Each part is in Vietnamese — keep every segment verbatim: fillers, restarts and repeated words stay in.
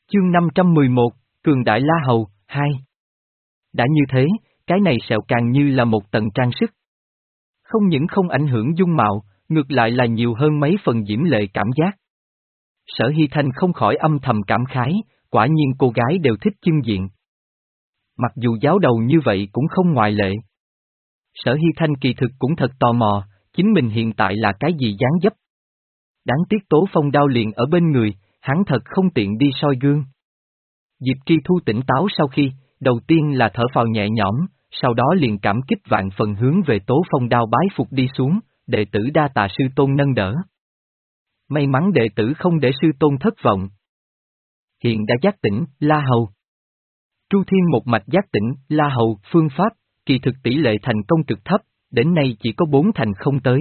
Chương năm trăm mười một, Cường Đại La Hầu, hai. Đã như thế, cái này sẹo càng như là một tầng trang sức. Không những không ảnh hưởng dung mạo, ngược lại là nhiều hơn mấy phần diễm lệ cảm giác. Sở Hy Thanh không khỏi âm thầm cảm khái, quả nhiên cô gái đều thích chưng diện. Mặc dù giáo đầu như vậy cũng không ngoại lệ. Sở Hy Thanh kỳ thực cũng thật tò mò, chính mình hiện tại là cái gì dáng dấp. Đáng tiếc Tố Phong đao liền ở bên người, hắn thật không tiện đi soi gương. Diệp Tri Thu tỉnh táo sau khi, đầu tiên là thở phào nhẹ nhõm, sau đó liền cảm kích vạn phần hướng về Tố Phong đao bái phục đi xuống, đệ tử đa tạ sư tôn nâng đỡ. May mắn đệ tử không để sư tôn thất vọng. Hiện đã giác tỉnh, La Hầu. Tru Thiên một mạch giác tỉnh, La Hầu, phương pháp, kỳ thực tỷ lệ thành công cực thấp, đến nay chỉ có bốn thành không tới.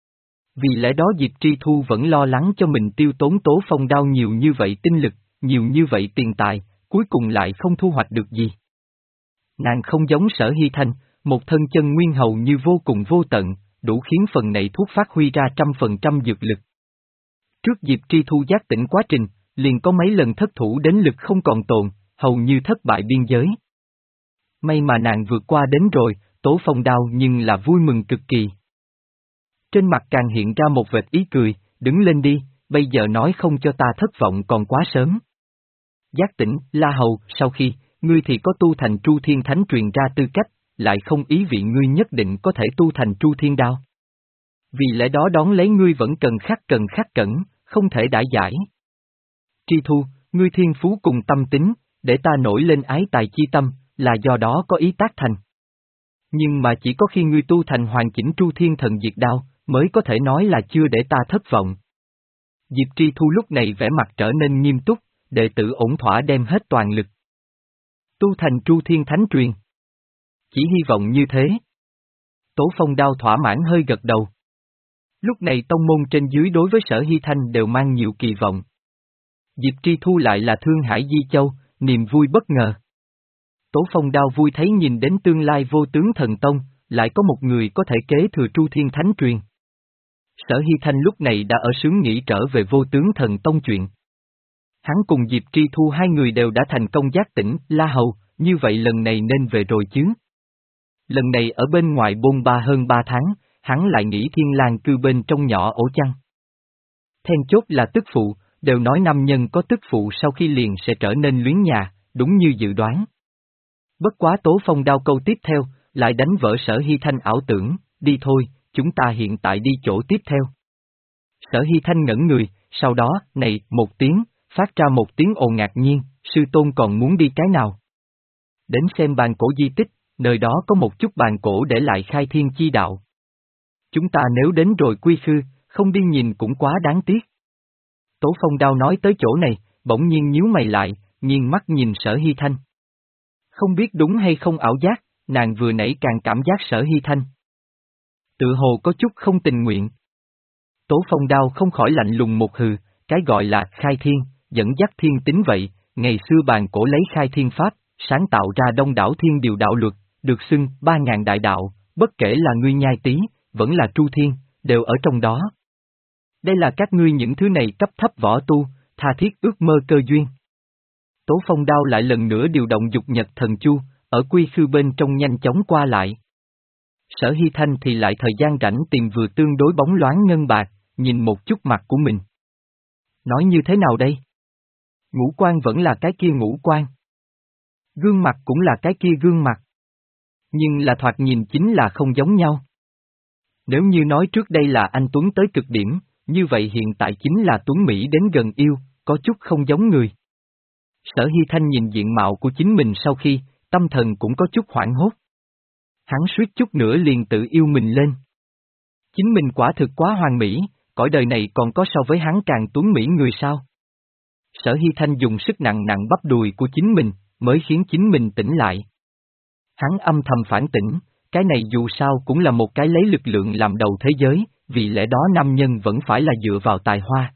Vì lẽ đó Diệp Tri Thu vẫn lo lắng cho mình tiêu tốn Tố Phong đao nhiều như vậy tinh lực, nhiều như vậy tiền tài, cuối cùng lại không thu hoạch được gì. Nàng không giống Sở Hy Thanh, một thân chân nguyên hầu như vô cùng vô tận, đủ khiến phần này thuốc phát huy ra trăm phần trăm dược lực. Trước Diệp Tri Thu giác tỉnh quá trình, liền có mấy lần thất thủ đến lực không còn tồn, hầu như thất bại biên giới. May mà nàng vượt qua đến rồi, Tố Phong đao nhưng là vui mừng cực kỳ. Trên mặt càng hiện ra một vệt ý cười, đứng lên đi, bây giờ nói không cho ta thất vọng còn quá sớm. Giác tỉnh, La Hầu, sau khi, ngươi thì có tu thành Tru Thiên Thánh truyền ra tư cách, lại không ý vị ngươi nhất định có thể tu thành Tru Thiên đao. Vì lẽ đó đón lấy ngươi vẫn cần khắc cần khắc cẩn, không thể đãi giải. Tri Thu, ngươi thiên phú cùng tâm tính, để ta nổi lên ái tài chi tâm, là do đó có ý tác thành. Nhưng mà chỉ có khi ngươi tu thành hoàn chỉnh Tru Thiên Thần Diệt Đao, mới có thể nói là chưa để ta thất vọng. Diệp Tri Thu lúc này vẻ mặt trở nên nghiêm túc, đệ tử ổn thỏa đem hết toàn lực. Tu thành Tru Thiên Thánh truyền. Chỉ hy vọng như thế. Tố Phong đao thỏa mãn hơi gật đầu. Lúc này tông môn trên dưới đối với Sở Hy Thanh đều mang nhiều kỳ vọng. Diệp Tri Thu lại là Thương Hải Di Châu, niềm vui bất ngờ. Tố Phong đao vui thấy nhìn đến tương lai vô tướng thần tông, lại có một người có thể kế thừa Tru Thiên Thánh truyền. Sở Hy Thanh lúc này đã ở sướng nghĩ trở về vô tướng thần tông chuyện. Hắn cùng Diệp Tri Thu hai người đều đã thành công giác tỉnh, La Hầu, như vậy lần này nên về rồi chứ. Lần này ở bên ngoài bôn ba hơn ba tháng, hắn lại nghĩ Thiên Lang cư bên trong nhỏ ổ chăng. Then chốt là tức phụ, đều nói nam nhân có tức phụ sau khi liền sẽ trở nên luyến nhà, đúng như dự đoán. Bất quá Tố Phong đao câu tiếp theo, lại đánh vỡ Sở Hy Thanh ảo tưởng, đi thôi, chúng ta hiện tại đi chỗ tiếp theo. Sở Hy Thanh ngẩn người, sau đó, này, một tiếng, phát ra một tiếng ồn ngạc nhiên, sư tôn còn muốn đi cái nào? Đến xem bàn cổ di tích, nơi đó có một chút bàn cổ để lại khai thiên chi đạo. Chúng ta nếu đến rồi quy khư, không đi nhìn cũng quá đáng tiếc. Tố Phong đao nói tới chỗ này, bỗng nhiên nhíu mày lại, nghiêng mắt nhìn Sở Hy Thanh. Không biết đúng hay không ảo giác, nàng vừa nãy càng cảm giác Sở Hy Thanh. Tự hồ có chút không tình nguyện. Tố Phong đao không khỏi lạnh lùng một hừ, cái gọi là khai thiên, dẫn dắt thiên tính vậy, ngày xưa bàn cổ lấy khai thiên pháp, sáng tạo ra đông đảo thiên điều đạo luật, được xưng ba ngàn đại đạo, bất kể là ngươi nhai tí, vẫn là tru thiên, đều ở trong đó. Đây là các ngươi những thứ này cấp thấp võ tu, tha thiết ước mơ cơ duyên. Tố Phong đao lại lần nữa điều động dục nhật thần chu, ở quy khư bên trong nhanh chóng qua lại. Sở Hy Thanh thì lại thời gian rảnh tìm vừa tương đối bóng loáng ngân bạc, nhìn một chút mặt của mình. Nói như thế nào đây? Ngũ quan vẫn là cái kia ngũ quan. Gương mặt cũng là cái kia gương mặt. Nhưng là thoạt nhìn chính là không giống nhau. Nếu như nói trước đây là anh Tuấn tới cực điểm, như vậy hiện tại chính là Tuấn Mỹ đến gần yêu, có chút không giống người. Sở Hy Thanh nhìn diện mạo của chính mình sau khi, tâm thần cũng có chút hoảng hốt. Hắn suýt chút nữa liền tự yêu mình lên. Chính mình quả thực quá hoàn mỹ, cõi đời này còn có so với hắn càng tuấn mỹ người sao? Sở Hy Thanh dùng sức nặng nặng bắp đùi của chính mình, mới khiến chính mình tỉnh lại. Hắn âm thầm phản tỉnh, cái này dù sao cũng là một cái lấy lực lượng làm đầu thế giới, vì lẽ đó nam nhân vẫn phải là dựa vào tài hoa.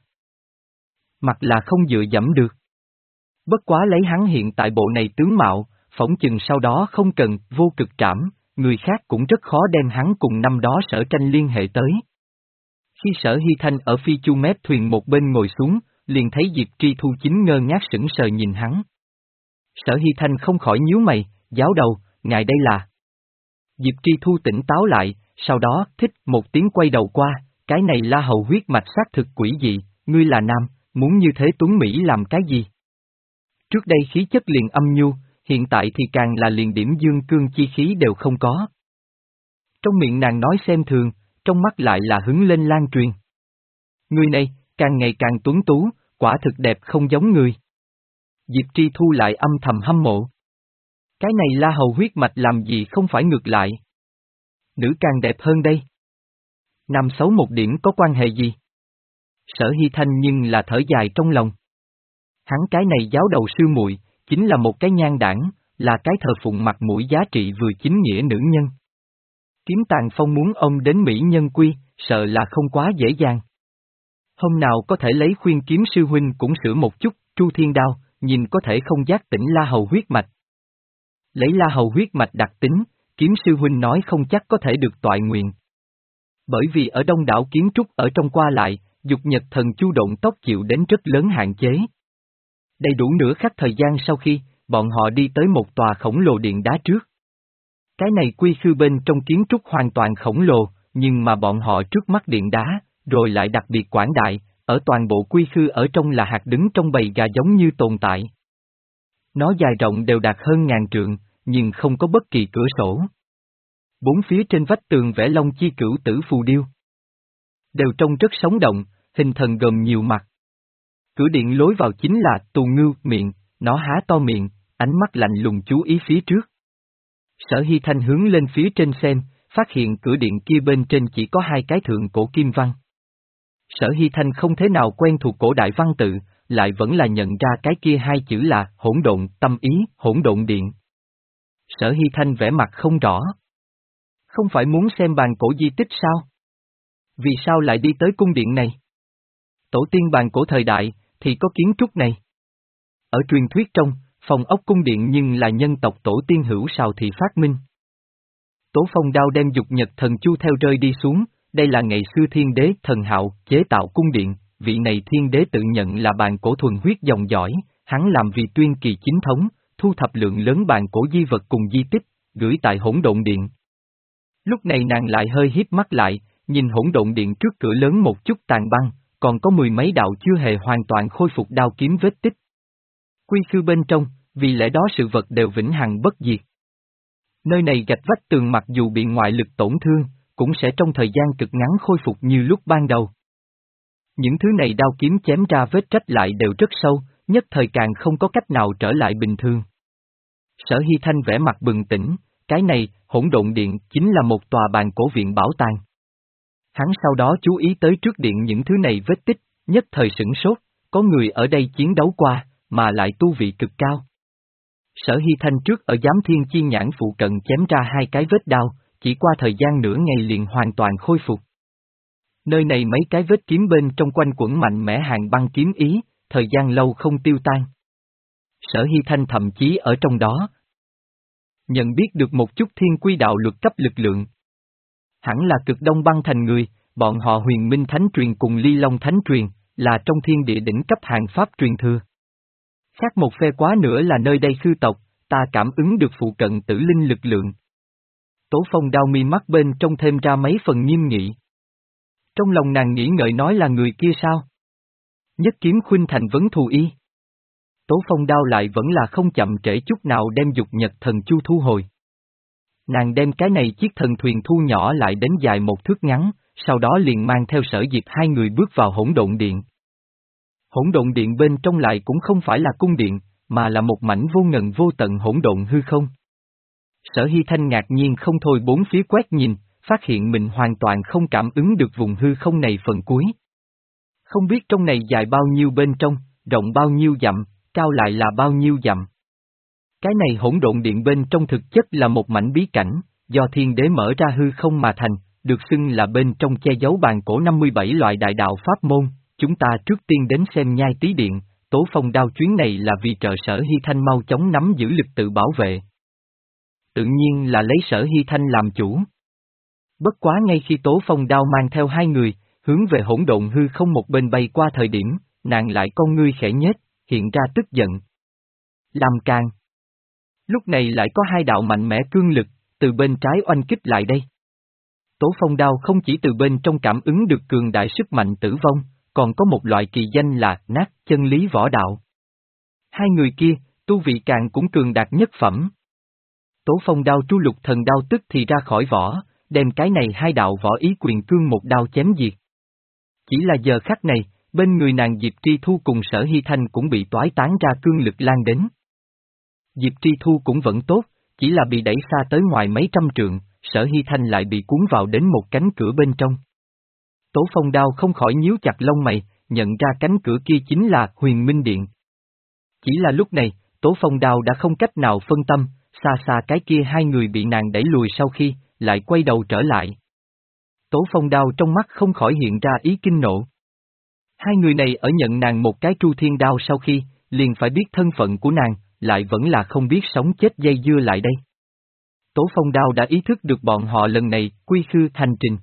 Mặt là không dựa dẫm được. Bất quá lấy hắn hiện tại bộ này tướng mạo, phỏng chừng sau đó không cần vô cực trảm, người khác cũng rất khó đem hắn cùng năm đó Sở Tranh liên hệ tới. Khi Sở Hy Thanh ở phi chu mép thuyền một bên ngồi xuống, liền thấy Diệp Tri Thu chính ngơ ngác sững sờ nhìn hắn. Sở Hy Thanh không khỏi nhíu mày, giáo đầu, ngài đây là... Diệp Tri Thu tỉnh táo lại, sau đó, thích một tiếng quay đầu qua, cái này La Hầu huyết mạch xác thực quỷ dị, ngươi là nam, muốn như thế Tuấn Mỹ làm cái gì? Trước đây khí chất liền âm nhu, hiện tại thì càng là liền điểm dương cương chi khí đều không có. Trong miệng nàng nói xem thường, trong mắt lại là hứng lên lan truyền. Người này, càng ngày càng tuấn tú, quả thực đẹp không giống người. Diệp Tri Thu lại âm thầm hâm mộ. Cái này La Hầu huyết mạch làm gì không phải ngược lại. Nữ càng đẹp hơn đây. Nam xấu một điểm có quan hệ gì? Sở Hy Thanh nhưng là thở dài trong lòng. Hắn cái này giáo đầu sư muội, chính là một cái nhan đảng, là cái thờ phụng mặt mũi giá trị vừa chính nghĩa nữ nhân. Kiếm Tàn Phong muốn ông đến Mỹ nhân quy, sợ là không quá dễ dàng. Hôm nào có thể lấy khuyên kiếm sư huynh cũng sửa một chút, Tru Thiên Đao, nhìn có thể không giác tỉnh La Hầu huyết mạch. Lấy La Hầu huyết mạch đặc tính, kiếm sư huynh nói không chắc có thể được toại nguyện. Bởi vì ở đông đảo kiến trúc ở trong qua lại, dục nhật thần chu độn tốc chịu đến rất lớn hạn chế. Đầy đủ nửa khắc thời gian sau khi, bọn họ đi tới một tòa khổng lồ điện đá trước. Cái này quy khư bên trong kiến trúc hoàn toàn khổng lồ, nhưng mà bọn họ trước mắt điện đá, rồi lại đặc biệt quảng đại, ở toàn bộ quy khư ở trong là hạt đứng trong bầy gà giống như tồn tại. Nó dài rộng đều đạt hơn ngàn trượng, nhưng không có bất kỳ cửa sổ. Bốn phía trên vách tường vẽ long chi cửu tử phù điêu. Đều trông rất sống động, hình thần gồm nhiều mặt. Cửa điện lối vào chính là tù ngưu miệng, nó há to miệng, ánh mắt lạnh lùng chú ý phía trước. Sở Hy Thanh hướng lên phía trên xem, phát hiện cửa điện kia bên trên chỉ có hai cái thượng cổ kim văn. Sở Hy Thanh không thế nào quen thuộc cổ đại văn tự, lại vẫn là nhận ra cái kia hai chữ là hỗn độn, tâm ý, hỗn độn điện. Sở Hy Thanh vẻ mặt không rõ. Không phải muốn xem bàn cổ di tích sao? Vì sao lại đi tới cung điện này? Tổ tiên bàn cổ thời đại, thì có kiến trúc này. Ở truyền thuyết trong, phòng ốc cung điện nhưng là nhân tộc tổ tiên hữu sào thị phát minh. Tố Phong Đao đem dục nhật thần chu theo rơi đi xuống, đây là ngày xưa thiên đế thần hạo chế tạo cung điện, vị này thiên đế tự nhận là bàn cổ thuần huyết dòng dõi, hắn làm vì tuyên kỳ chính thống, thu thập lượng lớn bàn cổ di vật cùng di tích, gửi tại hỗn độn điện. Lúc này nàng lại hơi híp mắt lại, nhìn hỗn độn điện trước cửa lớn một chút tàn băng, còn có mười mấy đạo chưa hề hoàn toàn khôi phục đao kiếm vết tích. Quy khư bên trong, vì lẽ đó sự vật đều vĩnh hằng bất diệt. Nơi này gạch vách tường mặc dù bị ngoại lực tổn thương, cũng sẽ trong thời gian cực ngắn khôi phục như lúc ban đầu. Những thứ này đao kiếm chém ra vết rách lại đều rất sâu, nhất thời càng không có cách nào trở lại bình thường. Sở Hy Thanh vẻ mặt bừng tỉnh, cái này, hỗn độn điện, chính là một tòa bàn cổ viện bảo tàng. Hắn sau đó chú ý tới trước điện những thứ này vết tích, nhất thời sửng sốt, có người ở đây chiến đấu qua, mà lại tu vị cực cao. Sở Hy Thanh trước ở giám thiên chi nhãn phụ cận chém ra hai cái vết đao, chỉ qua thời gian nửa ngày liền hoàn toàn khôi phục. Nơi này mấy cái vết kiếm bên trong quanh quẩn mạnh mẽ hàng băng kiếm ý, thời gian lâu không tiêu tan. Sở Hy Thanh thậm chí ở trong đó nhận biết được một chút thiên quy đạo luật cấp lực lượng. Hẳn là cực đông băng thành người, bọn họ huyền minh thánh truyền cùng ly long thánh truyền, là trong thiên địa đỉnh cấp hàng pháp truyền thừa. Khác một phe quá nữa là nơi đây khư tộc, ta cảm ứng được phụ cận tử linh lực lượng. Tố Phong Đao mi mắt bên trong thêm ra mấy phần nghiêm nghị. Trong lòng nàng nghĩ ngợi nói là người kia sao? Nhất kiếm khuynh thành vấn thù y. Tố Phong Đao lại vẫn là không chậm trễ chút nào đem dục nhật thần chu thu hồi. Nàng đem cái này chiếc thần thuyền thu nhỏ lại đến dài một thước ngắn, sau đó liền mang theo Sở Diệp hai người bước vào hỗn độn điện. Hỗn độn điện bên trong lại cũng không phải là cung điện, mà là một mảnh vô ngần vô tận hỗn độn hư không. Sở Hy Thanh ngạc nhiên không thôi bốn phía quét nhìn, phát hiện mình hoàn toàn không cảm ứng được vùng hư không này phần cuối. Không biết trong này dài bao nhiêu bên trong, rộng bao nhiêu dặm, cao lại là bao nhiêu dặm. Cái này hỗn độn điện bên trong thực chất là một mảnh bí cảnh, do thiên đế mở ra hư không mà thành, được xưng là bên trong che giấu bàn cổ năm mươi bảy loại đại đạo pháp môn. Chúng ta trước tiên đến xem nhai tí điện, Tố Phong Đao chuyến này là vì trợ Sở Hy Thanh mau chóng nắm giữ lực tự bảo vệ. Tự nhiên là lấy Sở Hy Thanh làm chủ. Bất quá ngay khi Tố Phong Đao mang theo hai người, hướng về hỗn độn hư không một bên bay qua thời điểm, nàng lại con ngươi khẽ nhếch, hiện ra tức giận. Làm càng. Lúc này lại có hai đạo mạnh mẽ cương lực, từ bên trái oanh kích lại đây. Tố Phong Đao không chỉ từ bên trong cảm ứng được cường đại sức mạnh tử vong, còn có một loại kỳ danh là nát chân lý võ đạo. Hai người kia, tu vị càng cũng cường đạt nhất phẩm. Tố Phong Đao tru lục thần đao tức thì ra khỏi vỏ, đem cái này hai đạo võ ý quyền cương một đao chém diệt. Chỉ là giờ khắc này, bên người nàng Diệp Tri Thu cùng Sở Hy Thanh cũng bị toái tán ra cương lực lan đến. Diệp Tri Thu cũng vẫn tốt, chỉ là bị đẩy xa tới ngoài mấy trăm trượng, Sở Hy Thanh lại bị cuốn vào đến một cánh cửa bên trong. Tố Phong Đao không khỏi nhíu chặt lông mày, nhận ra cánh cửa kia chính là Huyền Minh Điện. Chỉ là lúc này, Tố Phong Đao đã không cách nào phân tâm, xa xa cái kia hai người bị nàng đẩy lùi sau khi, lại quay đầu trở lại. Tố Phong Đao trong mắt không khỏi hiện ra ý kinh nộ. Hai người này ở nhận nàng một cái tru thiên đao sau khi, liền phải biết thân phận của nàng, lại vẫn là không biết sống chết dây dưa lại đây. Tố Phong Đao đã ý thức được bọn họ lần này quy khư thành trình.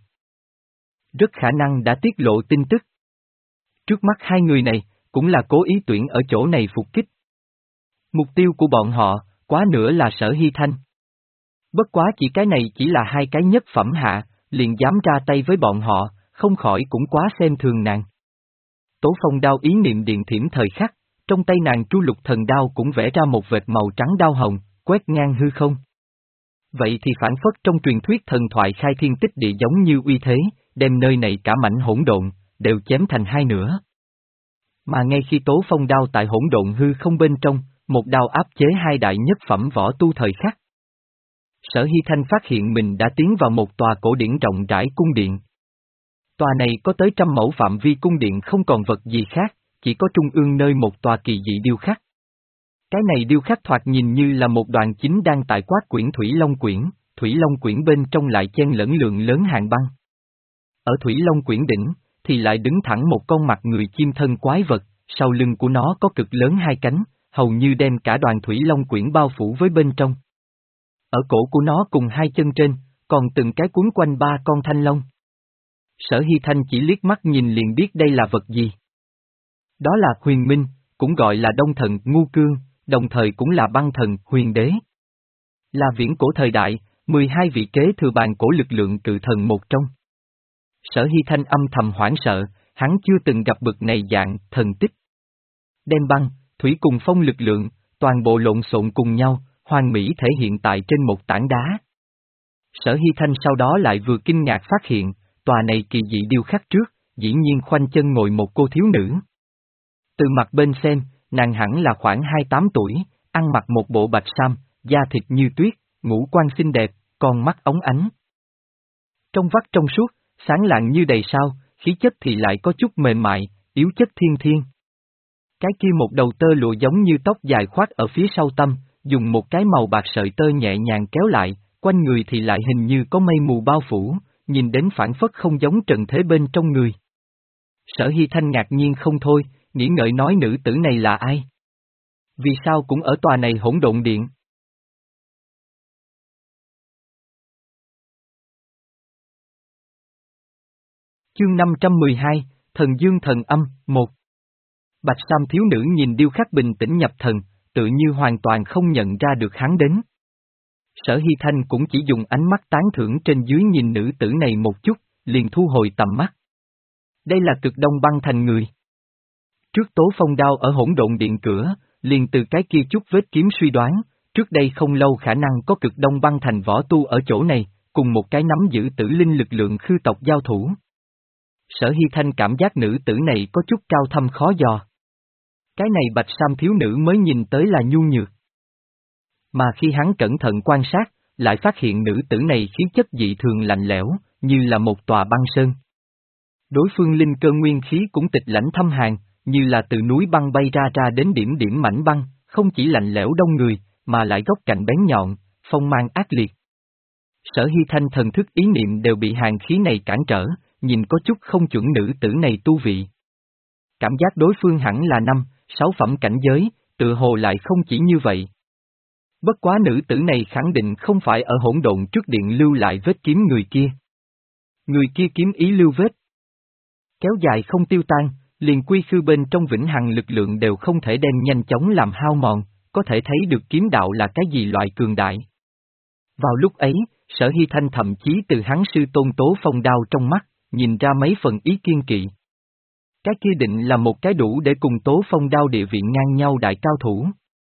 Rất khả năng đã tiết lộ tin tức. Trước mắt hai người này, cũng là cố ý tuyển ở chỗ này phục kích. Mục tiêu của bọn họ, quá nữa là Sở Hy Thanh. Bất quá chỉ cái này chỉ là hai cái nhất phẩm hạ, liền dám ra tay với bọn họ, không khỏi cũng quá xem thường nàng. Tố Phong Đao ý niệm điện thiểm thời khắc, trong tay nàng tru lục thần đao cũng vẽ ra một vệt màu trắng đao hồng, quét ngang hư không. Vậy thì phản phất trong truyền thuyết thần thoại khai thiên tích địa giống như uy thế, đem nơi này cả mảnh hỗn độn, đều chém thành hai nửa. Mà ngay khi Tố Phong Đao tại hỗn độn hư không bên trong, một đao áp chế hai đại nhất phẩm võ tu thời khắc. Sở Hy Thanh phát hiện mình đã tiến vào một tòa cổ điển rộng rãi cung điện. Tòa này có tới trăm mẫu phạm vi cung điện không còn vật gì khác, chỉ có trung ương nơi một tòa kỳ dị điêu khắc. Cái này điêu khắc thoạt nhìn như là một đoàn chính đang tại quát quyển Thủy Long Quyển, Thủy Long Quyển bên trong lại chen lẫn lượng lớn hàng băng. Ở Thủy Long Quyển đỉnh, thì lại đứng thẳng một con mặt người chim thân quái vật, sau lưng của nó có cực lớn hai cánh, hầu như đem cả đoàn Thủy Long Quyển bao phủ với bên trong. Ở cổ của nó cùng hai chân trên, còn từng cái cuốn quanh ba con thanh long. Sở Hy Thanh chỉ liếc mắt nhìn liền biết đây là vật gì. Đó là Huyền Minh, cũng gọi là Đông Thần Ngu Cương, đồng thời cũng là băng thần Huyền Đế. Là viễn cổ thời đại, mười hai vị kế thừa bàn cổ lực lượng cự thần một trong. Sở Hy Thanh âm thầm hoảng sợ, hắn chưa từng gặp bực này dạng thần tích. Đem băng, thủy cùng phong lực lượng, toàn bộ lộn xộn cùng nhau, hoàn mỹ thể hiện tại trên một tảng đá. Sở Hy Thanh sau đó lại vừa kinh ngạc phát hiện, tòa này kỳ dị điêu khắc trước, dĩ nhiên khoanh chân ngồi một cô thiếu nữ. Từ mặt bên xem, nàng hẳn là khoảng hai mươi tám tuổi, ăn mặc một bộ bạch sam, da thịt như tuyết, ngũ quan xinh đẹp, con mắt óng ánh. Trong vắt trong suốt, sáng lạng như đầy sao, khí chất thì lại có chút mềm mại, yếu chất thiên thiên. Cái kia một đầu tơ lụa giống như tóc dài khoác ở phía sau tâm, dùng một cái màu bạc sợi tơ nhẹ nhàng kéo lại, quanh người thì lại hình như có mây mù bao phủ, nhìn đến phản phất không giống trần thế bên trong người. Sở Hy Thanh ngạc nhiên không thôi, nghĩ ngợi nói nữ tử này là ai? Vì sao cũng ở tòa này hỗn độn điện? Chương năm trăm mười hai, Thần Dương Thần Âm, một. Bạch Sam thiếu nữ nhìn điêu khắc bình tĩnh nhập thần, tự như hoàn toàn không nhận ra được hắn đến. Sở Hy Thanh cũng chỉ dùng ánh mắt tán thưởng trên dưới nhìn nữ tử này một chút, liền thu hồi tầm mắt. Đây là cực đông băng thành người. Trước Tố Phong Đao ở hỗn độn điện cửa, liền từ cái kia chút vết kiếm suy đoán, trước đây không lâu khả năng có cực đông băng thành võ tu ở chỗ này, cùng một cái nắm giữ tử linh lực lượng khư tộc giao thủ. Sở Hy Thanh cảm giác nữ tử này có chút cao thâm khó dò. Cái này bạch sam thiếu nữ mới nhìn tới là nhu nhược. Mà khi hắn cẩn thận quan sát, lại phát hiện nữ tử này khí chất dị thường lạnh lẽo, như là một tòa băng sơn. Đối phương linh cơ nguyên khí cũng tịch lãnh thâm hàn, như là từ núi băng bay ra ra đến điểm điểm mảnh băng, không chỉ lạnh lẽo đông người, mà lại góc cạnh bén nhọn, phong mang ác liệt. Sở Hy Thanh thần thức ý niệm đều bị hàn khí này cản trở, nhìn có chút không chuẩn nữ tử này tu vị. Cảm giác đối phương hẳn là năm, sáu phẩm cảnh giới, tự hồ lại không chỉ như vậy. Bất quá nữ tử này khẳng định không phải ở hỗn độn trước điện lưu lại vết kiếm người kia. Người kia kiếm ý lưu vết kéo dài không tiêu tan, liền quy khư bên trong vĩnh hằng lực lượng đều không thể đem nhanh chóng làm hao mòn, có thể thấy được kiếm đạo là cái gì loại cường đại. Vào lúc ấy, Sở Hy Thanh thậm chí từ hắn sư tôn Tố Phong đao trong mắt, nhìn ra mấy phần ý kiên kỵ. Cái kia định là một cái đủ để cùng Tố Phong đao địa vị ngang nhau đại cao thủ.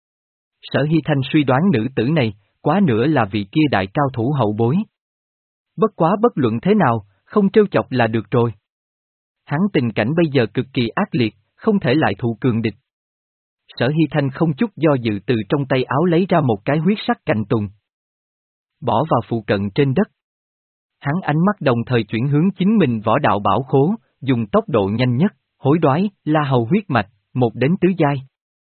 Sở Hy Thanh suy đoán nữ tử này, quá nữa là vị kia đại cao thủ hậu bối. Bất quá bất luận thế nào, không trêu chọc là được rồi. Hắn tình cảnh bây giờ cực kỳ ác liệt, không thể lại thụ cường địch. Sở Hy Thanh không chút do dự từ trong tay áo lấy ra một cái huyết sắc cành tùng. Bỏ vào phụ cận trên đất. Hắn ánh mắt đồng thời chuyển hướng chính mình võ đạo bảo khố, dùng tốc độ nhanh nhất, hối đoái, la hầu huyết mạch, một đến tứ giai.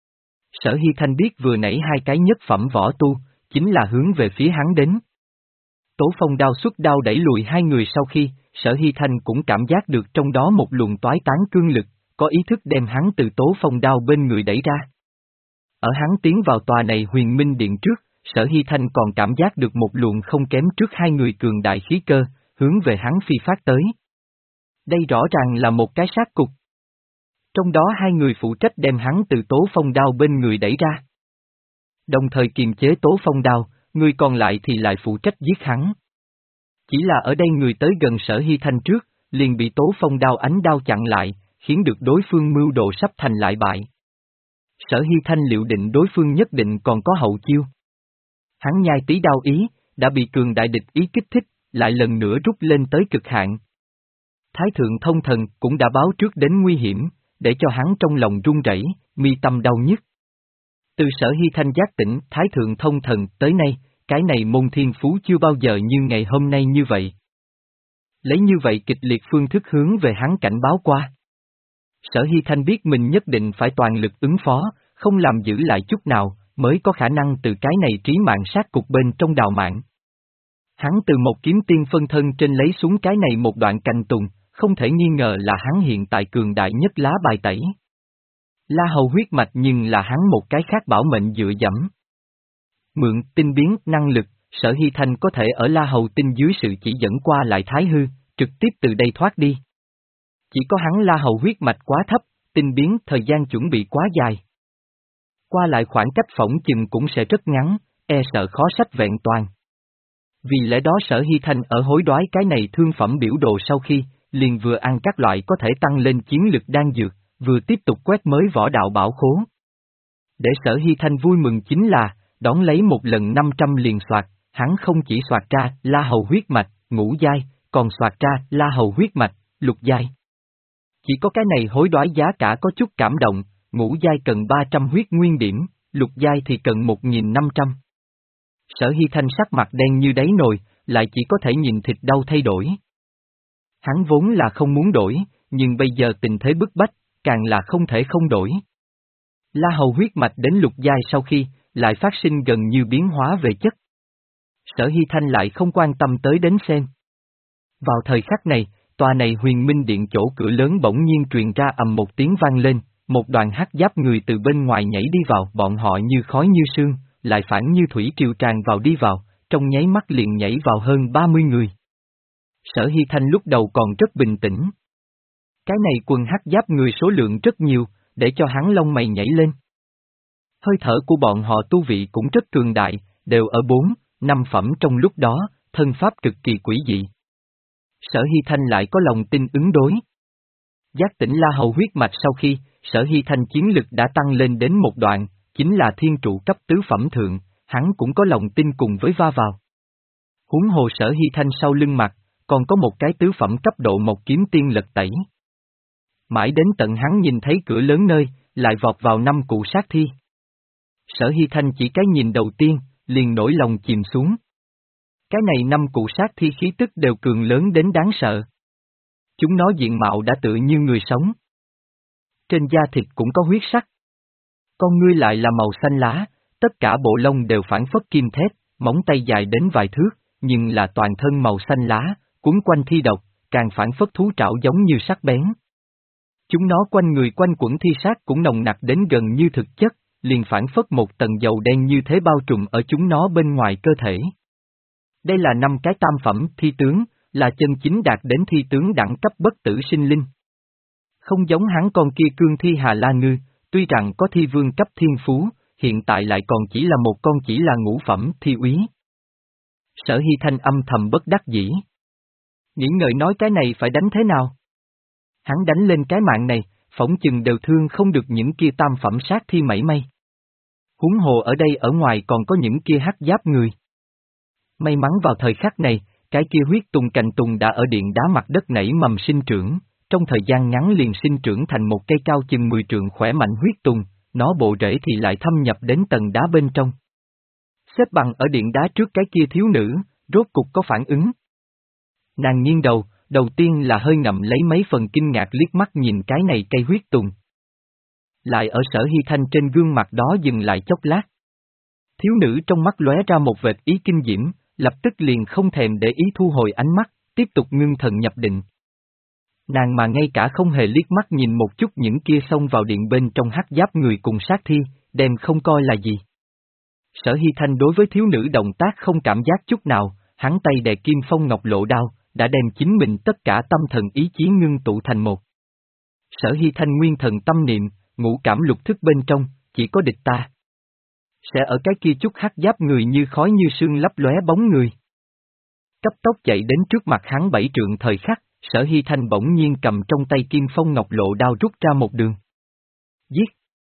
Sở Hy Thanh biết vừa nãy hai cái nhất phẩm võ tu, chính là hướng về phía hắn đến. Tố Phong đao xuất đao đẩy lùi hai người sau khi, Sở Hy Thanh cũng cảm giác được trong đó một luồng toái tán cương lực, có ý thức đem hắn từ Tố Phong đao bên người đẩy ra. Ở hắn tiến vào tòa này huyền minh điện trước, Sở Hy Thanh còn cảm giác được một luồng không kém trước hai người cường đại khí cơ, hướng về hắn phi phát tới. Đây rõ ràng là một cái sát cục. Trong đó hai người phụ trách đem hắn từ Tố Phong đao bên người đẩy ra. Đồng thời kiềm chế Tố Phong đao, người còn lại thì lại phụ trách giết hắn. Chỉ là ở đây người tới gần Sở Hy Thanh trước, liền bị Tố Phong đao ánh đao chặn lại, khiến được đối phương mưu đồ sắp thành lại bại. Sở Hy Thanh liệu định đối phương nhất định còn có hậu chiêu. Hắn nhai tí đao ý, đã bị cường đại địch ý kích thích, lại lần nữa rút lên tới cực hạn. Thái thượng thông thần cũng đã báo trước đến nguy hiểm, để cho hắn trong lòng run rẩy, mi tâm đau nhức. Từ Sở Hy Thanh giác tỉnh Thái thượng thông thần tới nay, cái này môn thiên phú chưa bao giờ như ngày hôm nay như vậy. Lấy như vậy kịch liệt phương thức hướng về hắn cảnh báo qua. Sở Hy Thanh biết mình nhất định phải toàn lực ứng phó, không làm giữ lại chút nào, mới có khả năng từ cái này trí mạng sát cục bên trong đào mạng. Hắn từ một kiếm tiên phân thân trên lấy xuống cái này một đoạn cành tùng, không thể nghi ngờ là hắn hiện tại cường đại nhất lá bài tẩy. La hầu huyết mạch nhưng là hắn một cái khác bảo mệnh dựa dẫm. Mượn tinh biến năng lực, Sở Hy Thanh có thể ở La hầu tinh dưới sự chỉ dẫn qua lại thái hư, trực tiếp từ đây thoát đi. Chỉ có hắn La hầu huyết mạch quá thấp, tinh biến thời gian chuẩn bị quá dài. Qua lại khoảng cách phỏng chừng cũng sẽ rất ngắn, e sợ khó sách vẹn toàn. Vì lẽ đó Sở Hy Thanh ở hối đoái cái này thương phẩm biểu đồ sau khi, liền vừa ăn các loại có thể tăng lên chiến lực đan dược, vừa tiếp tục quét mới võ đạo bảo khố. Để Sở Hy Thanh vui mừng chính là, đón lấy một lần năm trăm liền soạt, hắn không chỉ soạt ra La hầu huyết mạch, ngũ giai, còn soạt ra La hầu huyết mạch, lục giai. Chỉ có cái này hối đoái giá cả có chút cảm động, ngũ giai cần ba trăm huyết nguyên điểm, lục giai thì cần một nghìn năm trăm. Sở Hy Thanh sắc mặt đen như đáy nồi, lại chỉ có thể nhìn thịt đau thay đổi. Hắn vốn là không muốn đổi, nhưng bây giờ tình thế bức bách, càng là không thể không đổi. La hầu huyết mạch đến lục giai sau khi, lại phát sinh gần như biến hóa về chất. Sở Hy Thanh lại không quan tâm tới đến xem. Vào thời khắc này, tòa này huyền minh điện chỗ cửa lớn bỗng nhiên truyền ra ầm một tiếng vang lên, một đoàn hắc giáp người từ bên ngoài nhảy đi vào, bọn họ như khói như sương, lại phản như thủy triều tràn vào đi vào, trong nháy mắt liền nhảy vào hơn ba mươi người. Sở Hy Thanh lúc đầu còn rất bình tĩnh. Cái này quần hắc giáp người số lượng rất nhiều, để cho hắn lông mày nhảy lên. Hơi thở của bọn họ tu vị cũng rất cường đại, đều ở bốn, năm phẩm trong lúc đó, thân pháp cực kỳ quỷ dị. Sở Hy Thanh lại có lòng tin ứng đối. Giác tỉnh La hầu huyết mạch sau khi, Sở Hy Thanh chiến lực đã tăng lên đến một đoạn, chính là thiên trụ cấp tứ phẩm thượng, hắn cũng có lòng tin cùng với va vào. Huống hồ Sở Hy Thanh sau lưng mặt, còn có một cái tứ phẩm cấp độ một kiếm tiên lật tẩy. Mãi đến tận hắn nhìn thấy cửa lớn nơi, lại vọt vào năm cụ sát thi. Sở Hy Thanh chỉ cái nhìn đầu tiên, liền nổi lòng chìm xuống. Cái này năm cụ sát thi khí tức đều cường lớn đến đáng sợ. Chúng nó diện mạo đã tựa như người sống. Trên da thịt cũng có huyết sắc. Con ngươi lại là màu xanh lá, tất cả bộ lông đều phản phất kim thép, móng tay dài đến vài thước, nhưng là toàn thân màu xanh lá, cuốn quanh thi độc, càng phản phất thú trảo giống như sắc bén. Chúng nó quanh người quanh quẩn thi sát cũng nồng nặc đến gần như thực chất, liền phản phất một tầng dầu đen như thế bao trùm ở chúng nó bên ngoài cơ thể. Đây là năm cái tam phẩm thi tướng, là chân chính đạt đến thi tướng đẳng cấp bất tử sinh linh. Không giống hắn con kia Cương Thi Hà La Ngư, tuy rằng có thi vương cấp thiên phú, hiện tại lại còn chỉ là một con chỉ là ngũ phẩm thi úy. Sở Hy Thanh âm thầm bất đắc dĩ. Nghĩ ngợi nói cái này phải đánh thế nào? Hắn đánh lên cái mạng này, phỏng chừng đều thương không được những kia tam phẩm sát thi mảy may. Huống hồ ở đây ở ngoài còn có những kia hắc giáp người. May mắn vào thời khắc này, cái kia huyết tùng cành tùng đã ở điện đá mặt đất nảy mầm sinh trưởng, trong thời gian ngắn liền sinh trưởng thành một cây cao chừng mười trượng khỏe mạnh huyết tùng, nó bộ rễ thì lại thâm nhập đến tầng đá bên trong. Xếp bằng ở điện đá trước cái kia thiếu nữ, rốt cục có phản ứng. Nàng nghiêng đầu, đầu tiên là hơi ngậm lấy mấy phần kinh ngạc liếc mắt nhìn cái này cây huyết tùng. Lại ở Sở Hy Thanh trên gương mặt đó dừng lại chốc lát. Thiếu nữ trong mắt lóe ra một vệt ý kinh diễm, lập tức liền không thèm để ý thu hồi ánh mắt, tiếp tục ngưng thần nhập định. Nàng mà ngay cả không hề liếc mắt nhìn một chút những kia xông vào điện bên trong hắc giáp người cùng sát thi, đem không coi là gì. Sở Hy Thanh đối với thiếu nữ động tác không cảm giác chút nào, hắn tay đè kim phong ngọc lộ đao, đã đem chính mình tất cả tâm thần ý chí ngưng tụ thành một. Sở Hy Thanh nguyên thần tâm niệm, ngũ cảm lục thức bên trong, chỉ có địch ta. Sẽ ở cái kia chút hắc giáp người như khói như sương lấp lóe bóng người. Cấp tốc chạy đến trước mặt hắn bảy trượng thời khắc, Sở Hy Thanh bỗng nhiên cầm trong tay kim phong ngọc lộ đao rút ra một đường. Giết!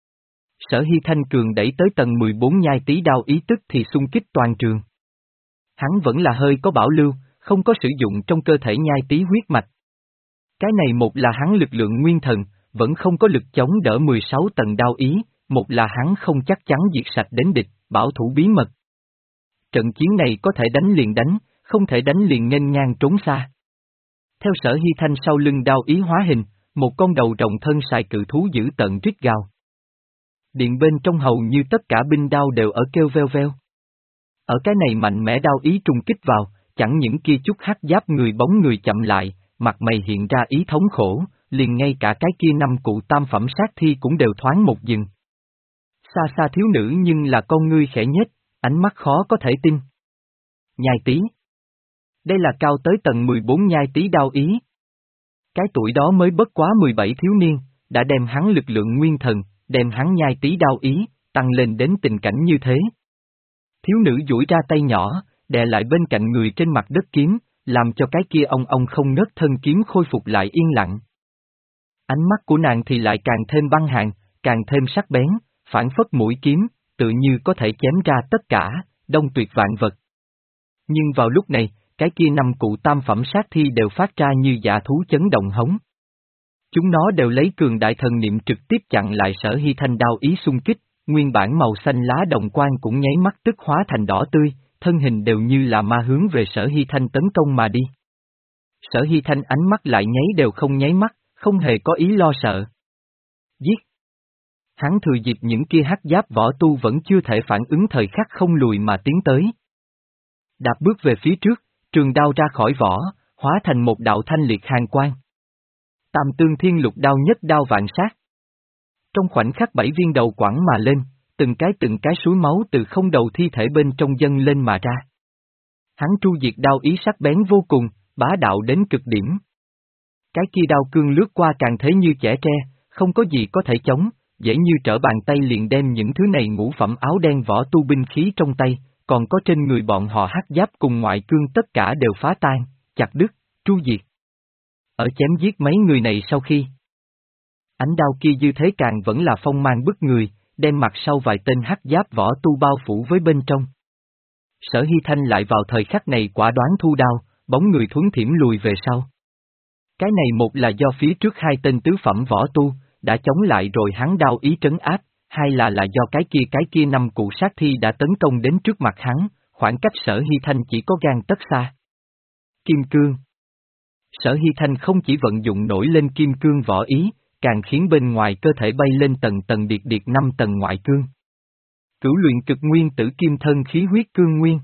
Sở Hy Thanh cường đẩy tới tầng mười bốn nhai tí đao ý tức thì xung kích toàn trường. Hắn vẫn là hơi có bảo lưu, không có sử dụng trong cơ thể nhai tí huyết mạch. Cái này một là hắn lực lượng nguyên thần, vẫn không có lực chống đỡ mười sáu tầng đao ý, một là hắn không chắc chắn diệt sạch đến địch, bảo thủ bí mật. Trận chiến này có thể đánh liền đánh, không thể đánh liền nghênh ngang trốn xa. Theo Sở Hy Thanh sau lưng đao ý hóa hình, một con đầu rồng thân xài cự thú dữ tợn rít gào. Điện bên trong hầu như tất cả binh đao đều ở kêu veo veo. Ở cái này mạnh mẽ đao ý trùng kích vào, chẳng những kia chút hắc giáp người bóng người chậm lại, mặt mày hiện ra ý thống khổ, liền ngay cả cái kia năm cụ tam phẩm sát thi cũng đều thoáng một dừng. Xa xa thiếu nữ nhưng là con ngươi khẽ nhếch, ánh mắt khó có thể tin. Nhai tí. Đây là cao tới tầng mười bốn nhai tí đao ý. Cái tuổi đó mới bất quá mười bảy thiếu niên, đã đem hắn lực lượng nguyên thần, đem hắn nhai tí đao ý, tăng lên đến tình cảnh như thế. Thiếu nữ duỗi ra tay nhỏ, đè lại bên cạnh người trên mặt đất kiếm, làm cho cái kia ông ông không ngớt thân kiếm khôi phục lại yên lặng. Ánh mắt của nàng thì lại càng thêm băng hàn, càng thêm sắc bén, phản phất mũi kiếm, tự như có thể chém ra tất cả, đông tuyệt vạn vật. Nhưng vào lúc này, cái kia năm cụ tam phẩm sát thi đều phát ra như dạ thú chấn động hống. Chúng nó đều lấy cường đại thần niệm trực tiếp chặn lại Sở Hy Thanh đao ý xung kích, nguyên bản màu xanh lá đồng quang cũng nháy mắt tức hóa thành đỏ tươi, thân hình đều như là ma hướng về Sở Hy Thanh tấn công mà đi. Sở Hy Thanh ánh mắt lại nháy đều không nháy mắt, không hề có ý lo sợ. Giết! Hắn thừa dịp những kia hắc giáp võ tu vẫn chưa thể phản ứng thời khắc không lùi mà tiến tới. Đạp bước về phía trước, trường đao ra khỏi vỏ, hóa thành một đạo thanh liệt hàn quang. Tam tương thiên lục đao nhất đao vạn sát. Trong khoảnh khắc bảy viên đầu quẳng mà lên, từng cái từng cái suối máu từ không đầu thi thể bên trong dâng lên mà ra. Hắn tru diệt đao ý sắc bén vô cùng, bá đạo đến cực điểm. Cái kia đao cương lướt qua càng thế như chẻ tre, không có gì có thể chống, dễ như trở bàn tay liền đem những thứ này ngũ phẩm áo đen võ tu binh khí trong tay, còn có trên người bọn họ hắc giáp cùng ngoại cương tất cả đều phá tan, chặt đứt, tru diệt. Ở chém giết mấy người này sau khi, ánh đao kia dư thế càng vẫn là phong mang bức người, đem mặt sau vài tên hắc giáp võ tu bao phủ với bên trong. Sở Hy Thanh lại vào thời khắc này quả đoán thu đao, bóng người thuấn thiểm lùi về sau. Cái này một là do phía trước hai tên tứ phẩm võ tu, đã chống lại rồi hắn đao ý trấn áp, hai là là do cái kia cái kia năm cụ sát thi đã tấn công đến trước mặt hắn, khoảng cách Sở Hy Thanh chỉ có gang tấc xa. Kim cương. Sở Hy Thanh không chỉ vận dụng nổi lên kim cương võ ý, càng khiến bên ngoài cơ thể bay lên tầng tầng điệt điệt năm tầng ngoại cương. Cửu luyện cực nguyên tử kim thân khí huyết cương nguyên.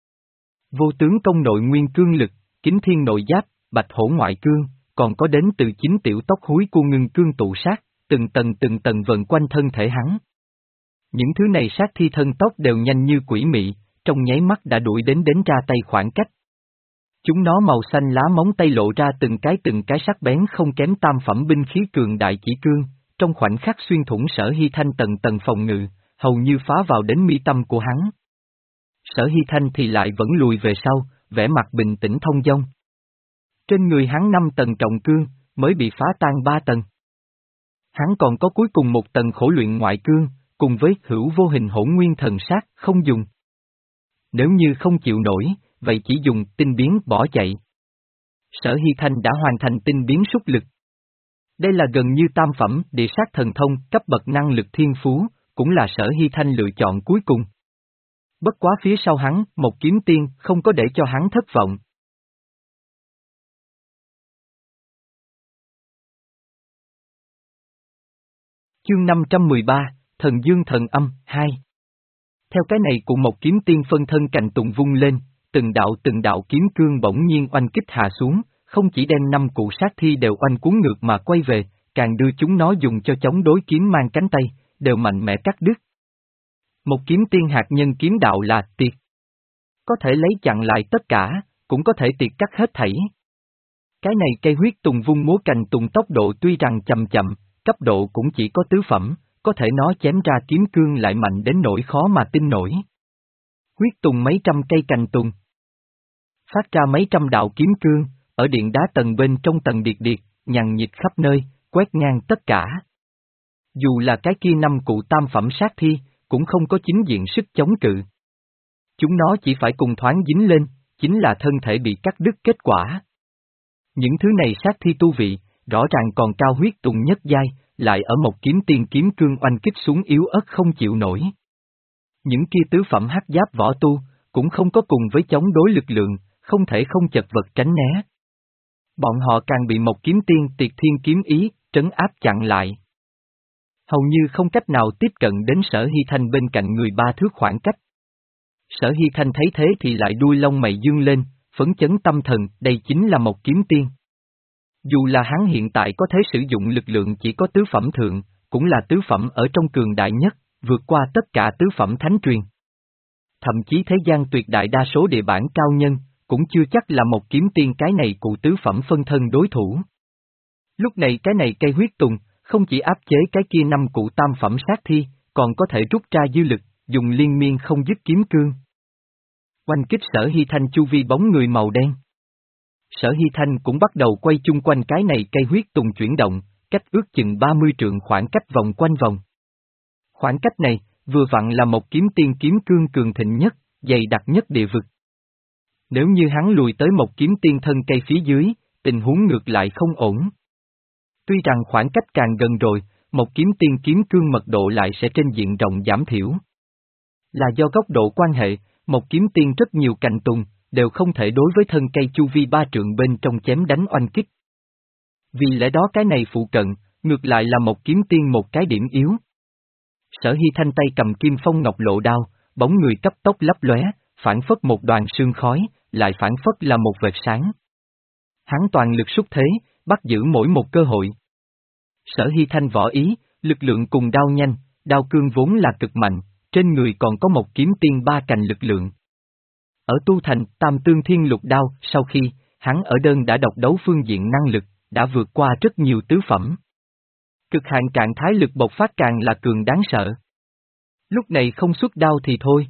Vô tướng công nội nguyên cương lực, kính thiên nội giáp, bạch hổ ngoại cương, còn có đến từ chín tiểu tóc húi cu ngưng cương tụ sát, từng tầng từng tầng vần quanh thân thể hắn. Những thứ này sát thi thân tốc đều nhanh như quỷ mị, trong nháy mắt đã đuổi đến đến ra tay khoảng cách. Chúng nó màu xanh lá móng tay lộ ra từng cái từng cái sắc bén không kém tam phẩm binh khí cường đại chỉ cương, trong khoảnh khắc xuyên thủng Sở Hy Thanh tầng tầng phòng ngự, hầu như phá vào đến mi tâm của hắn. Sở Hy Thanh thì lại vẫn lùi về sau, vẻ mặt bình tĩnh thông dong. Trên người hắn năm tầng trọng cương, mới bị phá tan ba tầng. Hắn còn có cuối cùng một tầng khổ luyện ngoại cương, cùng với hữu vô hình hỗn nguyên thần sát không dùng. Nếu như không chịu nổi, vậy chỉ dùng tinh biến bỏ chạy. Sở Hy Thanh đã hoàn thành tinh biến súc lực. Đây là gần như tam phẩm địa sát thần thông cấp bậc năng lực thiên phú, cũng là Sở Hy Thanh lựa chọn cuối cùng. Bất quá phía sau hắn, một kiếm tiên không có để cho hắn thất vọng. Chương năm trăm mười ba, Thần Dương Thần Âm, hai. Theo cái này của một kiếm tiên phân thân cành tùng vung lên, từng đạo từng đạo kiếm cương bỗng nhiên oanh kích hạ xuống, không chỉ đem năm cụ sát thi đều oanh cuốn ngược mà quay về, càng đưa chúng nó dùng cho chống đối kiếm mang cánh tay, đều mạnh mẽ cắt đứt. Một kiếm tiên hạt nhân kiếm đạo là tiệt. Có thể lấy chặn lại tất cả, cũng có thể tiệt cắt hết thảy. Cái này cây huyết tùng vung múa cành tùng tốc độ tuy rằng chậm chậm, cấp độ cũng chỉ có tứ phẩm, có thể nó chém ra kiếm cương lại mạnh đến nỗi khó mà tin nổi. Huyết tùng mấy trăm cây cành tùng, phát ra mấy trăm đạo kiếm cương, ở điện đá tầng bên trong tầng điệt điệt, nhằn nhịt khắp nơi, quét ngang tất cả. Dù là cái kia năm cụ tam phẩm sát thi, cũng không có chính diện sức chống cự. Chúng nó chỉ phải cùng thoáng dính lên, chính là thân thể bị cắt đứt kết quả. Những thứ này sát thi tu vị, rõ ràng còn cao huyết tùng nhất giai, lại ở một kiếm tiên kiếm cương oanh kích xuống yếu ớt không chịu nổi. Những kia tứ phẩm hắc giáp võ tu, cũng không có cùng với chống đối lực lượng, không thể không chật vật tránh né. Bọn họ càng bị một kiếm tiên tiệt thiên kiếm ý, trấn áp chặn lại. Hầu như không cách nào tiếp cận đến Sở Hy Thanh bên cạnh người ba thước khoảng cách. Sở Hy Thanh thấy thế thì lại đuôi lông mày dương lên, phấn chấn tâm thần, đây chính là một kiếm tiên. Dù là hắn hiện tại có thể sử dụng lực lượng chỉ có tứ phẩm thượng, cũng là tứ phẩm ở trong cường đại nhất, vượt qua tất cả tứ phẩm thánh truyền. Thậm chí thế gian tuyệt đại đa số địa bản cao nhân, cũng chưa chắc là một kiếm tiên cái này cụ tứ phẩm phân thân đối thủ. Lúc này cái này cây huyết tùng, không chỉ áp chế cái kia năm cụ tam phẩm sát thi, còn có thể rút ra dư lực, dùng liên miên không dứt kiếm cương. Oanh kích Sở Hy Thanh chu vi bóng người màu đen. Sở Hy Thanh cũng bắt đầu quay chung quanh cái này cây huyết tùng chuyển động, cách ước chừng ba mươi trượng khoảng cách vòng quanh vòng. Khoảng cách này, vừa vặn là một kiếm tiên kiếm cương cường thịnh nhất, dày đặc nhất địa vực. Nếu như hắn lùi tới một kiếm tiên thân cây phía dưới, tình huống ngược lại không ổn. Tuy rằng khoảng cách càng gần rồi, một kiếm tiên kiếm cương mật độ lại sẽ trên diện rộng giảm thiểu. Là do góc độ quan hệ, một kiếm tiên rất nhiều cành tùng, đều không thể đối với thân cây chu vi ba trượng bên trong chém đánh oanh kích. Vì lẽ đó cái này phụ cận, ngược lại là một kiếm tiên một cái điểm yếu. Sở Hy Thanh tay cầm kim phong ngọc lộ đao, bóng người cấp tốc lấp lóe, phản phất một đoàn sương khói, lại phản phất là một vệt sáng. Hắn toàn lực xúc thế, bắt giữ mỗi một cơ hội. Sở Hy Thanh võ ý, lực lượng cùng đao nhanh, đao cương vốn là cực mạnh, trên người còn có một kiếm tiên ba cành lực lượng. Ở tu thành Tam Tương Thiên Lục Đao, sau khi, hắn ở đơn đã độc đấu phương diện năng lực, đã vượt qua rất nhiều tứ phẩm. Cực hạn trạng thái lực bộc phát càng là cường đáng sợ. Lúc này không xuất đao thì thôi.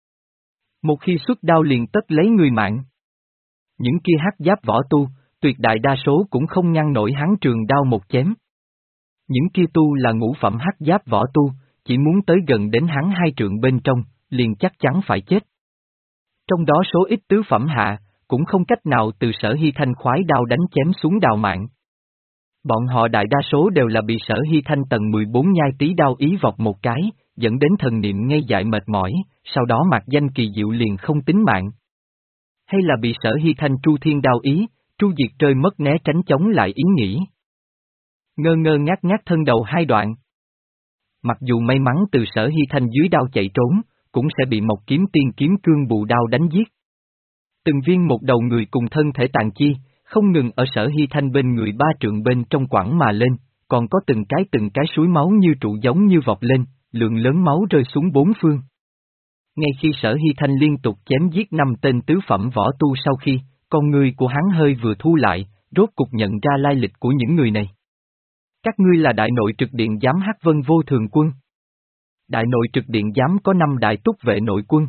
Một khi xuất đao liền tất lấy người mạng. Những kia hắc giáp võ tu, tuyệt đại đa số cũng không ngăn nổi hắn trường đao một chém. Những kia tu là ngũ phẩm hắc giáp võ tu, chỉ muốn tới gần đến hắn hai trượng bên trong, liền chắc chắn phải chết. Trong đó số ít tứ phẩm hạ, cũng không cách nào từ Sở Hy Thanh khoái đao đánh chém xuống đào mạng. Bọn họ đại đa số đều là bị Sở Hy Thanh tầng mười bốn nhai tí đao ý vọt một cái, dẫn đến thần niệm ngây dại mệt mỏi, sau đó mạc danh kỳ diệu liền không tính mạng. Hay là bị Sở Hy Thanh tru thiên đao ý, tru diệt rơi mất né tránh chống lại ý nghĩ. Ngơ ngơ ngác ngác thân đầu hai đoạn. Mặc dù may mắn từ Sở Hy Thanh dưới đao chạy trốn, cũng sẽ bị một kiếm tiên kiếm cương bù đao đánh giết. Từng viên một đầu người cùng thân thể tàn chi, không ngừng ở Sở Hy Thanh bên người ba trượng bên trong quẳng mà lên, còn có từng cái từng cái suối máu như trụ giống như vọt lên, lượng lớn máu rơi xuống bốn phương. Ngay khi Sở Hy Thanh liên tục chém giết năm tên tứ phẩm võ tu sau khi, con ngươi của hắn hơi vừa thu lại, rốt cục nhận ra lai lịch của những người này. Các ngươi là đại nội trực điện giám Hắc Vân Vô Thường Quân. Đại nội trực điện giám có năm đại túc vệ nội quân.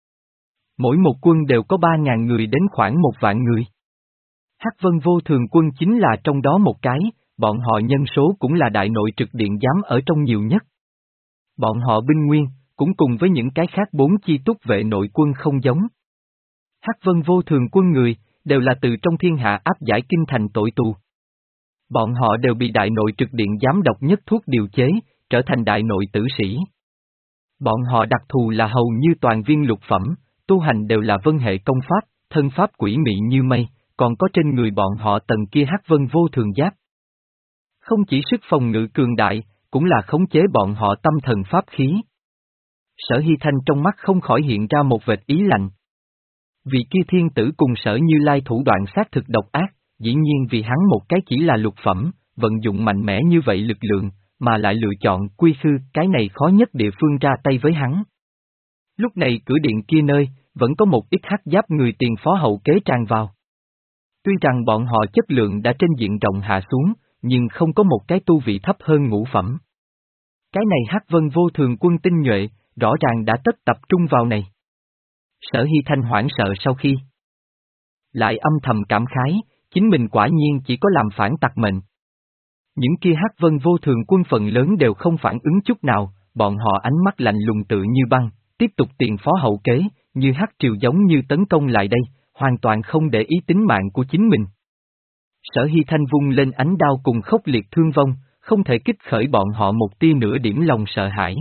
Mỗi một quân đều có ba ngàn người đến khoảng một vạn người. Hắc Vân Vô Thường Quân chính là trong đó một cái, bọn họ nhân số cũng là đại nội trực điện giám ở trong nhiều nhất. Bọn họ binh nguyên, cũng cùng với những cái khác bốn chi túc vệ nội quân không giống. Hắc Vân Vô Thường Quân người, đều là từ trong thiên hạ áp giải kinh thành tội tù. Bọn họ đều bị đại nội trực điện giám độc nhất thuốc điều chế, trở thành đại nội tử sĩ. Bọn họ đặc thù là hầu như toàn viên lục phẩm, tu hành đều là vân hệ công pháp, thân pháp quỷ mị như mây, còn có trên người bọn họ tầng kia Hắc Vân Vô Thường giáp. Không chỉ sức phòng ngự cường đại, cũng là khống chế bọn họ tâm thần pháp khí. Sở Hy Thanh trong mắt không khỏi hiện ra một vệt ý lạnh. Vì kia thiên tử cùng Sở Như Lai thủ đoạn xác thực độc ác, dĩ nhiên vì hắn một cái chỉ là lục phẩm, vận dụng mạnh mẽ như vậy lực lượng, mà lại lựa chọn quy khư, cái này khó nhất địa phương ra tay với hắn. Lúc này cửa điện kia nơi, vẫn có một ít hắc giáp người tiền phó hậu kế tràn vào. Tuy rằng bọn họ chất lượng đã trên diện rộng hạ xuống, nhưng không có một cái tu vị thấp hơn ngũ phẩm. Cái này Hắc Vân Vô Thường Quân tinh nhuệ, rõ ràng đã tất tập trung vào này. Sở Hy Thanh hoảng sợ sau khi lại âm thầm cảm khái, chính mình quả nhiên chỉ có làm phản tặc mệnh. Những kia Hắc Vân Vô Thường Quân phần lớn đều không phản ứng chút nào, bọn họ ánh mắt lạnh lùng tự như băng, tiếp tục tiền phó hậu kế, như hắc triều giống như tấn công lại đây, hoàn toàn không để ý tính mạng của chính mình. Sở Hy Thanh vung lên ánh đao cùng khốc liệt thương vong, không thể kích khởi bọn họ một tia nửa điểm lòng sợ hãi.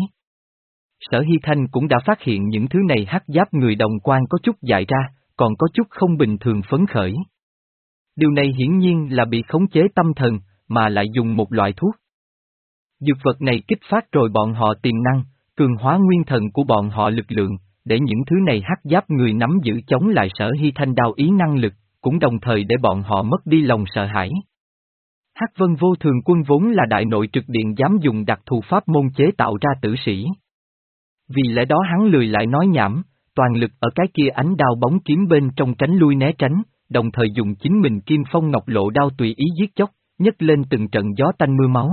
Sở Hy Thanh cũng đã phát hiện những thứ này hắc giáp người đồng quan có chút dại ra, còn có chút không bình thường phấn khởi. Điều này hiển nhiên là bị khống chế tâm thần, mà lại dùng một loại thuốc. Dược vật này kích phát rồi bọn họ tiềm năng, cường hóa nguyên thần của bọn họ lực lượng, để những thứ này hắc giáp người nắm giữ chống lại Sở Hy Thanh đao ý năng lực, cũng đồng thời để bọn họ mất đi lòng sợ hãi. Hắc Vân Vô Thường Quân vốn là đại nội trực điện dám dùng đặc thù pháp môn chế tạo ra tử sĩ. Vì lẽ đó hắn lười lại nói nhảm, toàn lực ở cái kia ánh đao bóng kiếm bên trong tránh lui né tránh, đồng thời dùng chính mình kim phong ngọc lộ đao tùy ý giết chóc, nhấc lên từng trận gió tanh mưa máu.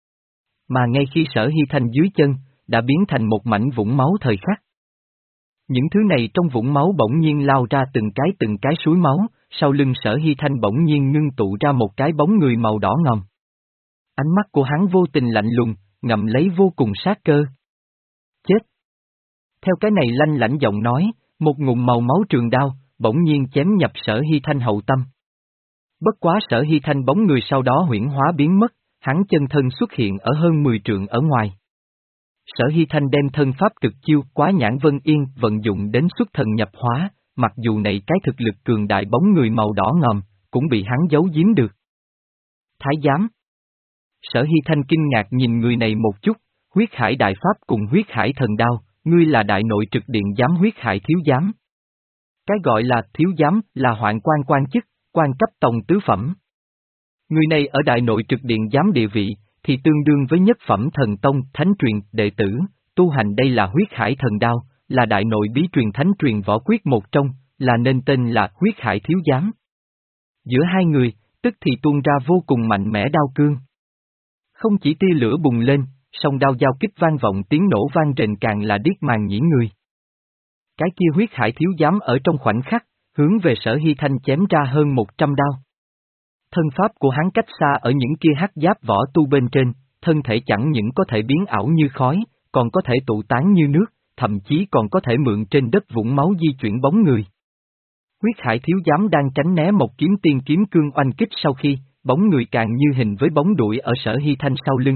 Mà ngay khi Sở Hy Thanh dưới chân, đã biến thành một mảnh vũng máu thời khắc. Những thứ này trong vũng máu bỗng nhiên lao ra từng cái từng cái suối máu, sau lưng Sở Hy Thanh bỗng nhiên ngưng tụ ra một cái bóng người màu đỏ ngòm. Ánh mắt của hắn vô tình lạnh lùng, ngậm lấy vô cùng sát cơ. Chết! Theo cái này lanh lảnh giọng nói, một ngụm màu máu trường đao, bỗng nhiên chém nhập Sở Hy Thanh hậu tâm. Bất quá Sở Hy Thanh bóng người sau đó huyễn hóa biến mất, hắn chân thân xuất hiện ở hơn mười trượng ở ngoài. Sở Hy Thanh đem thân pháp cực chiêu Quá Nhãn Vân Yên vận dụng đến xuất thần nhập hóa, mặc dù này cái thực lực cường đại bóng người màu đỏ ngòm, cũng bị hắn giấu giếm được. Thái giám. Sở Hy Thanh kinh ngạc nhìn người này một chút, huyết hải đại pháp cùng huyết hải thần đao, ngươi là đại nội trực điện giám huyết hải thiếu giám. Cái gọi là thiếu giám là hoạn quan quan chức, quan cấp tòng tứ phẩm. Người này ở đại nội trực điện giám địa vị, thì tương đương với nhất phẩm thần tông thánh truyền đệ tử, tu hành đây là huyết hải thần đao, là đại nội bí truyền thánh truyền võ quyết một trong, là nên tên là huyết hải thiếu giám. Giữa hai người, tức thì tuôn ra vô cùng mạnh mẽ đao cương. Không chỉ tia lửa bùng lên, song đao giao kích vang vọng tiếng nổ vang rền càng là điếc màng nhĩ người. Cái kia huyết hải thiếu giám ở trong khoảnh khắc, hướng về Sở Hy Thanh chém ra hơn một trăm đao. Thân pháp của hắn cách xa ở những kia hắc giáp võ tu bên trên, thân thể chẳng những có thể biến ảo như khói, còn có thể tụ tán như nước, thậm chí còn có thể mượn trên đất vũng máu di chuyển bóng người. Huyết hải thiếu giám đang tránh né một kiếm tiên kiếm cương oanh kích sau khi, bóng người càng như hình với bóng đuổi ở Sở Hy Thanh sau lưng.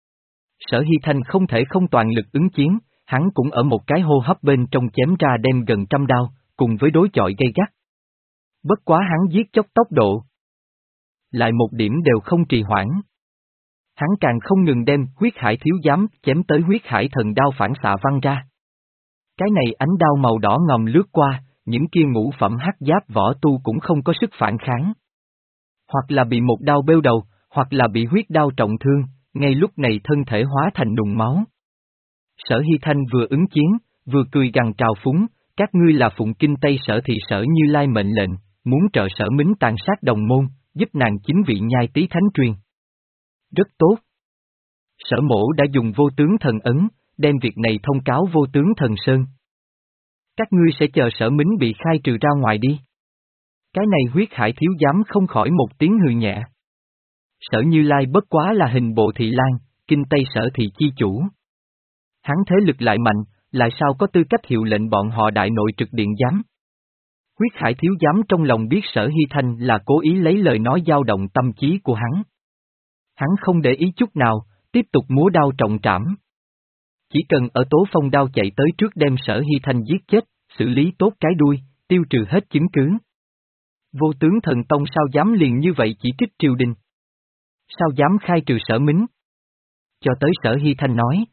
Sở Hy Thanh không thể không toàn lực ứng chiến, hắn cũng ở một cái hô hấp bên trong chém ra đem gần trăm đao, cùng với đối chọi gay gắt. Bất quá hắn giết chóc tốc độ lại một điểm đều không trì hoãn. Hắn càng không ngừng đem huyết hải thiếu giám chém tới huyết hải thần đao phản xạ văng ra. Cái này ánh đao màu đỏ ngòm lướt qua, những kia ngũ phẩm hắc giáp võ tu cũng không có sức phản kháng. Hoặc là bị một đao bêu đầu, hoặc là bị huyết đao trọng thương, ngay lúc này thân thể hóa thành nùng máu. Sở Hy Thanh vừa ứng chiến, vừa cười gằn trào phúng, các ngươi là phụng kinh Tây Sở thị Sở Như Lai mệnh lệnh, muốn trợ Sở Mính tàn sát đồng môn, giúp nàng chính vị nhai tí thánh truyền. Rất tốt. Sở Mỗ đã dùng vô tướng thần ấn, đem việc này thông cáo vô tướng thần Sơn. Các ngươi sẽ chờ Sở Mính bị khai trừ ra ngoài đi. Cái này huyết hải thiếu giám không khỏi một tiếng hừ nhẹ. Sở Như Lai bất quá là hình bộ thị lang, kinh Tây Sở thị chi chủ. Hắn thế lực lại mạnh, lại sao có tư cách hiệu lệnh bọn họ đại nội trực điện giám. Huyết hải thiếu giám trong lòng biết Sở Hy Thanh là cố ý lấy lời nói dao động tâm trí của hắn. Hắn không để ý chút nào, tiếp tục múa đao trọng trảm. Chỉ cần ở Tố Phong đao chạy tới trước đem Sở Hy Thanh giết chết, xử lý tốt cái đuôi, tiêu trừ hết chứng cứ. Vô tướng thần tông sao dám liền như vậy chỉ trích triều đình? Sao dám khai trừ Sở Mính? Cho tới Sở Hy Thanh nói.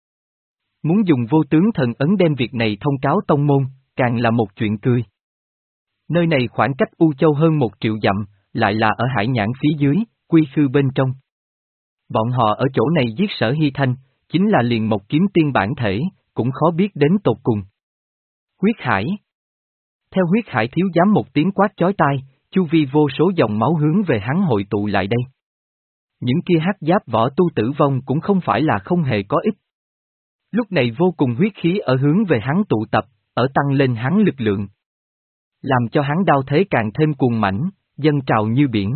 Muốn dùng vô tướng thần ấn đem việc này thông cáo tông môn, càng là một chuyện cười. Nơi này khoảng cách U Châu hơn một triệu dặm, lại là ở hải nhãn phía dưới, quy khư bên trong. Bọn họ ở chỗ này giết Sở Hy Thanh, chính là liền một kiếm tiên bản thể, cũng khó biết đến tột cùng. Huyết hải. Theo huyết hải thiếu giám một tiếng quát chói tai, chu vi vô số dòng máu hướng về hắn hội tụ lại đây. Những kia hắc giáp võ tu tử vong cũng không phải là không hề có ích. Lúc này vô cùng huyết khí ở hướng về hắn tụ tập, ở tăng lên hắn lực lượng. Làm cho hắn đao thế càng thêm cuồng mãnh, dâng trào như biển.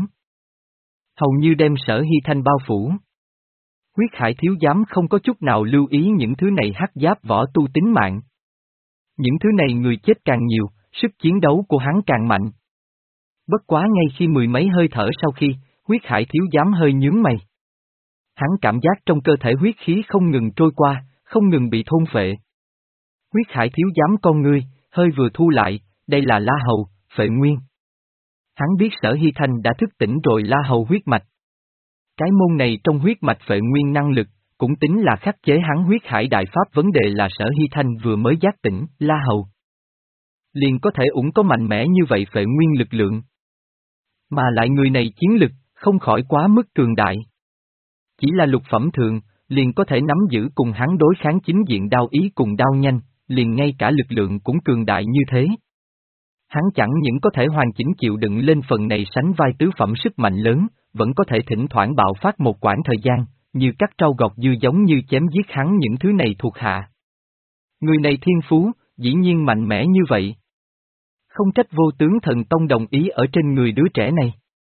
Hầu như đem Sở Hy Thanh bao phủ. Huyết hải thiếu giám không có chút nào lưu ý những thứ này hắc giáp võ tu tính mạng. Những thứ này người chết càng nhiều, sức chiến đấu của hắn càng mạnh. Bất quá ngay khi mười mấy hơi thở sau khi, huyết hải thiếu giám hơi nhướng mày. Hắn cảm giác trong cơ thể huyết khí không ngừng trôi qua, không ngừng bị thôn phệ. Huyết hải thiếu giám con ngươi, hơi vừa thu lại, đây là La Hầu, phệ nguyên. Hắn biết Sở Hy Thanh đã thức tỉnh rồi La Hầu huyết mạch. Cái môn này trong huyết mạch phệ nguyên năng lực, cũng tính là khắc chế hắn huyết hải đại pháp. Vấn đề là Sở Hy Thanh vừa mới giác tỉnh, La Hầu liền có thể ủng có mạnh mẽ như vậy phệ nguyên lực lượng. Mà lại người này chiến lực, không khỏi quá mức cường đại. Chỉ là lục phẩm thường, liền có thể nắm giữ cùng hắn đối kháng chính diện đao ý cùng đao nhanh, liền ngay cả lực lượng cũng cường đại như thế. Hắn chẳng những có thể hoàn chỉnh chịu đựng lên phần này sánh vai tứ phẩm sức mạnh lớn, vẫn có thể thỉnh thoảng bạo phát một quãng thời gian, như cắt trâu gọt dưa giống như chém giết hắn những thứ này thuộc hạ. Người này thiên phú, dĩ nhiên mạnh mẽ như vậy. Không trách vô tướng thần tông đồng ý ở trên người đứa trẻ này.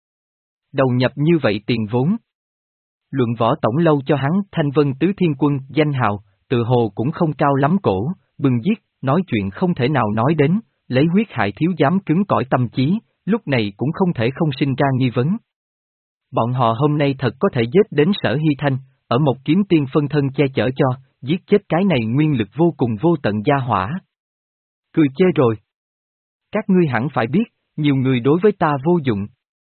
Đầu nhập như vậy tiền vốn. Luận võ tổng lâu cho hắn Thanh Vân Tứ Thiên Quân danh hào, tự hồ cũng không cao lắm cổ, bừng giết, nói chuyện không thể nào nói đến, lấy huyết hại thiếu giám cứng cỏi tâm trí, lúc này cũng không thể không sinh ra nghi vấn. Bọn họ hôm nay thật có thể giết đến Sở Hy Thanh, ở một kiếm tiên phân thân che chở cho, giết chết cái này nguyên lực vô cùng vô tận gia hỏa. Cười chê rồi. Các ngươi hẳn phải biết, nhiều người đối với ta vô dụng.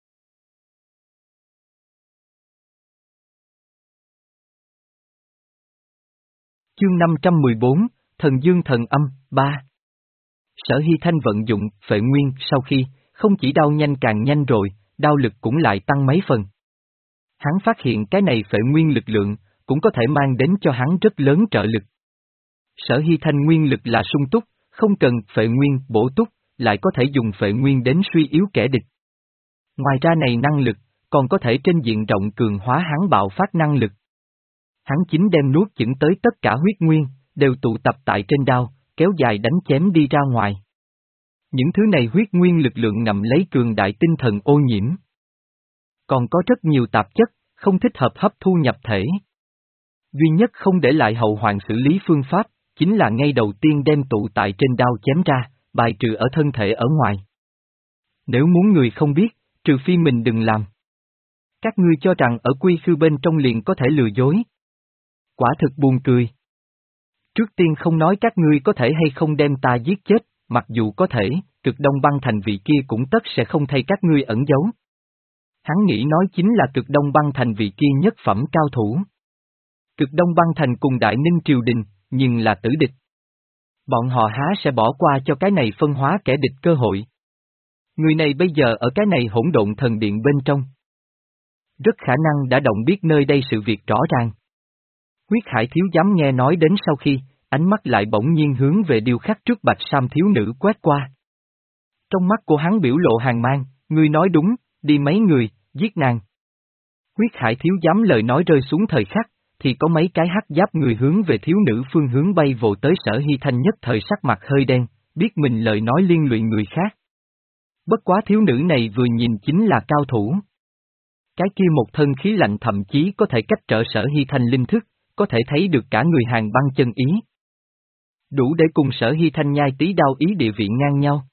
Chương năm trăm mười bốn, Thần Dương Thần Âm, ba. Sở Hy Thanh vận dụng phệ nguyên sau khi, không chỉ đao nhanh càng nhanh rồi, đao lực cũng lại tăng mấy phần. Hắn phát hiện cái này phệ nguyên lực lượng, cũng có thể mang đến cho hắn rất lớn trợ lực. Sở Hy Thanh nguyên lực là sung túc, không cần phệ nguyên bổ túc, lại có thể dùng phệ nguyên đến suy yếu kẻ địch. Ngoài ra này năng lực, còn có thể trên diện rộng cường hóa hắn bạo phát năng lực. Hắn chính đem nuốt chửng tới tất cả huyết nguyên, đều tụ tập tại trên đao, kéo dài đánh chém đi ra ngoài. Những thứ này huyết nguyên lực lượng ngầm lấy cường đại tinh thần ô nhiễm. Còn có rất nhiều tạp chất, không thích hợp hấp thu nhập thể. Duy nhất không để lại hậu hoạn xử lý phương pháp, chính là ngay đầu tiên đem tụ tại trên đao chém ra, bài trừ ở thân thể ở ngoài. Nếu muốn người không biết, trừ phi mình đừng làm. Các ngươi cho rằng ở quy khư bên trong liền có thể lừa dối. Quả thực buồn cười. Trước tiên không nói các ngươi có thể hay không đem ta giết chết, mặc dù có thể, cực đông băng thành vị kia cũng tất sẽ không thay các ngươi ẩn giấu. Hắn nghĩ nói chính là cực đông băng thành vị kia nhất phẩm cao thủ. Cực đông băng thành cùng Đại Ninh triều đình, nhưng là tử địch. Bọn họ há sẽ bỏ qua cho cái này phân hóa kẻ địch cơ hội. Người này bây giờ ở cái này hỗn độn thần điện bên trong. Rất khả năng đã động biết nơi đây sự việc rõ ràng. Huyết hải thiếu dám nghe nói đến sau khi, ánh mắt lại bỗng nhiên hướng về điêu khắc trước bạch sam thiếu nữ quét qua. Trong mắt của hắn biểu lộ hàn mang, ngươi nói đúng, đi mấy người, giết nàng. Huyết hải thiếu giám lời nói rơi xuống thời khắc, thì có mấy cái hắc giáp người hướng về thiếu nữ phương hướng bay vồ tới Sở Hy Thanh nhất thời sắc mặt hơi đen, biết mình lời nói liên lụy người khác. Bất quá thiếu nữ này vừa nhìn chính là cao thủ. Cái kia một thân khí lạnh thậm chí có thể cách trở Sở Hy Thanh linh thức, có thể thấy được cả người hàng băng chân ý. Đủ để cùng Sở Hy Thanh nhai tí đao ý địa vị ngang nhau.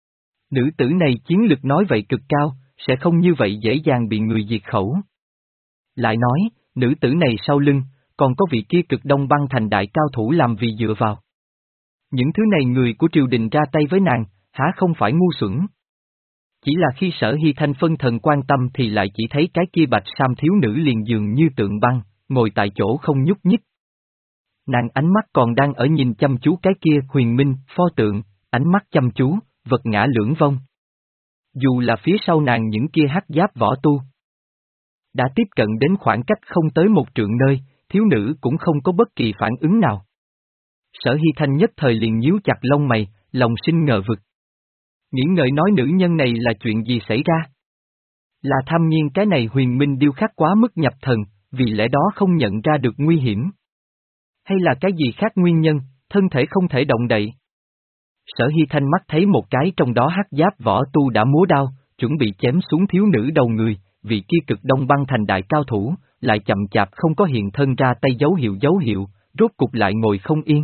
Nữ tử này chiến lực nói vậy cực cao, sẽ không như vậy dễ dàng bị người diệt khẩu. Lại nói, nữ tử này sau lưng, còn có vị kia cực đông băng thành đại cao thủ làm vì dựa vào. Những thứ này người của triều đình ra tay với nàng, há không phải ngu xuẩn. Chỉ là khi Sở Hy Thanh phân thần quan tâm thì lại chỉ thấy cái kia bạch sam thiếu nữ liền dường như tượng băng, ngồi tại chỗ không nhúc nhích. Nàng ánh mắt còn đang ở nhìn chăm chú cái kia huyền minh, pho tượng, ánh mắt chăm chú, vật ngã lưỡng vong. Dù là phía sau nàng những kia hắc giáp võ tu. Đã tiếp cận đến khoảng cách không tới một trượng nơi, thiếu nữ cũng không có bất kỳ phản ứng nào. Sở Hy Thanh nhất thời liền nhíu chặt lông mày, lòng sinh ngờ vực. Nghĩ ngợi nói nữ nhân này là chuyện gì xảy ra? Là tham nhiên cái này huyền minh điêu khắc quá mức nhập thần, vì lẽ đó không nhận ra được nguy hiểm. Hay là cái gì khác nguyên nhân, thân thể không thể động đậy? Sở Hy Thanh mắt thấy một cái trong đó hắc giáp võ tu đã múa đao, chuẩn bị chém xuống thiếu nữ đầu người, vị kia cực đông băng thành đại cao thủ, lại chậm chạp không có hiện thân ra tay dấu hiệu dấu hiệu, rốt cục lại ngồi không yên.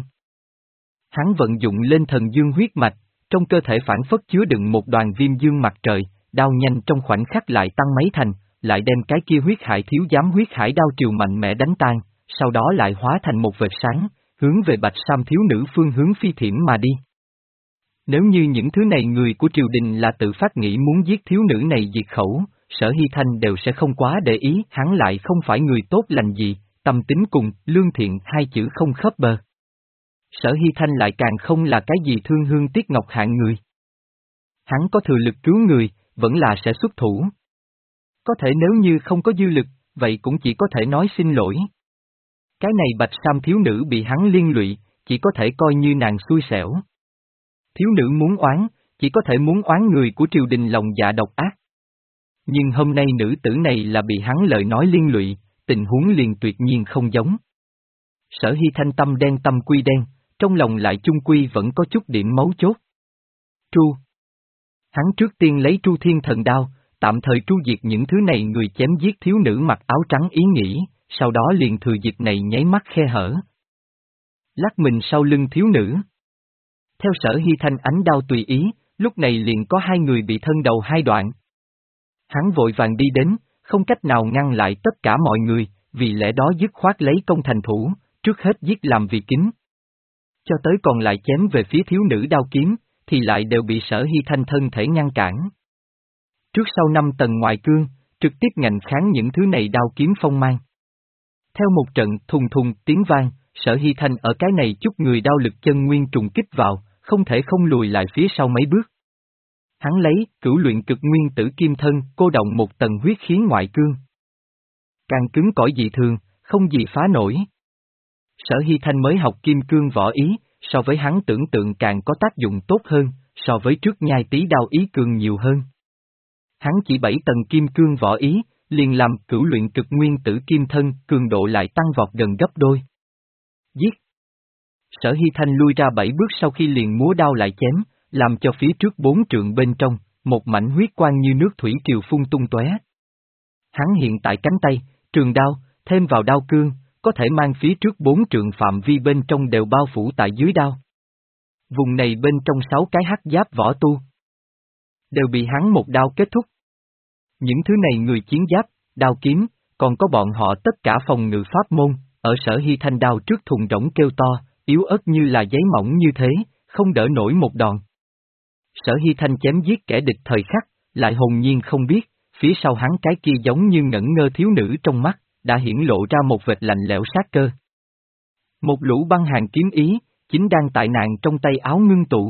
Hắn vận dụng lên thần dương huyết mạch, trong cơ thể phản phất chứa đựng một đoàn viêm dương mặt trời, đao nhanh trong khoảnh khắc lại tăng mấy thành, lại đem cái kia huyết hải thiếu giám huyết hải đao triều mạnh mẽ đánh tan, sau đó lại hóa thành một vệt sáng, hướng về bạch sam thiếu nữ phương hướng phi thiểm mà đi. Nếu như những thứ này người của triều đình là tự phát nghĩ muốn giết thiếu nữ này diệt khẩu, Sở Hy Thanh đều sẽ không quá để ý, hắn lại không phải người tốt lành gì, tâm tính cùng, lương thiện hai chữ không khớp bờ. Sở Hy Thanh lại càng không là cái gì thương hương tiếc ngọc hạng người. Hắn có thừa lực cứu người, vẫn là sẽ xuất thủ. Có thể nếu như không có dư lực, vậy cũng chỉ có thể nói xin lỗi. Cái này bạch sam thiếu nữ bị hắn liên lụy, chỉ có thể coi như nàng xui xẻo. Thiếu nữ muốn oán, chỉ có thể muốn oán người của triều đình lòng dạ độc ác. Nhưng hôm nay nữ tử này là bị hắn lời nói liên lụy, tình huống liền tuyệt nhiên không giống. Sở Hy Thanh tâm đen tâm quy đen, trong lòng lại chung quy vẫn có chút điểm mấu chốt. Tru. Hắn trước tiên lấy Tru Thiên Thần Đao, tạm thời tru diệt những thứ này người chém giết thiếu nữ mặc áo trắng ý nghĩ, sau đó liền thừa dịp này nháy mắt khe hở. Lắc mình sau lưng thiếu nữ. Theo Sở Hy Thanh ánh đao tùy ý, lúc này liền có hai người bị thân đầu hai đoạn. Hắn vội vàng đi đến, không cách nào ngăn lại tất cả mọi người, vì lẽ đó dứt khoát lấy công thành thủ, trước hết giết làm vì kính. Cho tới còn lại chém về phía thiếu nữ đao kiếm, thì lại đều bị Sở Hy Thanh thân thể ngăn cản. Trước sau năm tầng ngoại cương, trực tiếp ngạnh kháng những thứ này đao kiếm phong mang. Theo một trận thùng thùng tiếng vang, Sở Hy Thanh ở cái này chút người đao lực chân nguyên trùng kích vào, không thể không lùi lại phía sau mấy bước. Hắn lấy cửu luyện cực nguyên tử kim thân cô động một tầng huyết khí ngoại cương. Càng cứng cỏi dị thường, không gì phá nổi. Sở Hy Thanh mới học kim cương võ ý, so với hắn tưởng tượng càng có tác dụng tốt hơn, so với trước nhai tí đao ý cường nhiều hơn. Hắn chỉ bảy tầng kim cương võ ý, liền làm cửu luyện cực nguyên tử kim thân cường độ lại tăng vọt gần gấp đôi. Giết! Sở Hy Thanh lui ra bảy bước sau khi liền múa đao lại chém, làm cho phía trước bốn trượng bên trong, một mảnh huyết quang như nước thủy triều phun tung tóe. Hắn hiện tại cánh tay, trường đao, thêm vào đao cương, có thể mang phía trước bốn trượng phạm vi bên trong đều bao phủ tại dưới đao. Vùng này bên trong sáu cái hắc giáp võ tu, đều bị hắn một đao kết thúc. Những thứ này người chiến giáp, đao kiếm, còn có bọn họ tất cả phòng ngự pháp môn, ở Sở Hy Thanh đao trước thùng rỗng kêu to, yếu ớt như là giấy mỏng như thế, không đỡ nổi một đòn. Sở Hy Thanh chém giết kẻ địch thời khắc, lại hồn nhiên không biết, phía sau hắn cái kia giống như ngẩn ngơ thiếu nữ trong mắt, đã hiển lộ ra một vệt lạnh lẽo sát cơ. Một lũ băng hàn kiếm ý, chính đang tại nàng trong tay áo ngưng tụ.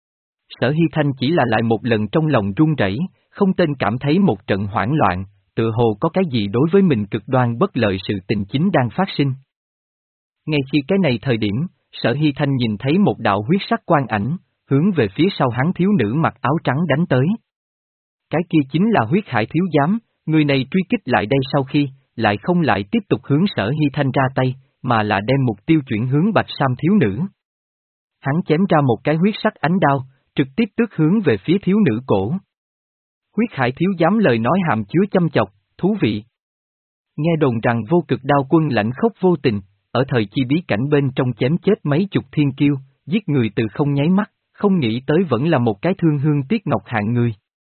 Sở Hy Thanh chỉ là lại một lần trong lòng run rẩy, không tên cảm thấy một trận hoảng loạn, tựa hồ có cái gì đối với mình cực đoan bất lợi sự tình chính đang phát sinh. Ngay khi cái này thời điểm, Sở Hy Thanh nhìn thấy một đạo huyết sắc quang ảnh, hướng về phía sau hắn thiếu nữ mặc áo trắng đánh tới. Cái kia chính là huyết hải thiếu giám, người này truy kích lại đây sau khi, lại không lại tiếp tục hướng Sở Hy Thanh ra tay, mà là đem mục tiêu chuyển hướng Bạch Sam thiếu nữ. Hắn chém ra một cái huyết sắc ánh đao, trực tiếp tước hướng về phía thiếu nữ cổ. Huyết hải thiếu giám lời nói hàm chứa châm chọc, thú vị. Nghe đồn rằng vô cực đao quân lãnh khốc vô tình, ở thời chi bí cảnh bên trong chém chết mấy chục thiên kiêu, giết người từ không nháy mắt, không nghĩ tới vẫn là một cái thương hương tiếc ngọc hạng người.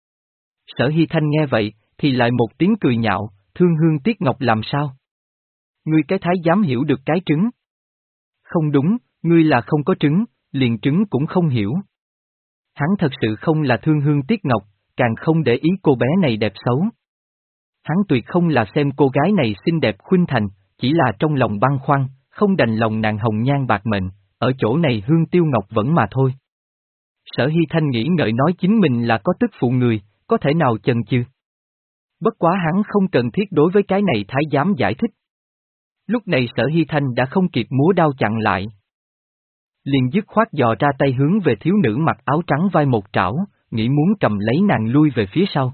Sở Hy Thanh nghe vậy, thì lại một tiếng cười nhạo, thương hương tiếc ngọc làm sao? Ngươi cái thái dám hiểu được cái trứng? Không đúng, ngươi là không có trứng, liền trứng cũng không hiểu. Hắn thật sự không là thương hương tiếc ngọc, càng không để ý cô bé này đẹp xấu. Hắn tuyệt không là xem cô gái này xinh đẹp khuynh thành, chỉ là trong lòng băn khoăn, không đành lòng nàng hồng nhan bạc mệnh, ở chỗ này hương tiêu ngọc vẫn mà thôi. Sở Hy Thanh nghĩ ngợi nói chính mình là có tức phụ người, có thể nào chần chừ. Bất quá hắn không cần thiết đối với cái này thái giám giải thích. Lúc này Sở Hy Thanh đã không kịp múa đao chặn lại. Liền dứt khoát dò ra tay hướng về thiếu nữ mặc áo trắng vai một trảo, nghĩ muốn cầm lấy nàng lui về phía sau.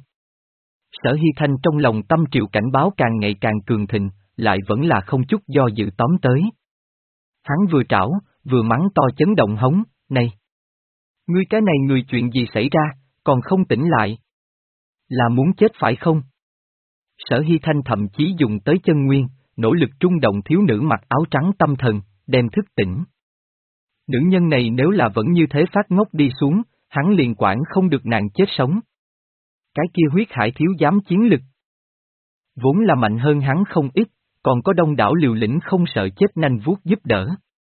Sở Hy Thanh trong lòng tâm triệu cảnh báo càng ngày càng cường thịnh, lại vẫn là không chút do dự tóm tới. Hắn vừa trảo, vừa mắng to chấn động hống, này! Ngươi cái này người chuyện gì xảy ra, còn không tỉnh lại? Là muốn chết phải không? Sở Hy Thanh thậm chí dùng tới chân nguyên, nỗ lực trung động thiếu nữ mặc áo trắng tâm thần, đem thức tỉnh. Nữ nhân này nếu là vẫn như thế phát ngốc đi xuống, hắn liền quản không được nàng chết sống. Cái kia huyết hải thiếu giám chiến lực. Vốn là mạnh hơn hắn không ít, còn có đông đảo liều lĩnh không sợ chết nanh vuốt giúp đỡ.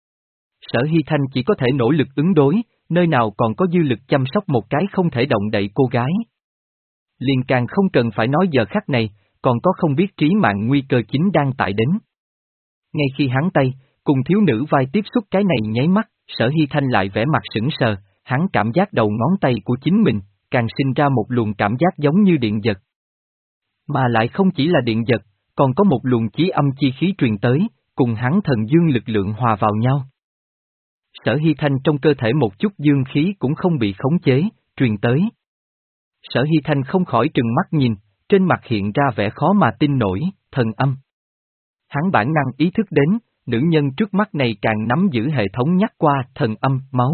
Sở Hy Thanh chỉ có thể nỗ lực ứng đối, nơi nào còn có dư lực chăm sóc một cái không thể động đậy cô gái. Liền càng không cần phải nói giờ khắc này, còn có không biết trí mạng nguy cơ chính đang tại đến. Ngay khi hắn tay, cùng thiếu nữ vai tiếp xúc cái này nháy mắt, Sở Hy Thanh lại vẻ mặt sững sờ, hắn cảm giác đầu ngón tay của chính mình, càng sinh ra một luồng cảm giác giống như điện giật. Mà lại không chỉ là điện giật, còn có một luồng chí âm chi khí truyền tới, cùng hắn thần dương lực lượng hòa vào nhau. Sở Hy Thanh trong cơ thể một chút dương khí cũng không bị khống chế, truyền tới. Sở Hy Thanh không khỏi trừng mắt nhìn, trên mặt hiện ra vẻ khó mà tin nổi, thần âm. Hắn bản năng ý thức đến, nữ nhân trước mắt này càng nắm giữ hệ thống nhắc qua thần âm, máu.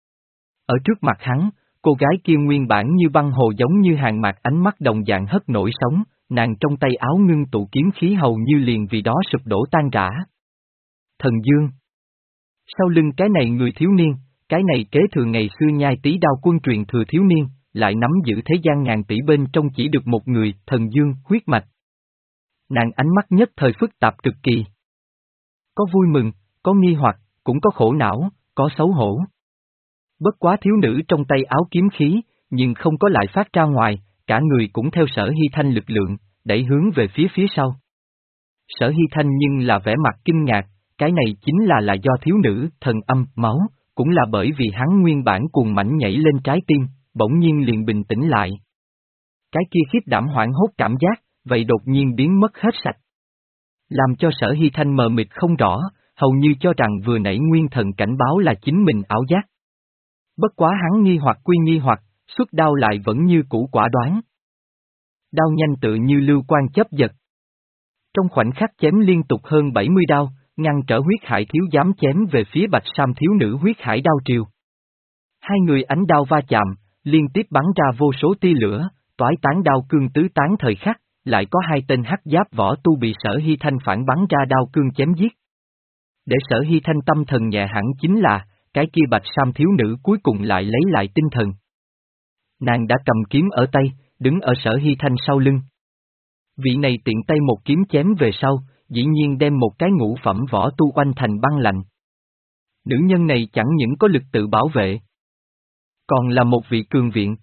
Ở trước mặt hắn, cô gái kia nguyên bản như băng hồ giống như hàng mạc ánh mắt đồng dạng hất nổi sóng, nàng trong tay áo ngưng tụ kiếm khí hầu như liền vì đó sụp đổ tan rã. Thần Dương. Sau lưng cái này người thiếu niên, cái này kế thừa ngày xưa nhai tí đao quân truyền thừa thiếu niên, lại nắm giữ thế gian ngàn tỷ bên trong chỉ được một người, Thần Dương, huyết mạch. Nàng ánh mắt nhất thời phức tạp cực kỳ. Có vui mừng, có nghi hoặc, cũng có khổ não, có xấu hổ. Bất quá thiếu nữ trong tay áo kiếm khí, nhưng không có lại phát ra ngoài, cả người cũng theo Sở Hy Thanh lực lượng, đẩy hướng về phía phía sau. Sở Hy Thanh nhưng là vẻ mặt kinh ngạc, cái này chính là là do thiếu nữ, thần âm, máu, cũng là bởi vì hắn nguyên bản cuồng mãnh nhảy lên trái tim, bỗng nhiên liền bình tĩnh lại. Cái kia khiếp đảm hoảng hốt cảm giác, vậy đột nhiên biến mất hết sạch. Làm cho Sở Hy Thanh mờ mịt không rõ, hầu như cho rằng vừa nãy nguyên thần cảnh báo là chính mình ảo giác. Bất quá hắn nghi hoặc quy nghi hoặc, xuất đao lại vẫn như cũ quả đoán. Đao nhanh tự như lưu quan chớp giật. Trong khoảnh khắc chém liên tục hơn bảy mươi đao, ngăn trở huyết hải thiếu giám chém về phía Bạch Sam thiếu nữ huyết hải đao triều. Hai người ánh đao va chạm, liên tiếp bắn ra vô số tia lửa, toái tán đao cương tứ tán thời khắc, lại có hai tên hắc giáp võ tu bị Sở Hy Thanh phản bắn ra đao cương chém giết. Để Sở Hy Thanh tâm thần nhẹ hẳn chính là, cái kia Bạch Sam thiếu nữ cuối cùng lại lấy lại tinh thần. Nàng đã cầm kiếm ở tay, đứng ở Sở Hy Thanh sau lưng. Vị này tiện tay một kiếm chém về sau, dĩ nhiên đem một cái ngũ phẩm võ tu oanh thành băng lạnh. Nữ nhân này chẳng những có lực tự bảo vệ, còn là một vị cường viện.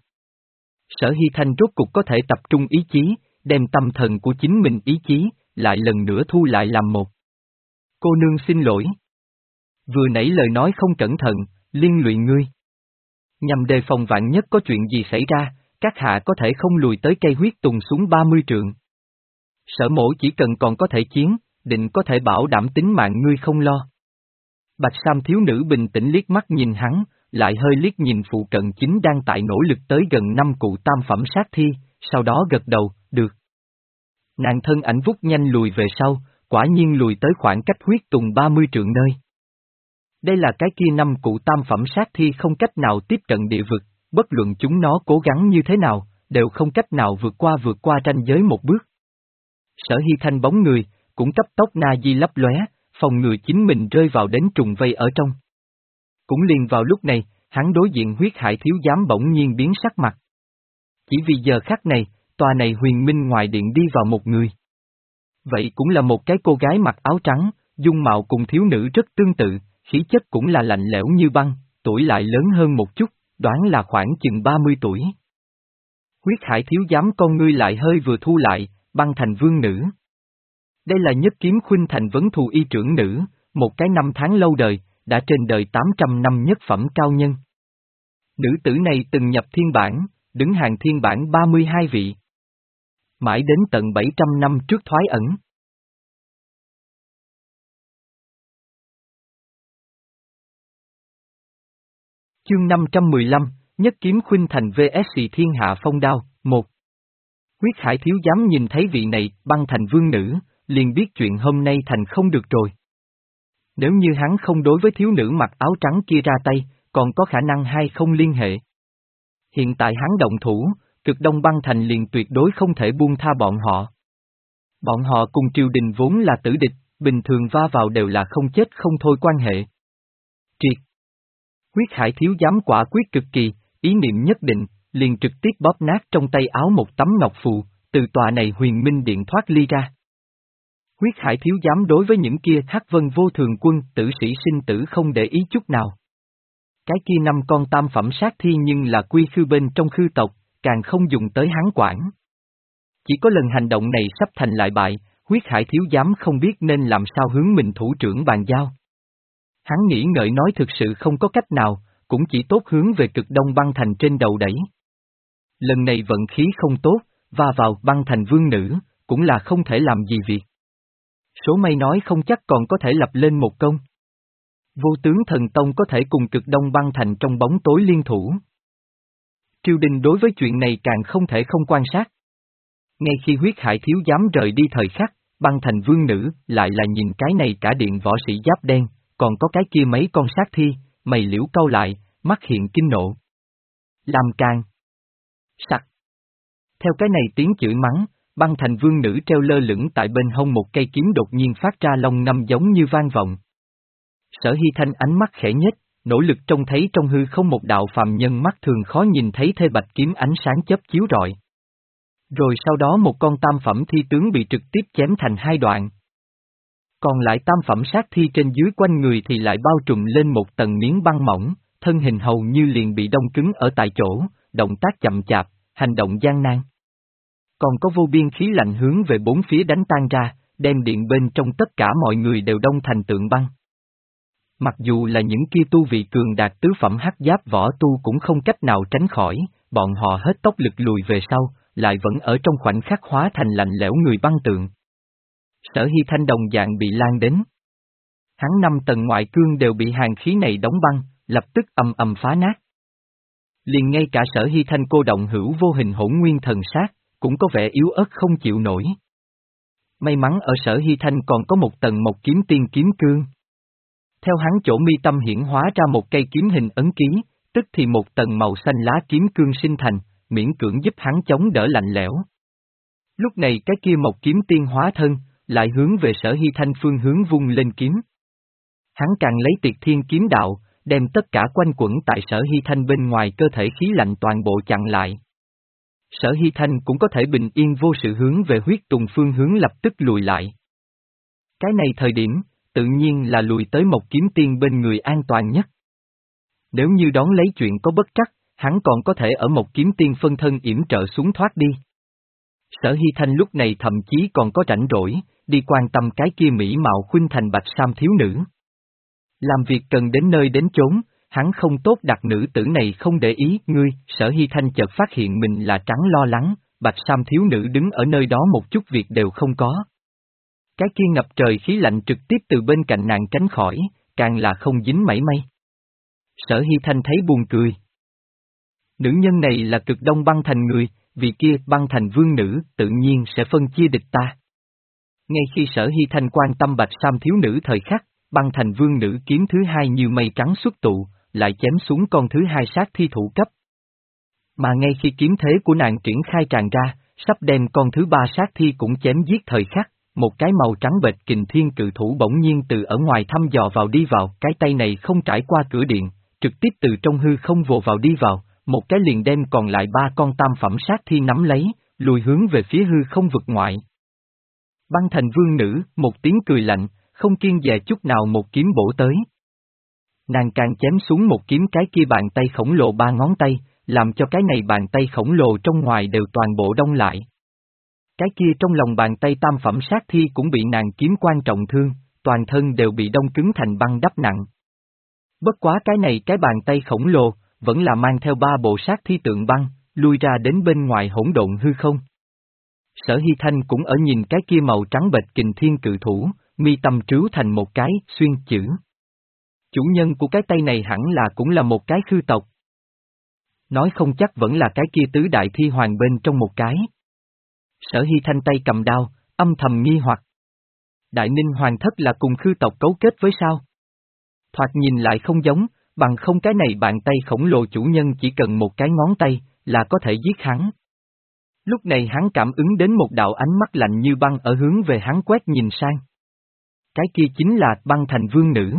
Sở Hy Thanh rốt cục có thể tập trung ý chí, đem tâm thần của chính mình ý chí, lại lần nữa thu lại làm một. Cô nương xin lỗi. Vừa nãy lời nói không cẩn thận, liên lụy ngươi. Nhằm đề phòng vạn nhất có chuyện gì xảy ra, các hạ có thể không lùi tới cây huyết tùng xuống ba mươi trượng. Sở mổ chỉ cần còn có thể chiến, định có thể bảo đảm tính mạng ngươi không lo. Bạch Sam thiếu nữ bình tĩnh liếc mắt nhìn hắn, lại hơi liếc nhìn phụ cận chính đang tại nỗ lực tới gần năm cụ tam phẩm sát thi, sau đó gật đầu, được. Nàng thân ảnh vút nhanh lùi về sau, quả nhiên lùi tới khoảng cách huyết tùng ba mươi trượng nơi. Đây là cái kia năm cụ tam phẩm sát thi không cách nào tiếp cận địa vực, bất luận chúng nó cố gắng như thế nào, đều không cách nào vượt qua vượt qua ranh giới một bước. Sở Hy Thanh bóng người, cũng cấp tốc na di lấp lóe, phòng ngừa chính mình rơi vào đến trùng vây ở trong. Cũng liền vào lúc này, hắn đối diện huyết hải thiếu giám bỗng nhiên biến sắc mặt. Chỉ vì giờ khắc này, tòa này huyền minh ngoài điện đi vào một người. Vậy cũng là một cái cô gái mặc áo trắng, dung mạo cùng thiếu nữ rất tương tự, khí chất cũng là lạnh lẽo như băng, tuổi lại lớn hơn một chút, đoán là khoảng chừng ba mươi tuổi. Huyết hải thiếu giám con ngươi lại hơi vừa thu lại, băng thành vương nữ. Đây là nhất kiếm khuynh thành vấn thù y trưởng nữ, một cái năm tháng lâu đời, đã trên đời tám trăm năm nhất phẩm cao nhân. Nữ tử này từng nhập thiên bản, đứng hàng thiên bản ba mươi hai vị. Mãi đến tận bảy trăm năm trước thoái ẩn. Chương năm trăm mười lăm, Nhất kiếm khuynh thành vs thiên hạ phong đao, một. Huyết hải thiếu giám nhìn thấy vị này, băng thành vương nữ, liền biết chuyện hôm nay thành không được rồi. Nếu như hắn không đối với thiếu nữ mặc áo trắng kia ra tay, còn có khả năng hay không liên hệ. Hiện tại hắn động thủ, cực đông băng thành liền tuyệt đối không thể buông tha bọn họ. Bọn họ cùng triều đình vốn là tử địch, bình thường va vào đều là không chết không thôi quan hệ. Triệt. Huyết hải thiếu giám quả quyết cực kỳ, ý niệm nhất định, liền trực tiếp bóp nát trong tay áo một tấm ngọc phù, từ tòa này huyền minh điện thoát ly ra. Huyết hải thiếu giám đối với những kia hắc vân vô thường quân tử sĩ sinh tử không để ý chút nào. Cái kia năm con tam phẩm sát thi nhưng là quy khư bên trong khư tộc, càng không dùng tới hắn quản. Chỉ có lần hành động này sắp thành lại bại, huyết hải thiếu giám không biết nên làm sao hướng mình thủ trưởng bàn giao. Hắn nghĩ ngợi nói thực sự không có cách nào, cũng chỉ tốt hướng về cực đông băng thành trên đầu đẩy. Lần này vận khí không tốt, va vào băng thành vương nữ, cũng là không thể làm gì việc. Số may nói không chắc còn có thể lập lên một công. Vô tướng thần tông có thể cùng cực đông băng thành trong bóng tối liên thủ. Triều đình đối với chuyện này càng không thể không quan sát. Ngay khi huyết hải thiếu giám rời đi thời khắc, băng thành vương nữ lại là nhìn cái này cả điện võ sĩ giáp đen, còn có cái kia mấy con sát thi, mày liễu cau lại, mắt hiện kinh nộ. Làm càng. Sặc. Theo cái này tiếng chửi mắng, băng thành vương nữ treo lơ lửng tại bên hông một cây kiếm đột nhiên phát ra long ngâm giống như vang vọng. Sở Hy Thanh ánh mắt khẽ nhếch, nỗ lực trông thấy trong hư không một đạo phàm nhân mắt thường khó nhìn thấy thê bạch kiếm ánh sáng chớp chiếu rọi. Rồi sau đó một con tam phẩm thi tướng bị trực tiếp chém thành hai đoạn. Còn lại tam phẩm sát thi trên dưới quanh người thì lại bao trùm lên một tầng miếng băng mỏng, thân hình hầu như liền bị đông cứng ở tại chỗ, động tác chậm chạp, hành động gian nan. Còn có vô biên khí lạnh hướng về bốn phía đánh tan ra, đem điện bên trong tất cả mọi người đều đông thành tượng băng. Mặc dù là những kia tu vị cường đạt tứ phẩm hắc giáp võ tu cũng không cách nào tránh khỏi, bọn họ hết tốc lực lùi về sau, lại vẫn ở trong khoảnh khắc hóa thành lạnh lẽo người băng tượng. Sở Hy Thanh đồng dạng bị lan đến. Hắn năm tầng ngoại cương đều bị hàn khí này đóng băng, lập tức ầm ầm phá nát. Liền ngay cả Sở Hy Thanh cô động hữu vô hình hỗn nguyên thần sát, cũng có vẻ yếu ớt không chịu nổi. May mắn ở Sở Hy Thanh còn có một tầng một kiếm tiên kiếm cương. Theo hắn chỗ mi tâm hiển hóa ra một cây kiếm hình ấn ký, tức thì một tầng màu xanh lá kiếm cương sinh thành, miễn cưỡng giúp hắn chống đỡ lạnh lẽo. Lúc này cái kia một kiếm tiên hóa thân, lại hướng về Sở Hy Thanh phương hướng vung lên kiếm. Hắn càng lấy tiệt thiên kiếm đạo, đem tất cả quanh quẩn tại Sở Hy Thanh bên ngoài cơ thể khí lạnh toàn bộ chặn lại. Sở Hy Thanh cũng có thể bình yên vô sự hướng về huyết tùng phương hướng lập tức lùi lại. Cái này thời điểm, tự nhiên là lùi tới một kiếm tiên bên người an toàn nhất. Nếu như đón lấy chuyện có bất trắc, hắn còn có thể ở một kiếm tiên phân thân yểm trợ xuống thoát đi. Sở Hy Thanh lúc này thậm chí còn có rảnh rỗi, đi quan tâm cái kia mỹ mạo khuynh thành bạch sam thiếu nữ. Làm việc cần đến nơi đến chốn, hắn không tốt đặt nữ tử này không để ý. Ngươi, Sở Hy Thanh chợt phát hiện mình là trắng lo lắng, bạch sam thiếu nữ đứng ở nơi đó một chút việc đều không có. Cái kia ngập trời khí lạnh trực tiếp từ bên cạnh nàng tránh khỏi, càng là không dính mảy may. Sở Hy Thanh thấy buồn cười. Nữ nhân này là cực đông băng thành người, vì kia băng thành vương nữ tự nhiên sẽ phân chia địch ta. Ngay khi Sở Hy Thanh quan tâm Bạch Sam thiếu nữ thời khắc, băng thành vương nữ kiếm thứ hai như mây trắng xuất tụ, lại chém xuống con thứ hai sát thi thủ cấp. Mà ngay khi kiếm thế của nàng triển khai tràn ra, sắp đem con thứ ba sát thi cũng chém giết thời khắc, một cái màu trắng bệch kình thiên cự thủ bỗng nhiên từ ở ngoài thăm dò vào đi vào, cái tay này không trải qua cửa điện, trực tiếp từ trong hư không vồ vào đi vào, một cái liền đem còn lại ba con tam phẩm sát thi nắm lấy, lùi hướng về phía hư không vực ngoại. Băng thành vương nữ, một tiếng cười lạnh, không kiêng dè chút nào một kiếm bổ tới. Nàng càng chém xuống một kiếm, cái kia bàn tay khổng lồ ba ngón tay, làm cho cái này bàn tay khổng lồ trong ngoài đều toàn bộ đông lại. Cái kia trong lòng bàn tay tam phẩm sát thi cũng bị nàng kiếm quan trọng thương, toàn thân đều bị đông cứng thành băng đắp nặng. Bất quá cái này cái bàn tay khổng lồ, vẫn là mang theo ba bộ sát thi tượng băng, lui ra đến bên ngoài hỗn độn hư không. Sở Hy Thanh cũng ở nhìn cái kia màu trắng bệch kình thiên cự thủ, mi tâm trứu thành một cái, xuyên chữ. Chủ nhân của cái tay này hẳn là cũng là một cái khư tộc. Nói không chắc vẫn là cái kia tứ đại thi hoàng bên trong một cái. Sở Hy Thanh tay cầm đao, âm thầm nghi hoặc. Đại Ninh Hoàng thất là cùng khư tộc cấu kết với sao? Thoạt nhìn lại không giống, bằng không cái này bàn tay khổng lồ chủ nhân chỉ cần một cái ngón tay, là có thể giết hắn. Lúc này hắn cảm ứng đến một đạo ánh mắt lạnh như băng ở hướng về hắn quét nhìn sang. Cái kia chính là băng thành vương nữ.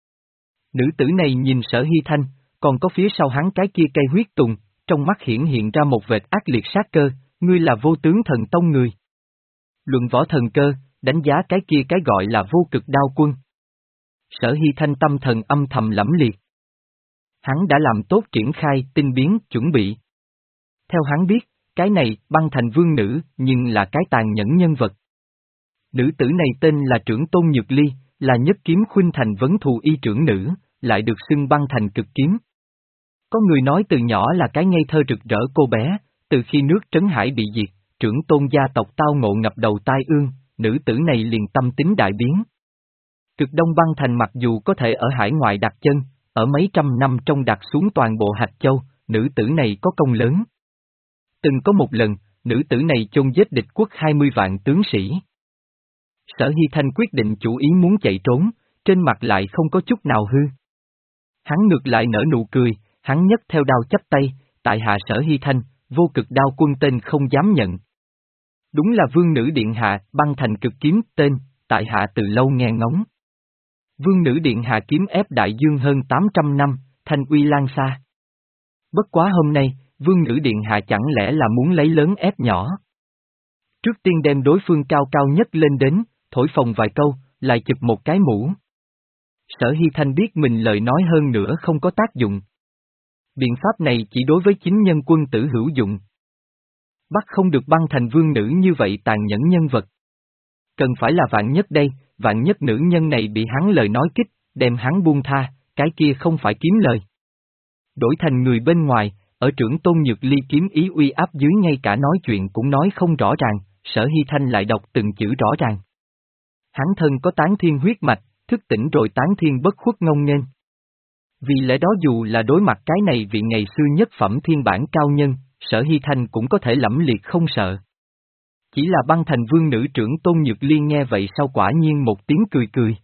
Nữ tử này nhìn Sở Hy Thanh, còn có phía sau hắn cái kia cây huyết tùng, trong mắt hiển hiện ra một vệt ác liệt sát cơ, ngươi là vô tướng thần tông người. Luận võ thần cơ, đánh giá cái kia cái gọi là vô cực đao quân. Sở Hy Thanh tâm thần âm thầm lẫm liệt. Hắn đã làm tốt triển khai, tinh biến, chuẩn bị. Theo hắn biết, cái này, băng thành vương nữ, nhưng là cái tàn nhẫn nhân vật. Nữ tử này tên là Trưởng Tôn Nhược Ly, là nhất kiếm khuynh thành vấn thù y trưởng nữ, lại được xưng băng thành cực kiếm. Có người nói từ nhỏ là cái ngây thơ rực rỡ cô bé, từ khi nước Trấn Hải bị diệt, trưởng tôn gia tộc tao ngộ ngập đầu tai ương, nữ tử này liền tâm tính đại biến. Cực đông băng thành mặc dù có thể ở hải ngoại đặt chân, ở mấy trăm năm trong đặt xuống toàn bộ Hạch Châu, nữ tử này có công lớn. Từng có một lần, nữ tử này chôn giết địch quốc hai mươi vạn tướng sĩ. Sở Hy Thanh quyết định chủ ý muốn chạy trốn, trên mặt lại không có chút nào hư. Hắn ngược lại nở nụ cười, hắn nhấc theo đao chắp tay, tại hạ Sở Hy Thanh, vô cực đao quân tên không dám nhận. Đúng là vương nữ điện hạ, băng thành cực kiếm, tên, tại hạ từ lâu nghe ngóng. Vương nữ điện hạ kiếm ép đại dương hơn tám trăm năm, thanh uy lan xa. Bất quá hôm nay, vương nữ điện hạ chẳng lẽ là muốn lấy lớn ép nhỏ. Trước tiên đem đối phương cao cao nhất lên đến, thổi phồng vài câu, lại chụp một cái mũ. Sở Hy Thanh biết mình lời nói hơn nữa không có tác dụng. Biện pháp này chỉ đối với chính nhân quân tử hữu dụng. Bắt không được băng thành vương nữ như vậy tàn nhẫn nhân vật. Cần phải là vạn nhất đây, vạn nhất nữ nhân này bị hắn lời nói kích, đem hắn buông tha, cái kia không phải kiếm lời. Đổi thành người bên ngoài, ở Trưởng Tôn Nhược Ly kiếm ý uy áp dưới ngay cả nói chuyện cũng nói không rõ ràng, Sở Hy Thanh lại đọc từng chữ rõ ràng. Hắn thân có tán thiên huyết mạch, thức tỉnh rồi tán thiên bất khuất ngông nghênh. Vì lẽ đó dù là đối mặt cái này vị ngày xưa nhất phẩm thiên bản cao nhân, Sở Hy Thanh cũng có thể lẫm liệt không sợ. Chỉ là băng thành vương nữ Trưởng Tôn Nhược Liên nghe vậy sau quả nhiên một tiếng cười cười.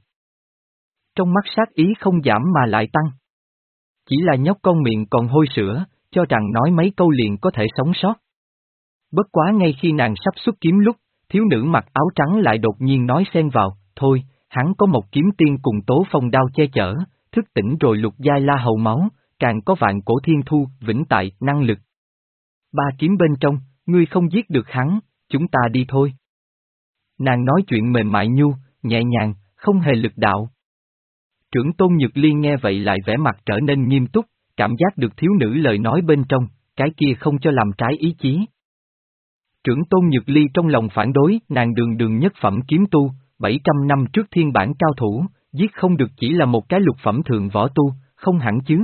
Trong mắt sát ý không giảm mà lại tăng. Chỉ là nhóc con miệng còn hôi sữa, cho rằng nói mấy câu liền có thể sống sót. Bất quá ngay khi nàng sắp xuất kiếm lúc, thiếu nữ mặc áo trắng lại đột nhiên nói xen vào, thôi, hắn có một kiếm tiên cùng tố phong đao che chở, thức tỉnh rồi lục giai la hầu máu, càng có vạn cổ thiên thu, vĩnh tại, năng lực. Ba kiếm bên trong, ngươi không giết được hắn, chúng ta đi thôi. Nàng nói chuyện mềm mại nhu, nhẹ nhàng, không hề lực đạo. Trưởng Tôn Nhược Liên nghe vậy lại vẻ mặt trở nên nghiêm túc, cảm giác được thiếu nữ lời nói bên trong, cái kia không cho làm trái ý chí. Trưởng Tôn Nhược Ly trong lòng phản đối, nàng đường đường nhất phẩm kiếm tu, bảy trăm năm trước thiên bản cao thủ, giết không được chỉ là một cái lục phẩm thượng võ tu, không hẳn chứ.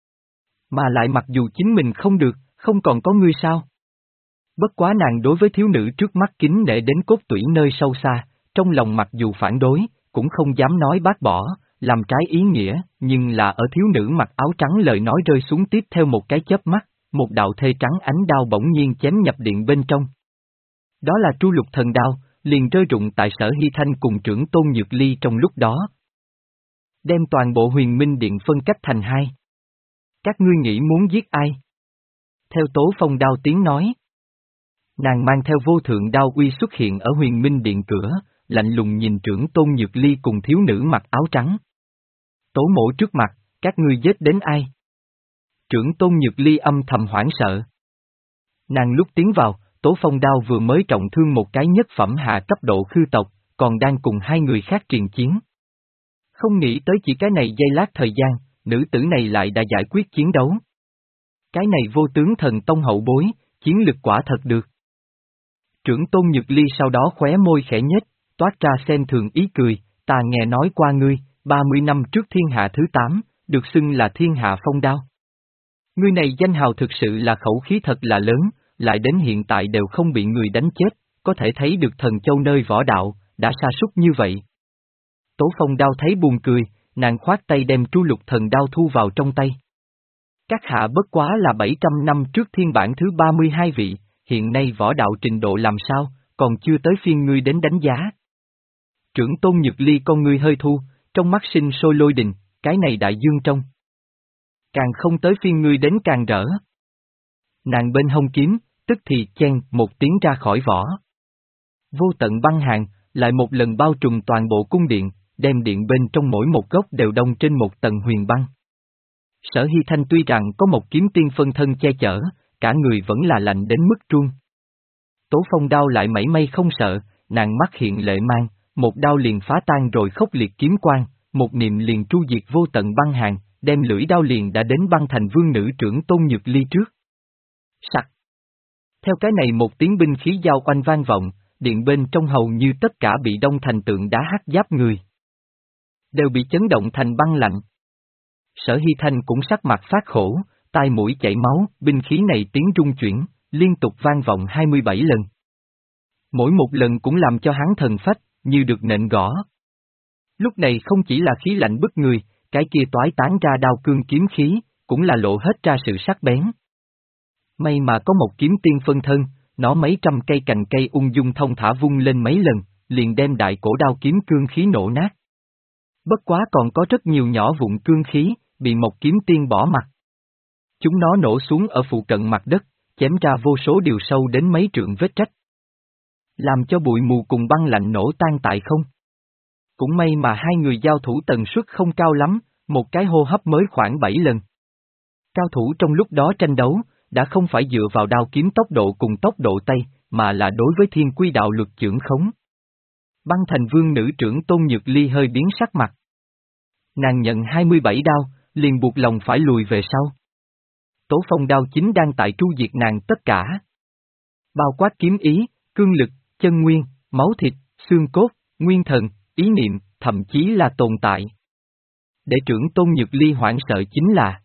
Mà lại mặc dù chính mình không được, không còn có ngươi sao. Bất quá nàng đối với thiếu nữ trước mắt kính nể đến cốt tủy nơi sâu xa, trong lòng mặc dù phản đối, cũng không dám nói bác bỏ, làm trái ý nghĩa, nhưng là ở thiếu nữ mặc áo trắng lời nói rơi xuống tiếp theo một cái chớp mắt, một đạo thê trắng ánh đao bỗng nhiên chém nhập điện bên trong. Đó là tru lục thần đao, liền rơi rụng tại Sở Hy Thanh cùng trưởng Tôn Nhược Ly trong lúc đó. Đem toàn bộ huyền minh điện phân cách thành hai. Các ngươi nghĩ muốn giết ai? Theo Tố Phong đao tiếng nói. Nàng mang theo vô thượng đao uy xuất hiện ở huyền minh điện cửa, lạnh lùng nhìn trưởng Tôn Nhược Ly cùng thiếu nữ mặc áo trắng. Tố mổ trước mặt, các ngươi giết đến ai? Trưởng Tôn Nhược Ly âm thầm hoảng sợ. Nàng lúc tiến vào, Tố Phong đao vừa mới trọng thương một cái nhất phẩm hạ cấp độ khư tộc, còn đang cùng hai người khác triền chiến. Không nghĩ tới chỉ cái này giây lát thời gian, nữ tử này lại đã giải quyết chiến đấu. Cái này vô tướng thần tông hậu bối, chiến lực quả thật được. Trưởng Tôn Nhược Ly sau đó khóe môi khẽ nhếch, toát ra xem thường ý cười, ta nghe nói qua ngươi, ba mươi năm trước thiên hạ thứ tám, được xưng là thiên hạ phong đao. Ngươi này danh hào thực sự là khẩu khí thật là lớn, lại đến hiện tại đều không bị người đánh chết, có thể thấy được thần châu nơi võ đạo, đã sa sút như vậy. Tố Phong đao thấy buồn cười, nàng khoát tay đem tru lục thần đao thu vào trong tay. Các hạ bất quá là bảy trăm năm trước thiên bản thứ ba mươi hai vị, hiện nay võ đạo trình độ làm sao, còn chưa tới phiên ngươi đến đánh giá. Trưởng Tôn Nhược Ly con ngươi hơi thu, trong mắt sinh sôi lôi đình, cái này đại dương trong. Càng không tới phiên ngươi đến càng rỡ. Nàng bên hông kiếm, tức thì chen một tiếng ra khỏi vỏ. Vô tận băng hàng, lại một lần bao trùm toàn bộ cung điện, đem điện bên trong mỗi một góc đều đông trên một tầng huyền băng. Sở Hy Thanh tuy rằng có một kiếm tiên phân thân che chở, cả người vẫn là lạnh đến mức run. Tố Phong đao lại mảy may không sợ, nàng mắt hiện lệ mang, một đao liền phá tan rồi khốc liệt kiếm quang, một niệm liền tru diệt vô tận băng hàng, đem lưỡi đao liền đã đến băng thành vương nữ trưởng Tôn Nhược Ly trước. Sặc. Theo cái này một tiếng binh khí giao oanh vang vọng, điện bên trong hầu như tất cả bị đông thành tượng đá hắc giáp người. Đều bị chấn động thành băng lạnh. Sở Hy Thanh cũng sắc mặt phát khổ, tai mũi chảy máu, binh khí này tiếng rung chuyển, liên tục vang vọng hai mươi bảy lần. Mỗi một lần cũng làm cho hắn thần phách, như được nện gõ. Lúc này không chỉ là khí lạnh bức người, cái kia toái tán ra đao cương kiếm khí, cũng là lộ hết ra sự sắc bén. May mà có một kiếm tiên phân thân, nó mấy trăm cây cành cây ung dung thông thả vung lên mấy lần, liền đem đại cổ đao kiếm cương khí nổ nát. Bất quá còn có rất nhiều nhỏ vụn cương khí, bị một kiếm tiên bỏ mặt. Chúng nó nổ xuống ở phụ cận mặt đất, chém ra vô số điều sâu đến mấy trượng vết rách. Làm cho bụi mù cùng băng lạnh nổ tan tại không. Cũng may mà hai người giao thủ tần suất không cao lắm, một cái hô hấp mới khoảng bảy lần. Cao thủ trong lúc đó tranh đấu, đã không phải dựa vào đao kiếm tốc độ cùng tốc độ tay, mà là đối với thiên quy đạo luật chưởng khống. Băng thành vương nữ trưởng Tôn Nhược Ly hơi biến sắc mặt. Nàng nhận hai mươi bảy đao, liền buộc lòng phải lùi về sau. Tố Phong đao chính đang tại tru diệt nàng tất cả. Bao quát kiếm ý, cương lực, chân nguyên, máu thịt, xương cốt, nguyên thần, ý niệm, thậm chí là tồn tại. Để trưởng Tôn Nhược Ly hoảng sợ chính là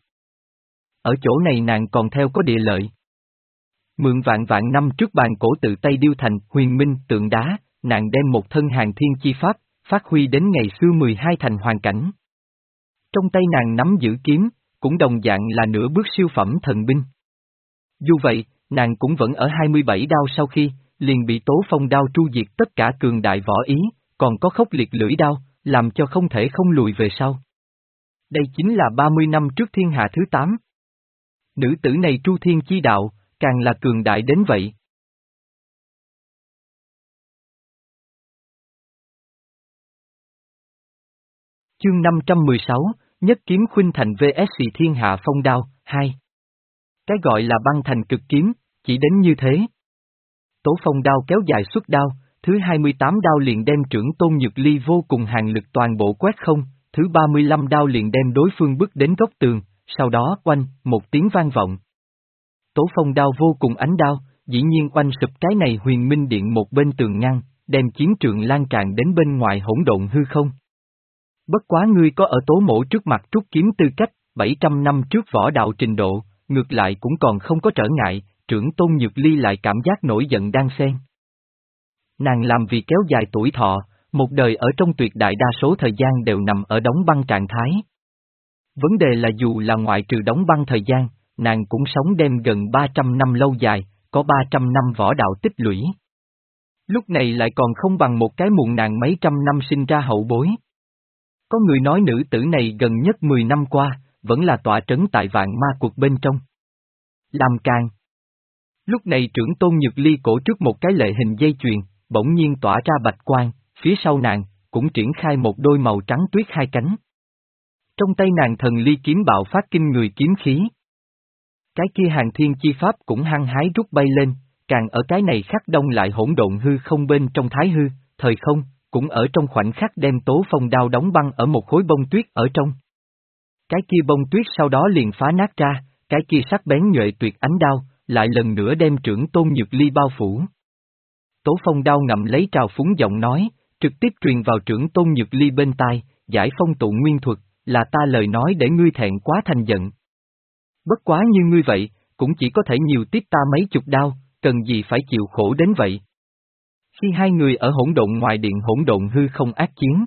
ở chỗ này nàng còn theo có địa lợi. Mượn vạn vạn năm trước bàn cổ tự Tây điêu thành huyền minh tượng đá, nàng đem một thân hàng thiên chi pháp, phát huy đến ngày xưa mười hai thành hoàn cảnh. Trong tay nàng nắm giữ kiếm, cũng đồng dạng là nửa bước siêu phẩm thần binh. Dù vậy, nàng cũng vẫn ở hai mươi bảy đao sau khi, liền bị Tố Phong đao tru diệt tất cả cường đại võ ý, còn có khốc liệt lưỡi đao, làm cho không thể không lùi về sau. Đây chính là ba mươi năm trước thiên hạ thứ tám. Nữ tử này tru thiên chi đạo, càng là cường đại đến vậy. Chương năm trăm mười sáu, Nhất kiếm khuynh thành vs thiên hạ phong đao, hai. Cái gọi là băng thành cực kiếm, chỉ đến như thế. Tố Phong đao kéo dài xuất đao, thứ hai mươi tám đao liền đem trưởng Tôn Nhược Ly vô cùng hàng lực toàn bộ quét không, thứ ba mươi lăm đao liền đem đối phương bước đến góc tường, sau đó oanh, một tiếng vang vọng. Tố Phong đao vô cùng ánh đao, dĩ nhiên oanh sụp cái này huyền minh điện một bên tường ngăn, đem chiến trường lan tràn đến bên ngoài hỗn độn hư không. Bất quá ngươi có ở Tố mổ trước mặt trút kiếm tư cách, bảy trăm năm trước võ đạo trình độ, ngược lại cũng còn không có trở ngại, trưởng Tôn Nhược Ly lại cảm giác nổi giận đang xen. Nàng làm vì kéo dài tuổi thọ, Một đời ở trong tuyệt đại đa số thời gian đều nằm ở đóng băng trạng thái. Vấn đề là dù là ngoại trừ đóng băng thời gian, nàng cũng sống đêm gần ba trăm năm lâu dài, có ba trăm năm võ đạo tích lũy. Lúc này lại còn không bằng một cái muộn nàng mấy trăm năm sinh ra hậu bối. Có người nói nữ tử này gần nhất mười năm qua, vẫn là tọa trấn tại vạn ma cuộc bên trong. Làm càng. Lúc này trưởng tôn Nhược Ly cổ trước một cái lệ hình dây chuyền, bỗng nhiên tỏa ra bạch quang, phía sau nàng, cũng triển khai một đôi màu trắng tuyết hai cánh. Trong tay nàng thần ly kiếm bạo phát kinh người kiếm khí. Cái kia hàng thiên chi pháp cũng hăng hái rút bay lên, càng ở cái này khắc đông lại hỗn độn hư không bên trong thái hư, thời không, cũng ở trong khoảnh khắc đem tố phong đao đóng băng ở một khối bông tuyết ở trong. Cái kia bông tuyết sau đó liền phá nát ra, cái kia sắc bén nhuệ tuyệt ánh đao, lại lần nữa đem trưởng tôn Nhược Ly bao phủ. Tố phong đao ngậm lấy trào phúng giọng nói, trực tiếp truyền vào trưởng tôn Nhược Ly bên tai, giải phong tụ nguyên thuật, là ta lời nói để ngươi thẹn quá thành giận. Bất quá như ngươi vậy, cũng chỉ có thể nhiều tiếp ta mấy chục đao, cần gì phải chịu khổ đến vậy. Khi hai người ở hỗn độn ngoài điện hỗn độn hư không ác chiến,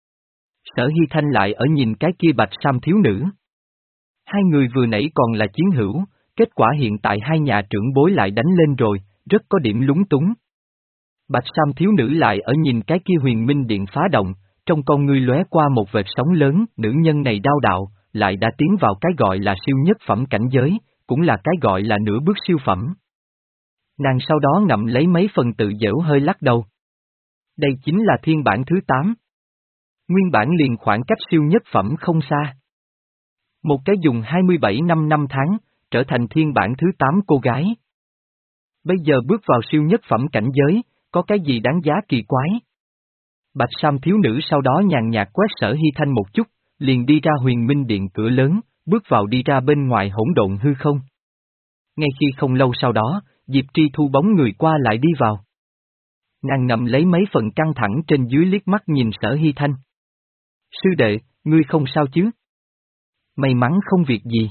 Sở Hy Thanh lại ở nhìn cái kia bạch sam thiếu nữ. Hai người vừa nãy còn là chiến hữu, kết quả hiện tại hai nhà trưởng bối lại đánh lên rồi, rất có điểm lúng túng. Bạch sam thiếu nữ lại ở nhìn cái kia huyền minh điện phá động, trong con ngươi lóe qua một vệt sóng lớn, nữ nhân này đao đạo, lại đã tiến vào cái gọi là siêu nhất phẩm cảnh giới, cũng là cái gọi là nửa bước siêu phẩm. Nàng sau đó ngậm lấy mấy phần tự giễu hơi lắc đầu. Đây chính là thiên bản thứ tám. Nguyên bản liền khoảng cách siêu nhất phẩm không xa. Một cái dùng hai mươi bảy năm năm tháng, trở thành thiên bản thứ tám cô gái. Bây giờ bước vào siêu nhất phẩm cảnh giới, có cái gì đáng giá kỳ quái? Bạch sam thiếu nữ sau đó nhàn nhạt quét Sở Hy Thanh một chút, liền đi ra huyền minh điện cửa lớn, bước vào đi ra bên ngoài hỗn độn hư không. Ngay khi không lâu sau đó, Diệp Tri Thu bóng người qua lại đi vào. Nàng ngậm lấy mấy phần căng thẳng trên dưới liếc mắt nhìn Sở Hy Thanh. Sư đệ, ngươi không sao chứ? May mắn không việc gì.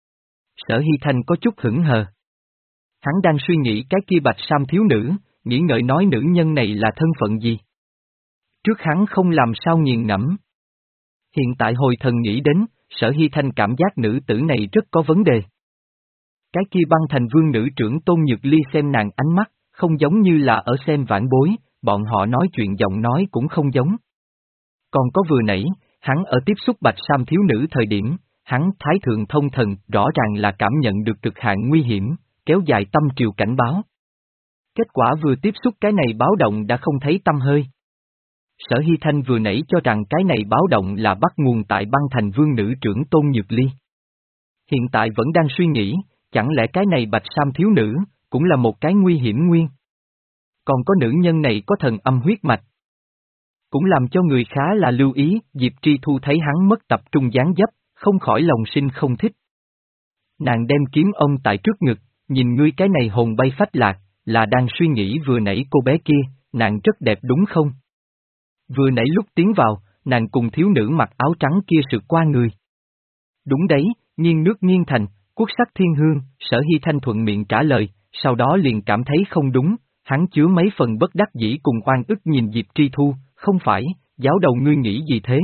Sở Hy Thanh có chút hững hờ. Hắn đang suy nghĩ cái kia bạch sam thiếu nữ, nghĩ ngợi nói nữ nhân này là thân phận gì. Trước hắn không làm sao nghiền ngẫm. Hiện tại hồi thần nghĩ đến, Sở Hy Thanh cảm giác nữ tử này rất có vấn đề. Cái kia băng thành vương nữ trưởng Tôn Nhược Ly xem nàng ánh mắt, không giống như là ở xem vãn bối, bọn họ nói chuyện giọng nói cũng không giống. Còn có vừa nãy, hắn ở tiếp xúc bạch sam thiếu nữ thời điểm, hắn thái thượng thông thần rõ ràng là cảm nhận được cực hạn nguy hiểm, kéo dài tâm triều cảnh báo. Kết quả vừa tiếp xúc cái này báo động đã không thấy tâm hơi. Sở Hy Thanh vừa nãy cho rằng cái này báo động là bắt nguồn tại băng thành vương nữ trưởng Tôn Nhược Ly. Hiện tại vẫn đang suy nghĩ, chẳng lẽ cái này bạch sam thiếu nữ, cũng là một cái nguy hiểm nguyên. Còn có nữ nhân này có thần âm huyết mạch. Cũng làm cho người khá là lưu ý, Diệp Tri Thu thấy hắn mất tập trung dáng dấp, không khỏi lòng sinh không thích. Nàng đem kiếm ông tại trước ngực, nhìn ngươi cái này hồn bay phách lạc, là đang suy nghĩ vừa nãy cô bé kia, nàng rất đẹp đúng không? Vừa nãy lúc tiến vào, nàng cùng thiếu nữ mặc áo trắng kia sượt qua người. Đúng đấy, nghiêng nước nghiêng thành, quốc sắc thiên hương, Sở Hy Thanh thuận miệng trả lời, sau đó liền cảm thấy không đúng, hắn chứa mấy phần bất đắc dĩ cùng oan ức nhìn Diệp Tri Thu, không phải, giáo đầu ngươi nghĩ gì thế?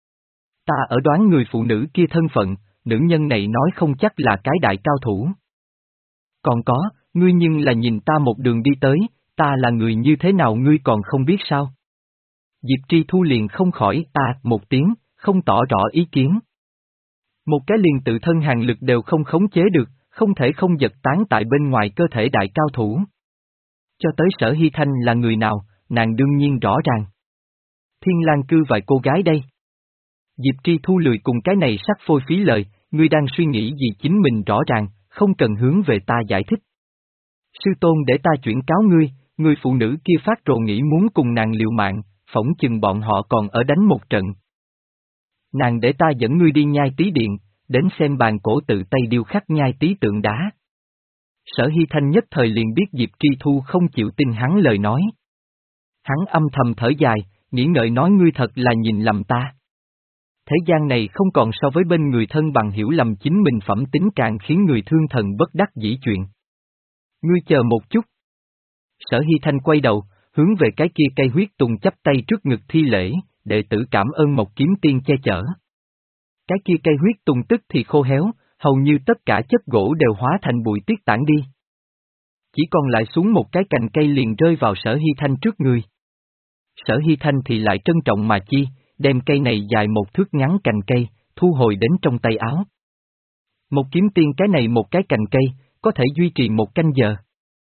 Ta ở đoán người phụ nữ kia thân phận, nữ nhân này nói không chắc là cái đại cao thủ. Còn có, ngươi nhưng là nhìn ta một đường đi tới, ta là người như thế nào ngươi còn không biết sao? Diệp Tri Thu liền không khỏi à một tiếng, không tỏ rõ ý kiến. Một cái liền tự thân hàng lực đều không khống chế được, không thể không giật tán tại bên ngoài cơ thể đại cao thủ. Cho tới Sở Hy Thanh là người nào, nàng đương nhiên rõ ràng. Thiên Lang Cư vài cô gái đây. Diệp Tri Thu lười cùng cái này sắc phôi phí lời, ngươi đang suy nghĩ gì chính mình rõ ràng, không cần hướng về ta giải thích. Sư tôn để ta chuyển cáo ngươi, người phụ nữ kia phát rồ nghĩ muốn cùng nàng liều mạng, phỏng chừng bọn họ còn ở đánh một trận. Nàng để ta dẫn ngươi đi Nhai Tý Điện, đến xem bàn cổ tự Tây điêu khắc nhai tí tượng đá. Sở Hy Thanh nhất thời liền biết Diệp Tri Thu không chịu tin hắn lời nói. Hắn âm thầm thở dài, nghĩ ngợi nói ngươi thật là nhìn lầm ta. Thế gian này không còn so với bên người thân bằng hiểu lầm chính mình phẩm tính càng khiến người thương thần bất đắc dĩ chuyện. Ngươi chờ một chút. Sở Hy Thanh quay đầu, hướng về cái kia cây huyết tùng chắp tay trước ngực thi lễ, đệ tử cảm ơn Mộc Kiếm Tiên che chở. Cái kia cây huyết tùng tức thì khô héo, hầu như tất cả chất gỗ đều hóa thành bụi tiết tản đi. Chỉ còn lại xuống một cái cành cây liền rơi vào Sở Hy Thanh trước người. Sở Hy Thanh thì lại trân trọng mà chi, đem cây này dài một thước ngắn cành cây, thu hồi đến trong tay áo. Một kiếm tiên cái này một cái cành cây, có thể duy trì một canh giờ.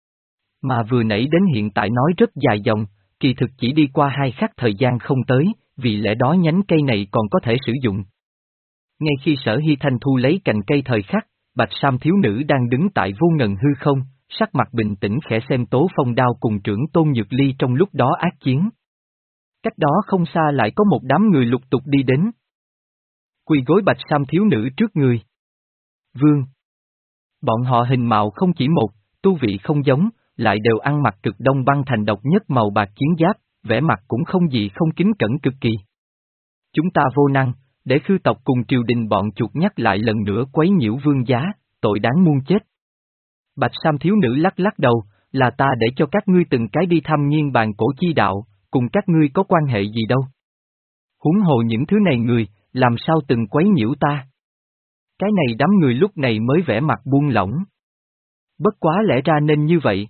Mà vừa nãy đến hiện tại nói rất dài dòng, kỳ thực chỉ đi qua hai khắc thời gian không tới, vì lẽ đó nhánh cây này còn có thể sử dụng. Ngay khi Sở Hy Thanh thu lấy cành cây thời khắc, Bạch Sam thiếu nữ đang đứng tại vô ngần hư không, sắc mặt bình tĩnh khẽ xem Tố Phong Đao cùng trưởng Tôn Nhược Ly trong lúc đó ác chiến. Cách đó không xa lại có một đám người lục tục đi đến. Quỳ gối Bạch Sam thiếu nữ trước người. Vương. Bọn họ hình mạo không chỉ một, tu vị không giống, lại đều ăn mặc cực đông băng thành độc nhất màu bạc chiến giáp, vẻ mặt cũng không gì không kính cẩn cực kỳ. Chúng ta vô năng, để khư tộc cùng triều đình bọn chuột nhắc lại lần nữa quấy nhiễu vương giá, tội đáng muôn chết. Bạch Sam thiếu nữ lắc lắc đầu, là ta để cho các ngươi từng cái đi thăm nhiên bàn cổ chi đạo, cùng các ngươi có quan hệ gì đâu. Huống hồ những thứ này người, làm sao từng quấy nhiễu ta. Cái này đám người lúc này mới vẻ mặt buông lỏng. Bất quá lẽ ra nên như vậy.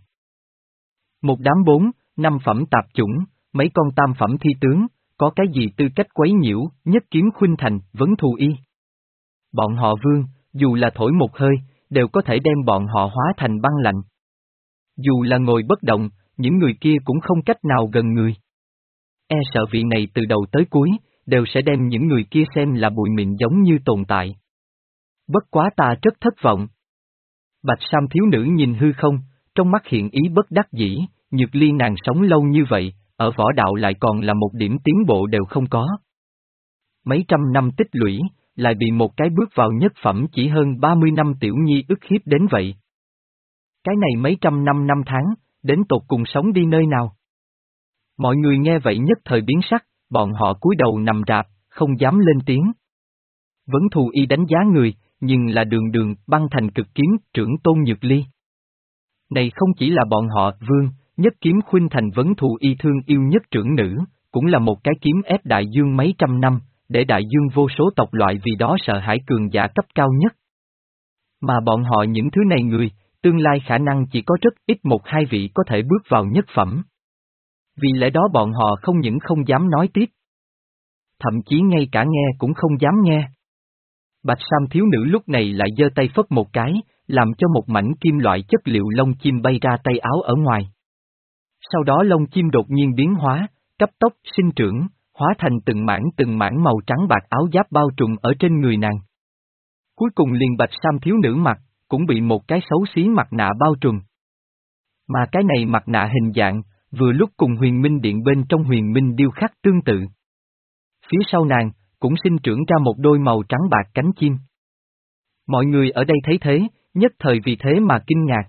Một đám bốn, năm phẩm tạp chủng, mấy con tam phẩm thi tướng, có cái gì tư cách quấy nhiễu, nhất kiếm khuynh thành, vấn thù y. Bọn họ vương, dù là thổi một hơi, đều có thể đem bọn họ hóa thành băng lạnh. Dù là ngồi bất động, những người kia cũng không cách nào gần người. E sợ vị này từ đầu tới cuối, đều sẽ đem những người kia xem là bụi mịn giống như tồn tại. Bất quá ta rất thất vọng. Bạch Sam thiếu nữ nhìn hư không, trong mắt hiện ý bất đắc dĩ, Nhược Ly nàng sống lâu như vậy, ở võ đạo lại còn là một điểm tiến bộ đều không có. Mấy trăm năm tích lũy, lại bị một cái bước vào nhất phẩm chỉ hơn ba mươi năm tiểu nhi ức hiếp đến vậy. Cái này mấy trăm năm năm tháng, đến tột cùng sống đi nơi nào? Mọi người nghe vậy nhất thời biến sắc, bọn họ cúi đầu nằm rạp, không dám lên tiếng. Vấn thù y đánh giá người, nhưng là đường đường băng thành cực kiếm trưởng Tôn Nhược Ly. Này không chỉ là bọn họ vương, nhất kiếm khuynh thành vấn thù y thương yêu nhất trưởng nữ, cũng là một cái kiếm ép đại dương mấy trăm năm, để đại dương vô số tộc loại vì đó sợ hãi cường giả cấp cao nhất. Mà bọn họ những thứ này người, tương lai khả năng chỉ có rất ít một hai vị có thể bước vào nhất phẩm. Vì lẽ đó bọn họ không những không dám nói tiếp. Thậm chí ngay cả nghe cũng không dám nghe. Bạch Sam thiếu nữ lúc này lại giơ tay phất một cái, làm cho một mảnh kim loại chất liệu lông chim bay ra tay áo ở ngoài. Sau đó lông chim đột nhiên biến hóa, cấp tốc sinh trưởng, hóa thành từng mảng từng mảng màu trắng bạc áo giáp bao trùm ở trên người nàng. Cuối cùng liền Bạch Sam thiếu nữ mặt, cũng bị một cái xấu xí mặt nạ bao trùm. Mà cái này mặt nạ hình dạng, vừa lúc cùng huyền minh điện bên trong huyền minh điêu khắc tương tự. Phía sau nàng, cũng sinh trưởng ra một đôi màu trắng bạc cánh chim. Mọi người ở đây thấy thế, nhất thời vì thế mà kinh ngạc.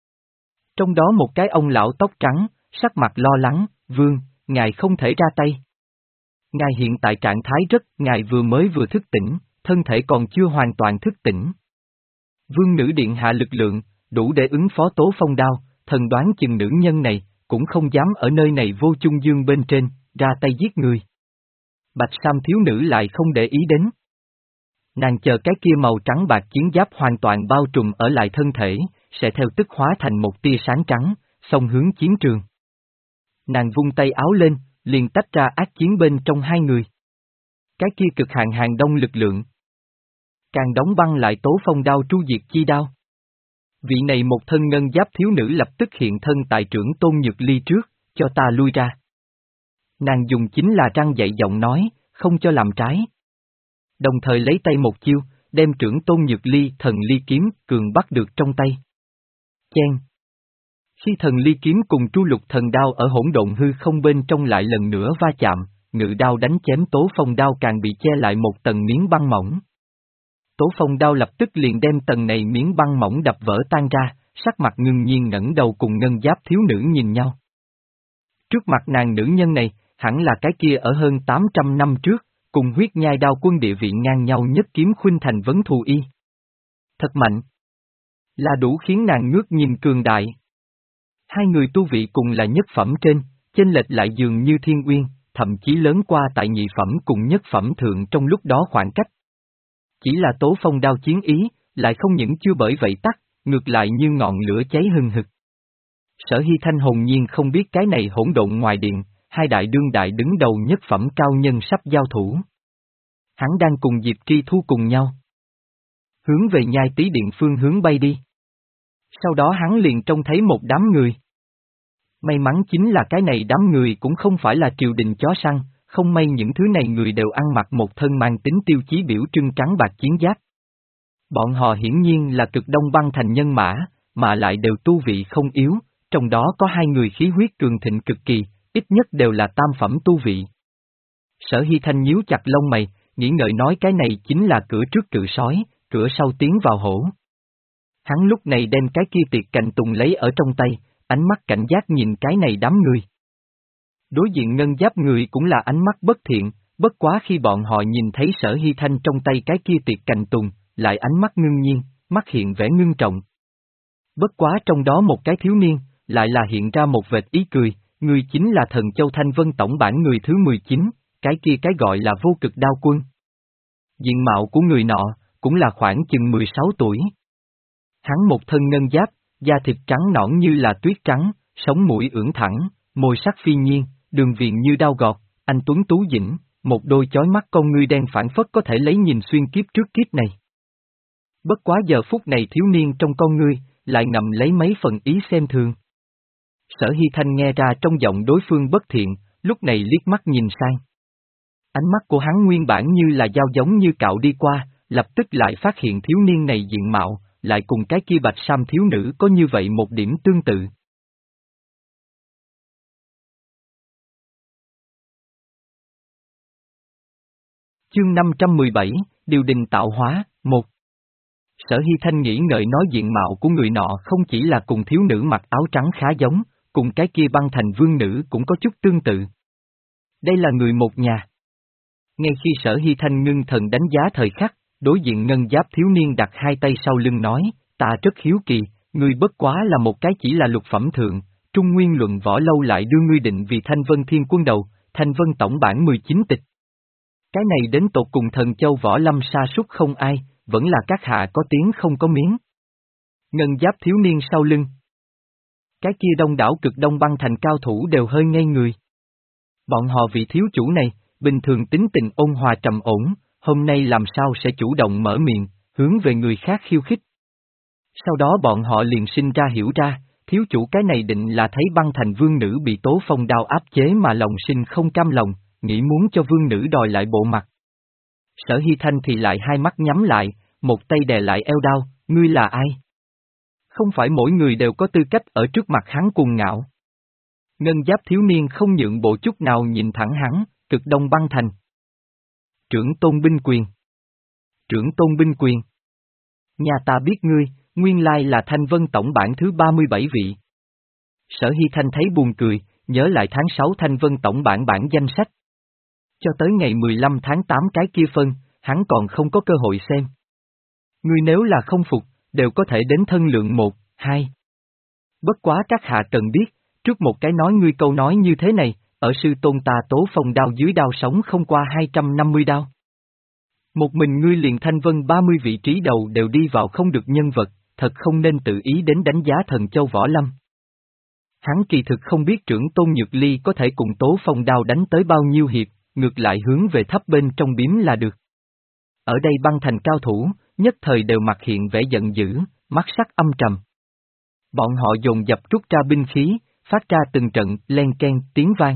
Trong đó một cái ông lão tóc trắng, sắc mặt lo lắng, vương, ngài không thể ra tay. Ngài hiện tại trạng thái rất, ngài vừa mới vừa thức tỉnh, thân thể còn chưa hoàn toàn thức tỉnh. Vương nữ điện hạ lực lượng, đủ để ứng phó Tố Phong Đao, thần đoán chừng nữ nhân này, cũng không dám ở nơi này vô chung dương bên trên, ra tay giết người. Bạch Sam thiếu nữ lại không để ý đến. Nàng chờ cái kia màu trắng bạc chiến giáp hoàn toàn bao trùm ở lại thân thể, sẽ theo tức hóa thành một tia sáng trắng, xông hướng chiến trường. Nàng vung tay áo lên, liền tách ra ác chiến bên trong hai người. Cái kia cực hạn hàng đông lực lượng. Càng đóng băng lại Tố Phong Đao tru diệt chi đao. Vị này một thân ngân giáp thiếu nữ lập tức hiện thân tại trưởng Tôn Nhược Ly trước, cho ta lui ra. Nàng dùng chính là răng dạy giọng nói, không cho làm trái. Đồng thời lấy tay một chiêu, đem trưởng Tôn Nhược Ly thần ly kiếm cường bắt được trong tay. Chen. Khi thần ly kiếm cùng tru lục thần đao ở hỗn độn hư không bên trong lại lần nữa va chạm, ngự đao đánh chém Tố Phong Đao càng bị che lại một tầng miếng băng mỏng. Tố Phong Đao lập tức liền đem tầng này miếng băng mỏng đập vỡ tan ra, sắc mặt ngưng nhiên ngẩng đầu cùng ngân giáp thiếu nữ nhìn nhau. Trước mặt nàng nữ nhân này, hẳn là cái kia ở hơn tám trăm năm trước, cùng huyết nhai đao quân địa vị ngang nhau nhất kiếm khuynh thành vấn thù y. Thật mạnh. Là đủ khiến nàng ngước nhìn cường đại. Hai người tu vị cùng là nhất phẩm trên, chênh lệch lại dường như thiên uyên, thậm chí lớn qua tại nhị phẩm cùng nhất phẩm thượng trong lúc đó khoảng cách. Chỉ là tố phong đao chiến ý, lại không những chưa bởi vậy tắt, ngược lại như ngọn lửa cháy hừng hực. Sở Hy Thanh hồn nhiên không biết cái này hỗn độn ngoài điện, hai đại đương đại đứng đầu nhất phẩm cao nhân sắp giao thủ. Hắn đang cùng Diệp Tri Thu cùng nhau. Hướng về nhai tí điện phương hướng bay đi. Sau đó hắn liền trông thấy một đám người. May mắn chính là cái này đám người cũng không phải là triều đình chó săn, không may những thứ này người đều ăn mặc một thân mang tính tiêu chí biểu trưng trắng bạc chiến giáp. Bọn họ hiển nhiên là cực đông băng thành nhân mã, mà lại đều tu vị không yếu, trong đó có hai người khí huyết cường thịnh cực kỳ, ít nhất đều là tam phẩm tu vị. Sở Hy Thanh nhíu chặt lông mày, nghĩ ngợi nói cái này chính là cửa trước cự sói, cửa sau tiến vào hổ. Hắn lúc này đem cái kia tiệt cành tùng lấy ở trong tay, ánh mắt cảnh giác nhìn cái này đám người. Đối diện ngân giáp người cũng là ánh mắt bất thiện, bất quá khi bọn họ nhìn thấy Sở Hy Thanh trong tay cái kia tiệt cành tùng, lại ánh mắt ngưng nhiên, mắt hiện vẻ ngưng trọng. Bất quá trong đó một cái thiếu niên, lại là hiện ra một vệt ý cười, người chính là Thần Châu Thanh Vân tổng bản người thứ mười chín, cái kia cái gọi là vô cực đao quân. Diện mạo của người nọ, cũng là khoảng chừng mười sáu tuổi. Hắn một thân ngân giáp, da thịt trắng nõn như là tuyết trắng, sống mũi ưỡn thẳng, môi sắc phi nhiên, đường viền như đao gọt, anh tuấn tú dĩnh, một đôi chói mắt con ngươi đen phản phất có thể lấy nhìn xuyên kiếp trước kiếp này. Bất quá giờ phút này thiếu niên trong con ngươi, lại ngậm lấy mấy phần ý xem thường. Sở Hy Thanh nghe ra trong giọng đối phương bất thiện, lúc này liếc mắt nhìn sang. Ánh mắt của hắn nguyên bản như là dao giống như cạo đi qua, lập tức lại phát hiện thiếu niên này diện mạo, lại cùng cái kia bạch sam thiếu nữ có như vậy một điểm tương tự. Chương năm trăm mười bảy, Điều đình tạo hóa, một. Sở Hy Thanh nghĩ ngợi nói diện mạo của người nọ không chỉ là cùng thiếu nữ mặc áo trắng khá giống, cùng cái kia băng thành vương nữ cũng có chút tương tự. Đây là người một nhà. Ngay khi Sở Hy Thanh ngưng thần đánh giá thời khắc, đối diện ngân giáp thiếu niên đặt hai tay sau lưng nói, ta rất hiếu kỳ, ngươi bất quá là một cái chỉ là lục phẩm thượng, trung nguyên luận võ lâu lại đưa ngươi định vì Thanh Vân Thiên Quân đầu, Thanh Vân tổng bản mười chín tịch. Cái này đến tột cùng Thần Châu võ lâm sa sút không ai, vẫn là các hạ có tiếng không có miếng. Ngân giáp thiếu niên sau lưng. Cái kia đông đảo cực đông băng thành cao thủ đều hơi ngây người. Bọn họ vị thiếu chủ này, bình thường tính tình ôn hòa trầm ổn, hôm nay làm sao sẽ chủ động mở miệng, hướng về người khác khiêu khích. Sau đó bọn họ liền sinh ra hiểu ra, thiếu chủ cái này định là thấy băng thành vương nữ bị tố phong đao áp chế mà lòng sinh không cam lòng, nghĩ muốn cho vương nữ đòi lại bộ mặt. Sở Hy Thanh thì lại hai mắt nhắm lại, một tay đè lại eo đao, ngươi là ai? Không phải mỗi người đều có tư cách ở trước mặt hắn cuồng ngạo. Ngân giáp thiếu niên không nhượng bộ chút nào nhìn thẳng hắn, cực đông băng thành. Trưởng tôn binh quyền. Trưởng tôn binh quyền. Nhà ta biết ngươi, nguyên lai là Thanh Vân tổng bản thứ ba mươi bảy vị. Sở Hy Thanh thấy buồn cười, nhớ lại tháng sáu Thanh Vân tổng bản bản danh sách. Cho tới ngày mười lăm tháng tám cái kia phân, hắn còn không có cơ hội xem. Ngươi nếu là không phục, đều có thể đến thân lượng một, hai. Bất quá các hạ cần biết, trước một cái nói ngươi câu nói như thế này, ở sư tôn ta tố phong đao dưới đao sống không qua hai trăm năm mươi đao. Một mình ngươi liền Thanh Vân ba mươi vị trí đầu đều đi vào không được nhân vật, thật không nên tự ý đến đánh giá Thần Châu võ lâm. Hắn kỳ thực không biết trưởng tôn Nhược Ly có thể cùng tố phong đao đánh tới bao nhiêu hiệp, ngược lại hướng về thấp bên trong biếm là được. Ở đây băng thành cao thủ, nhất thời đều mặt hiện vẻ giận dữ, mắt sắc âm trầm. Bọn họ dồn dập rút ra binh khí, phát ra từng trận len ken tiếng vang.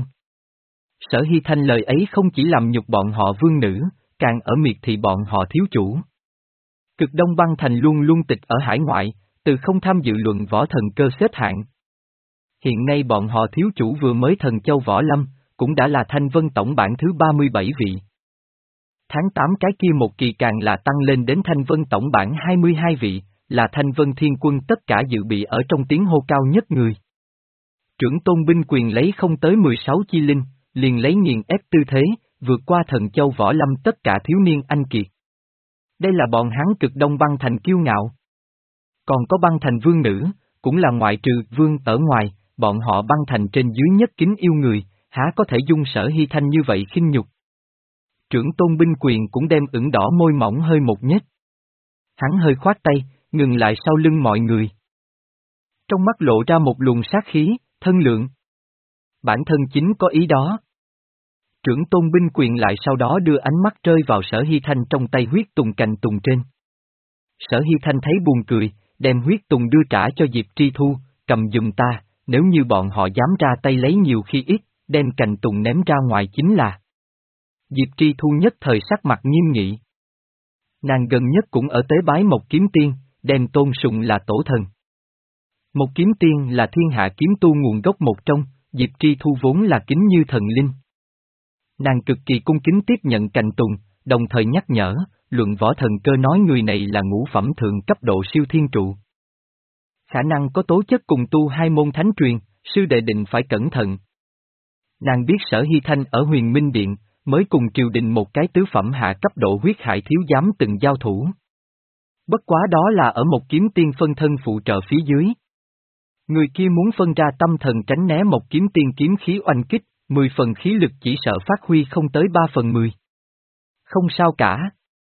Sở Hy Thanh lời ấy không chỉ làm nhục bọn họ vương nữ, càng ở miệt thị bọn họ thiếu chủ. Cực đông băng thành luôn luôn tịch ở hải ngoại, từ không tham dự luận võ thần cơ xếp hạng. Hiện nay bọn họ thiếu chủ vừa mới Thần Châu võ lâm, cũng đã là Thanh Vân tổng bản thứ ba mươi bảy vị. Tháng tám cái kia một kỳ càng là tăng lên đến Thanh Vân tổng bản hai mươi hai vị, là Thanh Vân Thiên Quân tất cả dự bị ở trong tiếng hô cao nhất người. Trưởng tôn binh quyền lấy không tới mười sáu chi linh, liền lấy nghiền ép tư thế, vượt qua Thần Châu võ lâm tất cả thiếu niên anh kiệt. Đây là bọn hắn cực đông băng thành kiêu ngạo. Còn có băng thành vương nữ, cũng là ngoại trừ vương ở ngoài, bọn họ băng thành trên dưới nhất kính yêu người, há có thể dung Sở Hy Thanh như vậy khinh nhục. Trưởng tôn binh quyền cũng đem ửng đỏ môi mỏng hơi một nhếch. Hắn hơi khoát tay, ngừng lại sau lưng mọi người. Trong mắt lộ ra một luồng sát khí, thân lượng. Bản thân chính có ý đó. Trưởng tôn binh quyền lại sau đó đưa ánh mắt rơi vào Sở Hy Thanh trong tay huyết tùng cành tùng trên. Sở Hy Thanh thấy buồn cười, đem huyết tùng đưa trả cho Diệp Tri Thu, cầm giùm ta, nếu như bọn họ dám ra tay lấy nhiều khi ít, đem cành tùng ném ra ngoài chính là. Diệp Tri Thu nhất thời sắc mặt nghiêm nghị. Nàng gần nhất cũng ở tế bái một kiếm tiên, đem tôn sùng là tổ thần. Một kiếm tiên là thiên hạ kiếm tu nguồn gốc một trong, Diệp Tri Thu vốn là kính như thần linh. Nàng cực kỳ cung kính tiếp nhận cành tùng, đồng thời nhắc nhở, luận võ thần cơ nói người này là ngũ phẩm thượng cấp độ siêu thiên trụ. Khả năng có tố chất cùng tu hai môn thánh truyền, sư đệ định phải cẩn thận. Nàng biết Sở Hy Thanh ở Huyền Minh Điện, mới cùng triều đình một cái tứ phẩm hạ cấp độ huyết hại thiếu giám từng giao thủ. Bất quá đó là ở một kiếm tiên phân thân phụ trợ phía dưới. Người kia muốn phân ra tâm thần tránh né một kiếm tiên kiếm khí oanh kích, mười phần khí lực chỉ sợ phát huy không tới ba phần mười. Không sao cả.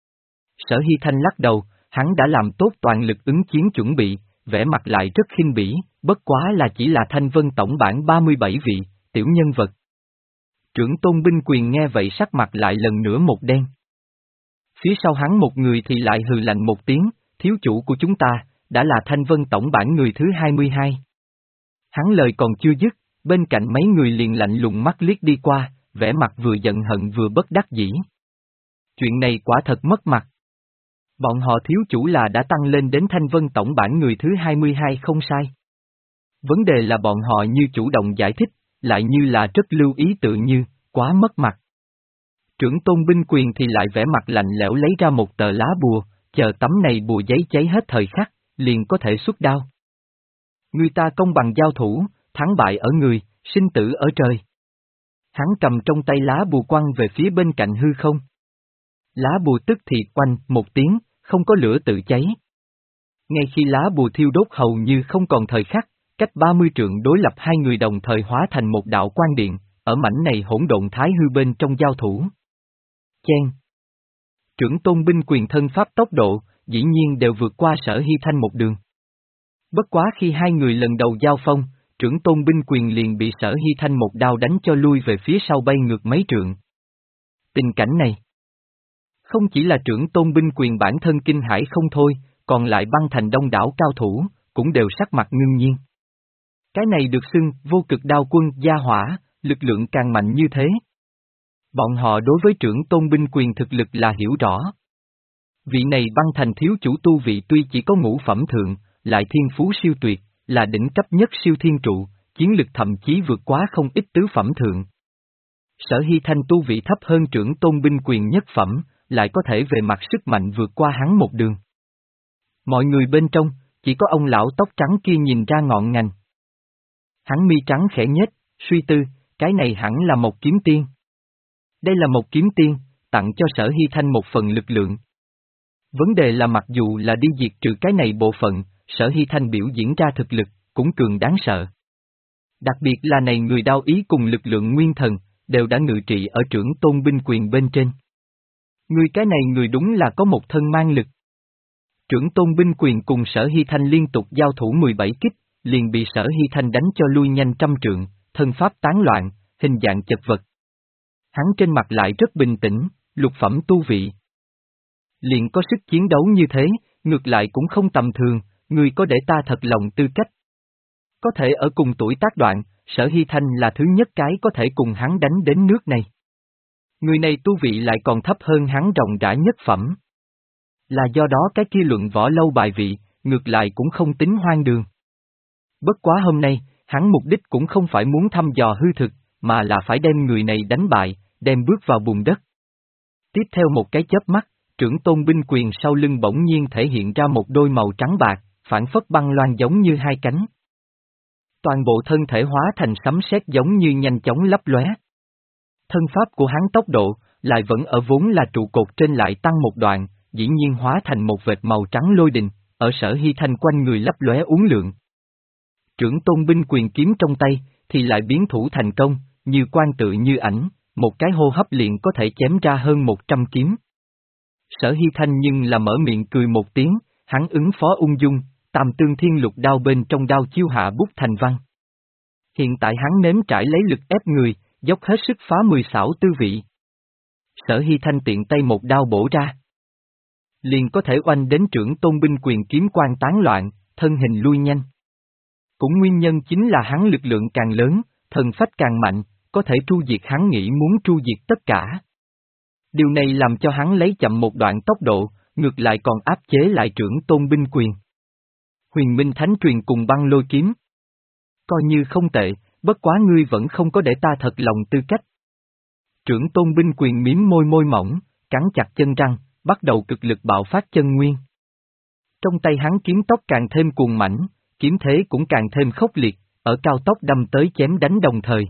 Sở Hy Thanh lắc đầu, hắn đã làm tốt toàn lực ứng chiến chuẩn bị, vẻ mặt lại rất khinh bỉ, bất quá là chỉ là Thanh Vân tổng bản ba mươi bảy vị, tiểu nhân vật. Trưởng tôn binh quyền nghe vậy sắc mặt lại lần nữa một đen. Phía sau hắn một người thì lại hừ lạnh một tiếng, thiếu chủ của chúng ta, đã là Thanh Vân tổng bản người thứ hai mươi hai. Hắn lời còn chưa dứt, bên cạnh mấy người liền lạnh lùng mắt liếc đi qua, vẻ mặt vừa giận hận vừa bất đắc dĩ. Chuyện này quả thật mất mặt. Bọn họ thiếu chủ là đã tăng lên đến Thanh Vân tổng bản người thứ hai mươi hai không sai. Vấn đề là bọn họ như chủ động giải thích, lại như là rất lưu ý tự như, quá mất mặt. Trưởng tôn binh quyền thì lại vẻ mặt lạnh lẽo lấy ra một tờ lá bùa, chờ tấm này bùa giấy cháy hết thời khắc, liền có thể xuất đao. Người ta công bằng giao thủ, thắng bại ở người, sinh tử ở trời. Hắn cầm trong tay lá bùa quăng về phía bên cạnh hư không. Lá bùa tức thì quanh một tiếng, không có lửa tự cháy. Ngay khi lá bùa thiêu đốt hầu như không còn thời khắc, cách ba mươi trượng đối lập hai người đồng thời hóa thành một đạo quang điện, ở mảnh này hỗn độn thái hư bên trong giao thủ. Chen. Trưởng tôn binh quyền thân pháp tốc độ, dĩ nhiên đều vượt qua Sở Hy Thanh một đường. Bất quá khi hai người lần đầu giao phong, trưởng tôn binh quyền liền bị Sở Hy Thanh một đao đánh cho lui về phía sau bay ngược mấy trượng. Tình cảnh này không chỉ là trưởng tôn binh quyền bản thân kinh hãi không thôi, còn lại băng thành đông đảo cao thủ, cũng đều sắc mặt ngưng nhiên. Cái này được xưng vô cực đao quân gia hỏa, lực lượng càng mạnh như thế. Bọn họ đối với trưởng tôn binh quyền thực lực là hiểu rõ. Vị này băng thành thiếu chủ tu vị tuy chỉ có ngũ phẩm thượng, lại thiên phú siêu tuyệt, là đỉnh cấp nhất siêu thiên trụ, chiến lực thậm chí vượt quá không ít tứ phẩm thượng. Sở Hy Thanh tu vị thấp hơn trưởng tôn binh quyền nhất phẩm, lại có thể về mặt sức mạnh vượt qua hắn một đường. Mọi người bên trong, chỉ có ông lão tóc trắng kia nhìn ra ngọn ngành. Hắn mi trắng khẽ nhếch, suy tư, cái này hẳn là một kiếm tiên. Đây là một kiếm tiên, tặng cho Sở Hy Thanh một phần lực lượng. Vấn đề là mặc dù là đi diệt trừ cái này bộ phận, Sở Hy Thanh biểu diễn ra thực lực, cũng cường đáng sợ. Đặc biệt là này người đao ý cùng lực lượng nguyên thần, đều đã ngự trị ở trưởng tôn binh quyền bên trên. Người cái này người đúng là có một thân mang lực. Trưởng tôn binh quyền cùng Sở Hy Thanh liên tục giao thủ mười bảy kích, liền bị Sở Hy Thanh đánh cho lui nhanh trăm trượng, thân pháp tán loạn, hình dạng chật vật. Hắn trên mặt lại rất bình tĩnh, lục phẩm tu vị. Liền có sức chiến đấu như thế, ngược lại cũng không tầm thường, người có để ta thật lòng tư cách. Có thể ở cùng tuổi tác đoạn, Sở Hy Thanh là thứ nhất cái có thể cùng hắn đánh đến nước này. Người này tu vị lại còn thấp hơn hắn rộng rãi nhất phẩm. Là do đó cái kia luận võ lâu bài vị, ngược lại cũng không tính hoang đường. Bất quá hôm nay, hắn mục đích cũng không phải muốn thăm dò hư thực, mà là phải đem người này đánh bại, đem bước vào bùn đất. Tiếp theo một cái chớp mắt, trưởng tôn binh quyền sau lưng bỗng nhiên thể hiện ra một đôi màu trắng bạc, phản phất băng loan giống như hai cánh. Toàn bộ thân thể hóa thành sấm sét giống như nhanh chóng lấp lóe. Thân pháp của hắn tốc độ, lại vẫn ở vốn là trụ cột trên lại tăng một đoạn, dĩ nhiên hóa thành một vệt màu trắng lôi đình, ở Sở Hy Thanh quanh người lấp lóe uốn lượn. Trưởng tôn binh quyền kiếm trong tay, thì lại biến thủ thành công, như quan tự như ảnh, một cái hô hấp liền có thể chém ra hơn một trăm kiếm. Sở Hy Thanh nhưng là mở miệng cười một tiếng, hắn ứng phó ung dung, tam tương thiên lục đao bên trong đao chiêu hạ bút thành văn. Hiện tại hắn nếm trải lấy lực ép người, dốc hết sức phá mười xảo tư vị. Sở Hy Thanh tiện tay một đao bổ ra, liền có thể oanh đến trưởng tôn binh quyền kiếm quan tán loạn, thân hình lui nhanh. Cũng nguyên nhân chính là hắn lực lượng càng lớn, thần phách càng mạnh, có thể tru diệt hắn nghĩ muốn tru diệt tất cả. Điều này làm cho hắn lấy chậm một đoạn tốc độ, ngược lại còn áp chế lại trưởng tôn binh quyền. Huyền Minh Thánh Truyền cùng băng lôi kiếm. Coi như không tệ, bất quá ngươi vẫn không có để ta thật lòng tư cách. Trưởng tôn binh quyền miếm môi môi mỏng, cắn chặt chân răng, bắt đầu cực lực bạo phát chân nguyên. Trong tay hắn kiếm tốc càng thêm cuồng mãnh, kiếm thế cũng càng thêm khốc liệt, ở cao tốc đâm tới chém đánh đồng thời.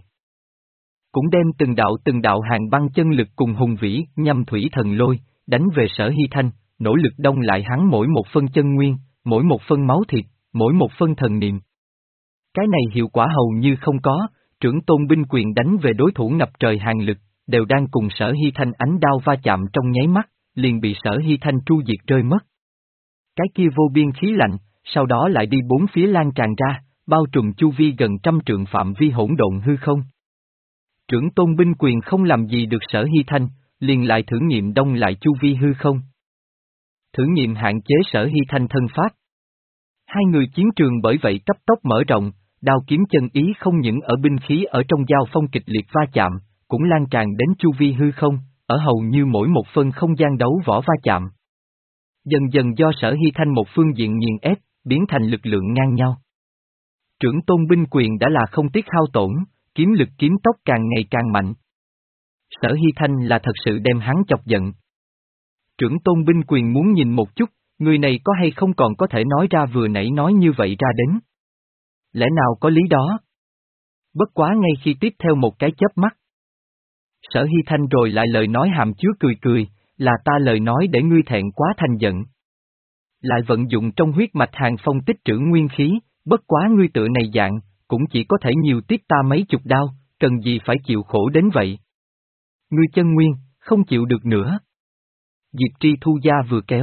Cũng đem từng đạo từng đạo hàng băng chân lực cùng hùng vĩ, nhâm thủy thần lôi, đánh về Sở Hy Thanh, nỗ lực đông lại hắn mỗi một phân chân nguyên, mỗi một phân máu thịt, mỗi một phân thần niệm. Cái này hiệu quả hầu như không có, trưởng tôn binh quyền đánh về đối thủ ngập trời hàng lực, đều đang cùng Sở Hy Thanh ánh đao va chạm trong nháy mắt, liền bị Sở Hy Thanh tru diệt rơi mất. Cái kia vô biên khí lạnh, sau đó lại đi bốn phía lan tràn ra, bao trùm chu vi gần trăm trượng phạm vi hỗn độn hư không. Trưởng tôn binh quyền không làm gì được Sở Hy Thanh, liền lại thử nghiệm đông lại chu vi hư không. Thử nghiệm hạn chế Sở Hy Thanh thân pháp. Hai người chiến trường bởi vậy cấp tốc mở rộng, đao kiếm chân ý không những ở binh khí ở trong giao phong kịch liệt va chạm, cũng lan tràn đến chu vi hư không, ở hầu như mỗi một phân không gian đấu võ va chạm. Dần dần do Sở Hy Thanh một phương diện nghiền ép, biến thành lực lượng ngang nhau. Trưởng tôn binh quyền đã là không tiếc hao tổn, kiếm lực kiếm tốc càng ngày càng mạnh. Sở Hy Thanh là thật sự đem hắn chọc giận. Trưởng tôn binh quyền muốn nhìn một chút, người này có hay không còn có thể nói ra vừa nãy nói như vậy ra đến. Lẽ nào có lý đó? Bất quá ngay khi tiếp theo một cái chớp mắt. Sở Hy Thanh rồi lại lời nói hàm chứa cười cười, là ta lời nói để ngươi thẹn quá thành giận. Lại vận dụng trong huyết mạch hàng phong tích trữ nguyên khí, bất quá ngươi tựa này dạng, cũng chỉ có thể nhiều tiếp ta mấy chục đao, cần gì phải chịu khổ đến vậy. Ngươi chân nguyên, không chịu được nữa. Diệp Tri Thu gia vừa kéo.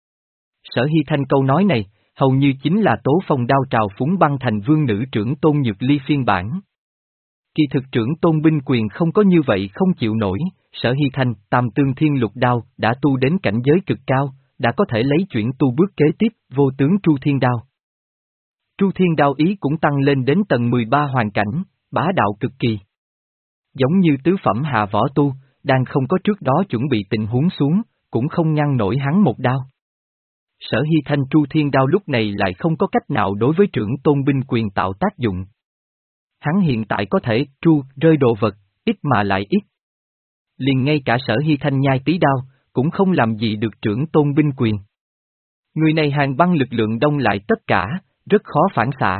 Sở Hy Thanh câu nói này, hầu như chính là Tố Phong đao trào phúng băng thành vương nữ trưởng Tôn Nhược Ly phiên bản. Kỳ thực trưởng Tôn binh quyền không có như vậy không chịu nổi, Sở Hy Thanh, tam tương thiên lục đao, đã tu đến cảnh giới cực cao, đã có thể lấy chuyển tu bước kế tiếp, vô tướng Tru Thiên Đao. Tru Thiên Đao ý cũng tăng lên đến tầng mười ba hoàn cảnh, bá đạo cực kỳ. Giống như tứ phẩm hạ võ tu, đang không có trước đó chuẩn bị tình huống xuống, cũng không ngăn nổi hắn một đao. Sở Hy Thanh Tru Thiên Đao lúc này lại không có cách nào đối với trưởng tôn binh quyền tạo tác dụng. Hắn hiện tại có thể tru rơi đồ vật, ít mà lại ít. Liền ngay cả Sở Hy Thanh nhai tí đao, cũng không làm gì được trưởng tôn binh quyền. Người này hàng băng lực lượng đông lại tất cả, rất khó phản xạ.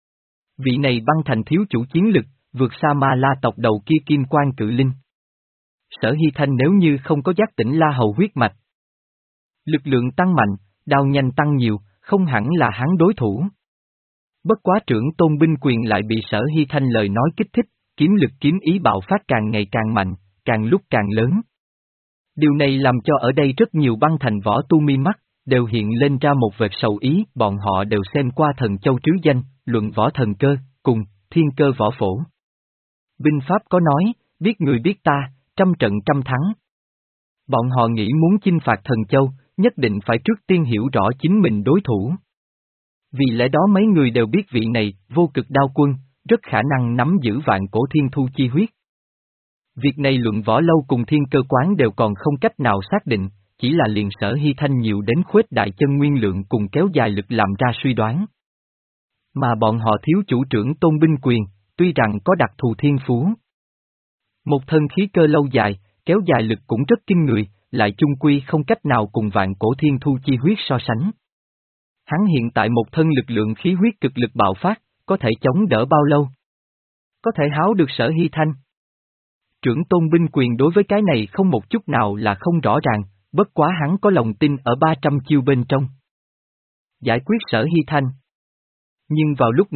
Vị này băng thành thiếu chủ chiến lực, vượt xa ma la tộc đầu kia kim quan cự linh. Sở Hy Thanh nếu như không có giác tỉnh la hầu huyết mạch. Lực lượng tăng mạnh, đao nhanh tăng nhiều, không hẳn là hắn đối thủ. Bất quá trưởng tôn binh quyền lại bị Sở Hy Thanh lời nói kích thích, kiếm lực kiếm ý bạo phát càng ngày càng mạnh, càng lúc càng lớn. Điều này làm cho ở đây rất nhiều băng thành võ tu mi mắt, đều hiện lên ra một vệt sầu ý, bọn họ đều xem qua thần châu trứ danh, luận võ thần cơ, cùng, thiên cơ võ phổ. Binh pháp có nói, biết người biết ta, trăm trận trăm thắng. Bọn họ nghĩ muốn chinh phạt thần châu, nhất định phải trước tiên hiểu rõ chính mình đối thủ. Vì lẽ đó mấy người đều biết vị này, vô cực đao quân, rất khả năng nắm giữ vạn cổ thiên thu chi huyết. Việc này luận võ lâu cùng thiên cơ quán đều còn không cách nào xác định, chỉ là liền Sở Hy Thanh nhiều đến khuếch đại chân nguyên lượng cùng kéo dài lực làm ra suy đoán. Mà bọn họ thiếu chủ trưởng tôn binh quyền, tuy rằng có đặc thù thiên phú. Một thân khí cơ lâu dài, kéo dài lực cũng rất kinh người, lại chung quy không cách nào cùng vạn cổ thiên thu chi huyết so sánh. Hắn hiện tại một thân lực lượng khí huyết cực lực bạo phát, có thể chống đỡ bao lâu? Có thể háo được Sở Hy Thanh? Trưởng tôn binh quyền đối với cái này không một chút nào là không rõ ràng, bất quá hắn có lòng tin ở ba trăm chiêu bên trong. Giải quyết Sở Hy Thanh. Nhưng vào lúc này,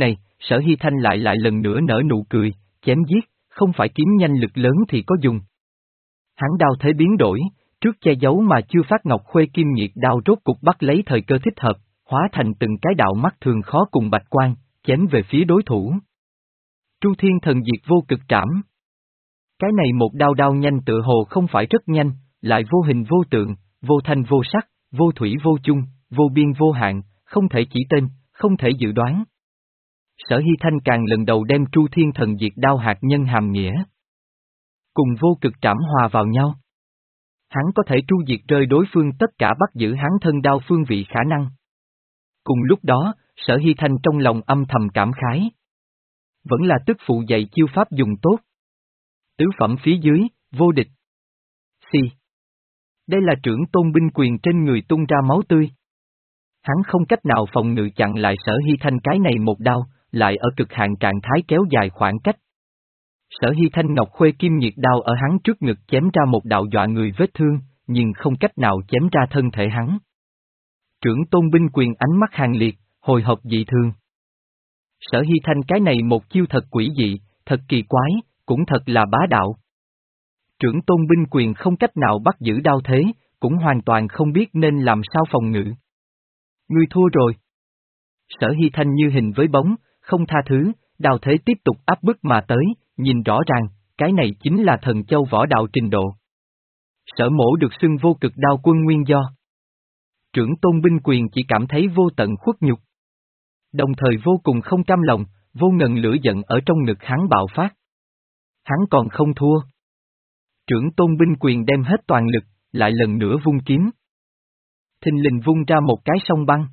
Sở Hy Thanh lại lại lần nữa nở nụ cười, chém giết, không phải kiếm nhanh lực lớn thì có dùng. Hắn đao thế biến đổi, trước che giấu mà chưa phát ngọc khuê kim nhiệt đao rốt cục bắt lấy thời cơ thích hợp, hóa thành từng cái đạo mắt thường khó cùng bạch quang, chém về phía đối thủ. Tru Thiên Thần Diệt Vô Cực Trảm. Cái này một đao đao nhanh tựa hồ không phải rất nhanh, lại vô hình vô tượng, vô thanh vô sắc, vô thủy vô chung, vô biên vô hạn, không thể chỉ tên, không thể dự đoán. Sở Hy Thanh càng lần đầu đem Tru Thiên Thần Diệt đao hạt nhân hàm nghĩa cùng vô cực trảm hòa vào nhau. Hắn có thể tru diệt rơi đối phương tất cả bắt giữ hắn thân đao phương vị khả năng. Cùng lúc đó, Sở Hy Thanh trong lòng âm thầm cảm khái. Vẫn là tức phụ dạy chiêu pháp dùng tốt. Tứ phẩm phía dưới, vô địch. Xì. Đây là trưởng tôn binh quyền trên người tung ra máu tươi. Hắn không cách nào phòng ngự chặn lại Sở Hy Thanh cái này một đao, lại ở cực hạn trạng thái kéo dài khoảng cách. Sở Hy Thanh ngọc khuê kim nhiệt đao ở hắn trước ngực chém ra một đạo dọa người vết thương, nhưng không cách nào chém ra thân thể hắn. Trưởng tôn binh quyền ánh mắt hàng liệt, hồi hộp dị thường. Sở Hy Thanh cái này một chiêu thật quỷ dị, thật kỳ quái, cũng thật là bá đạo. Trưởng tôn binh quyền không cách nào bắt giữ đao thế, cũng hoàn toàn không biết nên làm sao phòng ngự. Ngươi thua rồi. Sở Hy Thanh như hình với bóng, không tha thứ, đao thế tiếp tục áp bức mà tới, nhìn rõ ràng, cái này chính là thần châu võ đạo trình độ. Sở Mỗ được xưng vô cực đao quân nguyên do. Trưởng tôn binh quyền chỉ cảm thấy vô tận khuất nhục. Đồng thời vô cùng không cam lòng, vô ngần lửa giận ở trong ngực hắn bạo phát. Hắn còn không thua. Trưởng tôn binh quyền đem hết toàn lực, lại lần nữa vung kiếm. Thình lình vung ra một cái sông băng.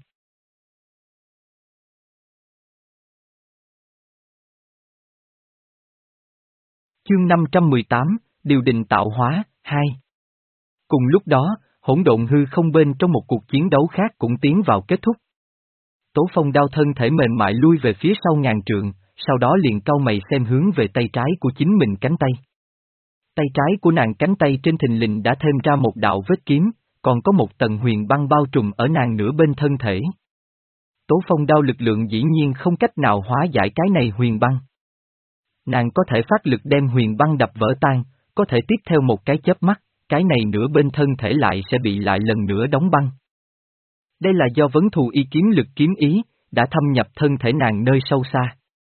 Chương năm trăm mười tám, Điều Đình Tạo Hóa, hai. Cùng lúc đó, hỗn độn hư không bên trong một cuộc chiến đấu khác cũng tiến vào kết thúc. Tố Phong đao thân thể mềm mại lui về phía sau ngàn trượng, sau đó liền cau mày xem hướng về tay trái của chính mình cánh tay. Tay trái của nàng cánh tay trên thình lình đã thêm ra một đạo vết kiếm, còn có một tầng huyền băng bao trùm ở nàng nửa bên thân thể. Tố Phong đao lực lượng dĩ nhiên không cách nào hóa giải cái này huyền băng. Nàng có thể phát lực đem huyền băng đập vỡ tan, có thể tiếp theo một cái chớp mắt, cái này nửa bên thân thể lại sẽ bị lại lần nữa đóng băng. Đây là do vấn thù y kiếm lực kiếm ý, đã thâm nhập thân thể nàng nơi sâu xa.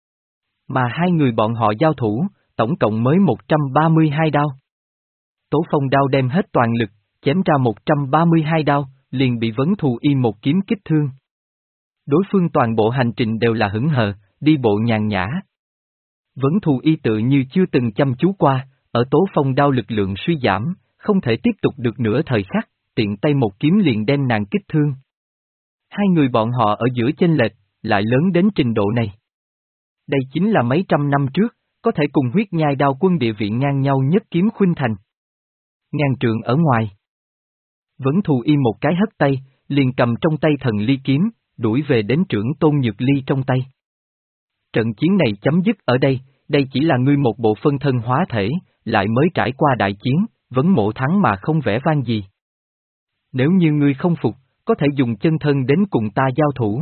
Mà hai người bọn họ giao thủ, tổng cộng mới một trăm ba mươi hai đao. Tố Phong đao đem hết toàn lực, chém ra một trăm ba mươi hai đao, liền bị vấn thù y một kiếm kích thương. Đối phương toàn bộ hành trình đều là hững hờ, đi bộ nhàn nhã. Vấn thù y tự như chưa từng chăm chú qua, ở Tố Phong đao lực lượng suy giảm, không thể tiếp tục được nửa thời khắc, tiện tay một kiếm liền đem nàng kích thương. Hai người bọn họ ở giữa chênh lệch, lại lớn đến trình độ này. Đây chính là mấy trăm năm trước, có thể cùng huyết nhai đao quân địa vị ngang nhau nhất kiếm khuynh thành. Ngàn trượng ở ngoài. Vấn thù y một cái hất tay, liền cầm trong tay thần ly kiếm, đuổi về đến trưởng tôn nhược ly trong tay. Trận chiến này chấm dứt ở đây, đây chỉ là ngươi một bộ phân thân hóa thể, lại mới trải qua đại chiến, vấn mộ thắng mà không vẻ vang gì. Nếu như ngươi không phục, có thể dùng chân thân đến cùng ta giao thủ.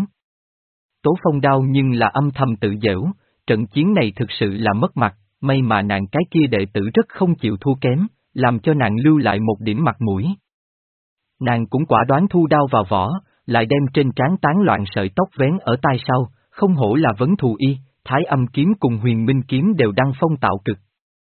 Tố Phong đao nhưng là âm thầm tự giễu, trận chiến này thực sự là mất mặt, may mà nàng cái kia đệ tử rất không chịu thua kém, làm cho nàng lưu lại một điểm mặt mũi. Nàng cũng quả đoán thu đao vào vỏ, lại đem trên trán tán loạn sợi tóc vén ở tai sau, không hổ là vấn thù y, Thái Âm kiếm cùng Huyền Minh kiếm đều đăng phong tạo cực.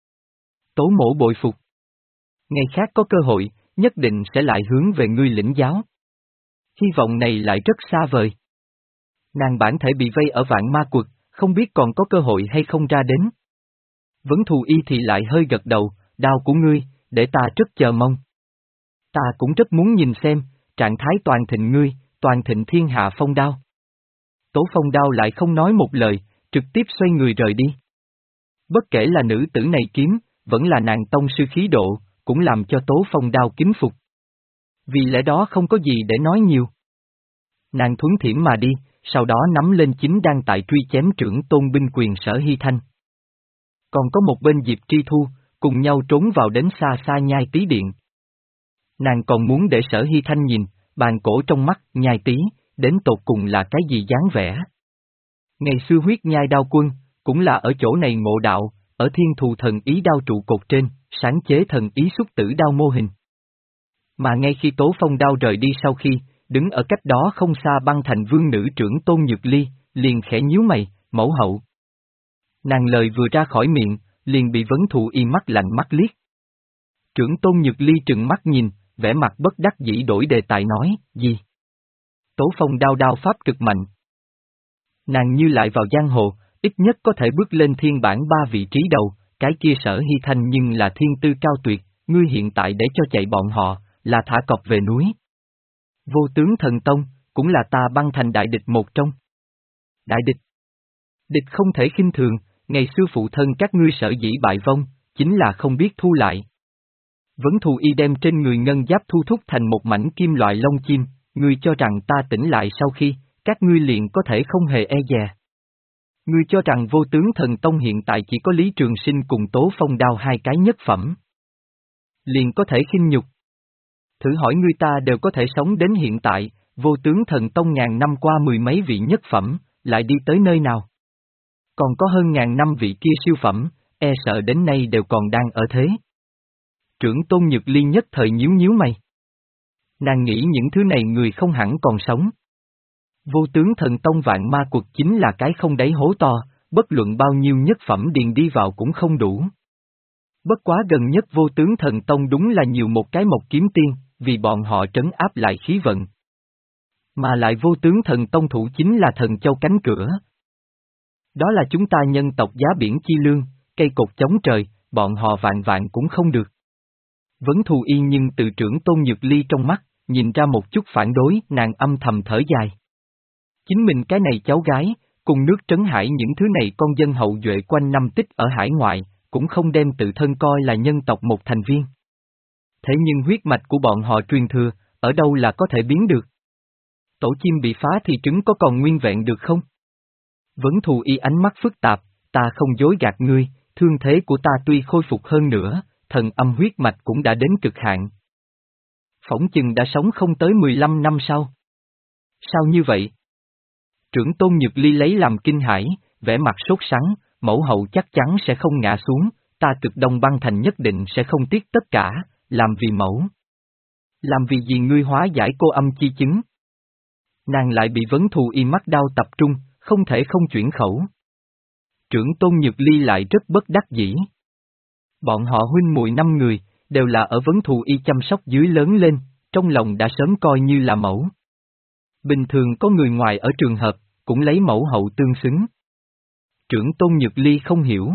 Tố Mỗ bội phục. Ngày khác có cơ hội, nhất định sẽ lại hướng về ngươi lĩnh giáo. Hy vọng này lại rất xa vời. Nàng bản thể bị vây ở vạn ma quật, không biết còn có cơ hội hay không ra đến. Vấn thù y thì lại hơi gật đầu, đao của ngươi, để ta rất chờ mong. Ta cũng rất muốn nhìn xem, trạng thái toàn thịnh ngươi, toàn thịnh thiên hạ phong đao. Tố Phong đao lại không nói một lời, trực tiếp xoay người rời đi. Bất kể là nữ tử này kiếm, vẫn là nàng tông sư khí độ, cũng làm cho Tố Phong đao kính phục. Vì lẽ đó không có gì để nói nhiều. Nàng thuấn thiểm mà đi, sau đó nắm lên chính đang tại truy chém trưởng tôn binh quyền Sở Hy Thanh. Còn có một bên Diệp Tri Thu, cùng nhau trốn vào đến xa xa Nhai Tý điện. Nàng còn muốn để Sở Hy Thanh nhìn, bàn cổ trong mắt Nhai Tý, đến tột cùng là cái gì dáng vẻ. Ngày xưa huyết nhai đao quân, cũng là ở chỗ này ngộ đạo, ở thiên thù thần ý đao trụ cột trên, sáng chế thần ý xúc tử đao mô hình. Mà ngay khi Tố Phong đao rời đi sau khi, đứng ở cách đó không xa băng thành vương nữ trưởng Tôn Nhược Ly, liền khẽ nhíu mày, mẫu hậu. Nàng lời vừa ra khỏi miệng, liền bị vấn thù y mắt lạnh mắt liếc. Trưởng Tôn Nhược Ly trừng mắt nhìn, vẻ mặt bất đắc dĩ đổi đề tài nói, gì? Tố Phong đao đao pháp cực mạnh. Nàng như lại vào giang hồ, ít nhất có thể bước lên thiên bản ba vị trí đầu, cái kia Sở Hy Thanh nhưng là thiên tư cao tuyệt, ngươi hiện tại để cho chạy bọn họ, là thả cọp về núi. Vô tướng thần tông, cũng là ta băng thành đại địch một trong. Đại địch? Địch không thể khinh thường, ngày xưa phụ thân các ngươi sở dĩ bại vong, chính là không biết thu lại. Vấn thù y đem trên người ngân giáp thu thúc thành một mảnh kim loại lông chim, ngươi cho rằng ta tỉnh lại sau khi, các ngươi liền có thể không hề e dè. Ngươi cho rằng vô tướng thần tông hiện tại chỉ có Lý Trường Sinh cùng Tố Phong đao hai cái nhất phẩm. Liền có thể khinh nhục. Thử hỏi ngươi ta đều có thể sống đến hiện tại, vô tướng thần tông ngàn năm qua mười mấy vị nhất phẩm, lại đi tới nơi nào? Còn có hơn ngàn năm vị kia siêu phẩm, e sợ đến nay đều còn đang ở thế. Trưởng Tôn Nhược Ly nhất thời nhíu nhíu mày. Nàng nghĩ những thứ này người không hẳn còn sống. Vô tướng thần tông vạn ma cuộc chính là cái không đáy hố to, bất luận bao nhiêu nhất phẩm điền đi vào cũng không đủ. Bất quá gần nhất vô tướng thần tông đúng là nhiều một cái Mộc Kiếm Tiên, vì bọn họ trấn áp lại khí vận. Mà lại vô tướng thần tông thủ chính là thần châu cánh cửa. Đó là chúng ta nhân tộc giá biển chi lương, cây cột chống trời, bọn họ vạn vạn cũng không được. Vấn thù y nhưng từ trưởng Tôn Nhược Ly trong mắt, nhìn ra một chút phản đối, nàng âm thầm thở dài. Chính mình cái này cháu gái, cùng nước Trấn Hải những thứ này con dân hậu duệ quanh năm tích ở hải ngoại, cũng không đem tự thân coi là nhân tộc một thành viên. Thế nhưng huyết mạch của bọn họ truyền thừa, ở đâu là có thể biến được? Tổ chim bị phá thì trứng có còn nguyên vẹn được không? Vấn thù y ánh mắt phức tạp, ta không dối gạt ngươi, thương thế của ta tuy khôi phục hơn nữa, thần âm huyết mạch cũng đã đến cực hạn. Phỏng chừng đã sống không tới mười lăm năm sau. Sao như vậy? Trưởng Tôn Nhược Ly lấy làm kinh hãi, vẻ mặt sốt sắng, mẫu hậu chắc chắn sẽ không ngã xuống, ta cực đông băng thành nhất định sẽ không tiếc tất cả, làm vì mẫu. Làm vì gì ngươi hóa giải cô âm chi chứng? Nàng lại bị vấn thù y mắt đau tập trung, không thể không chuyển khẩu. Trưởng Tôn Nhược Ly lại rất bất đắc dĩ. Bọn họ huynh muội năm người, đều là ở vấn thù y chăm sóc dưới lớn lên, trong lòng đã sớm coi như là mẫu. Bình thường có người ngoài ở trường hợp, cũng lấy mẫu hậu tương xứng. Trưởng Tôn Nhược Ly không hiểu.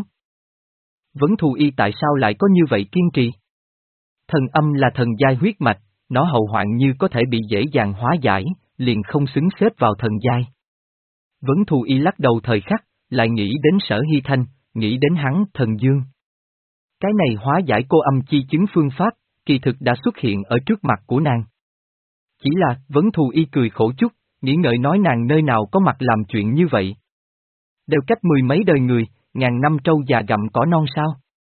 Vấn thù y tại sao lại có như vậy kiên trì? Thần âm là thần giai huyết mạch, nó hậu hoạn như có thể bị dễ dàng hóa giải, liền không xứng xếp vào thần giai. Vấn thù y lắc đầu thời khắc, lại nghĩ đến Sở Hy Thanh, nghĩ đến hắn, thần dương. Cái này hóa giải cô âm chi chứng phương pháp, kỳ thực đã xuất hiện ở trước mặt của nàng. Chỉ là, vấn thù y cười khổ chút, nghĩ ngợi nói nàng nơi nào có mặt làm chuyện như vậy. Đều cách mười mấy đời người, ngàn năm trâu già gặm cỏ non sao?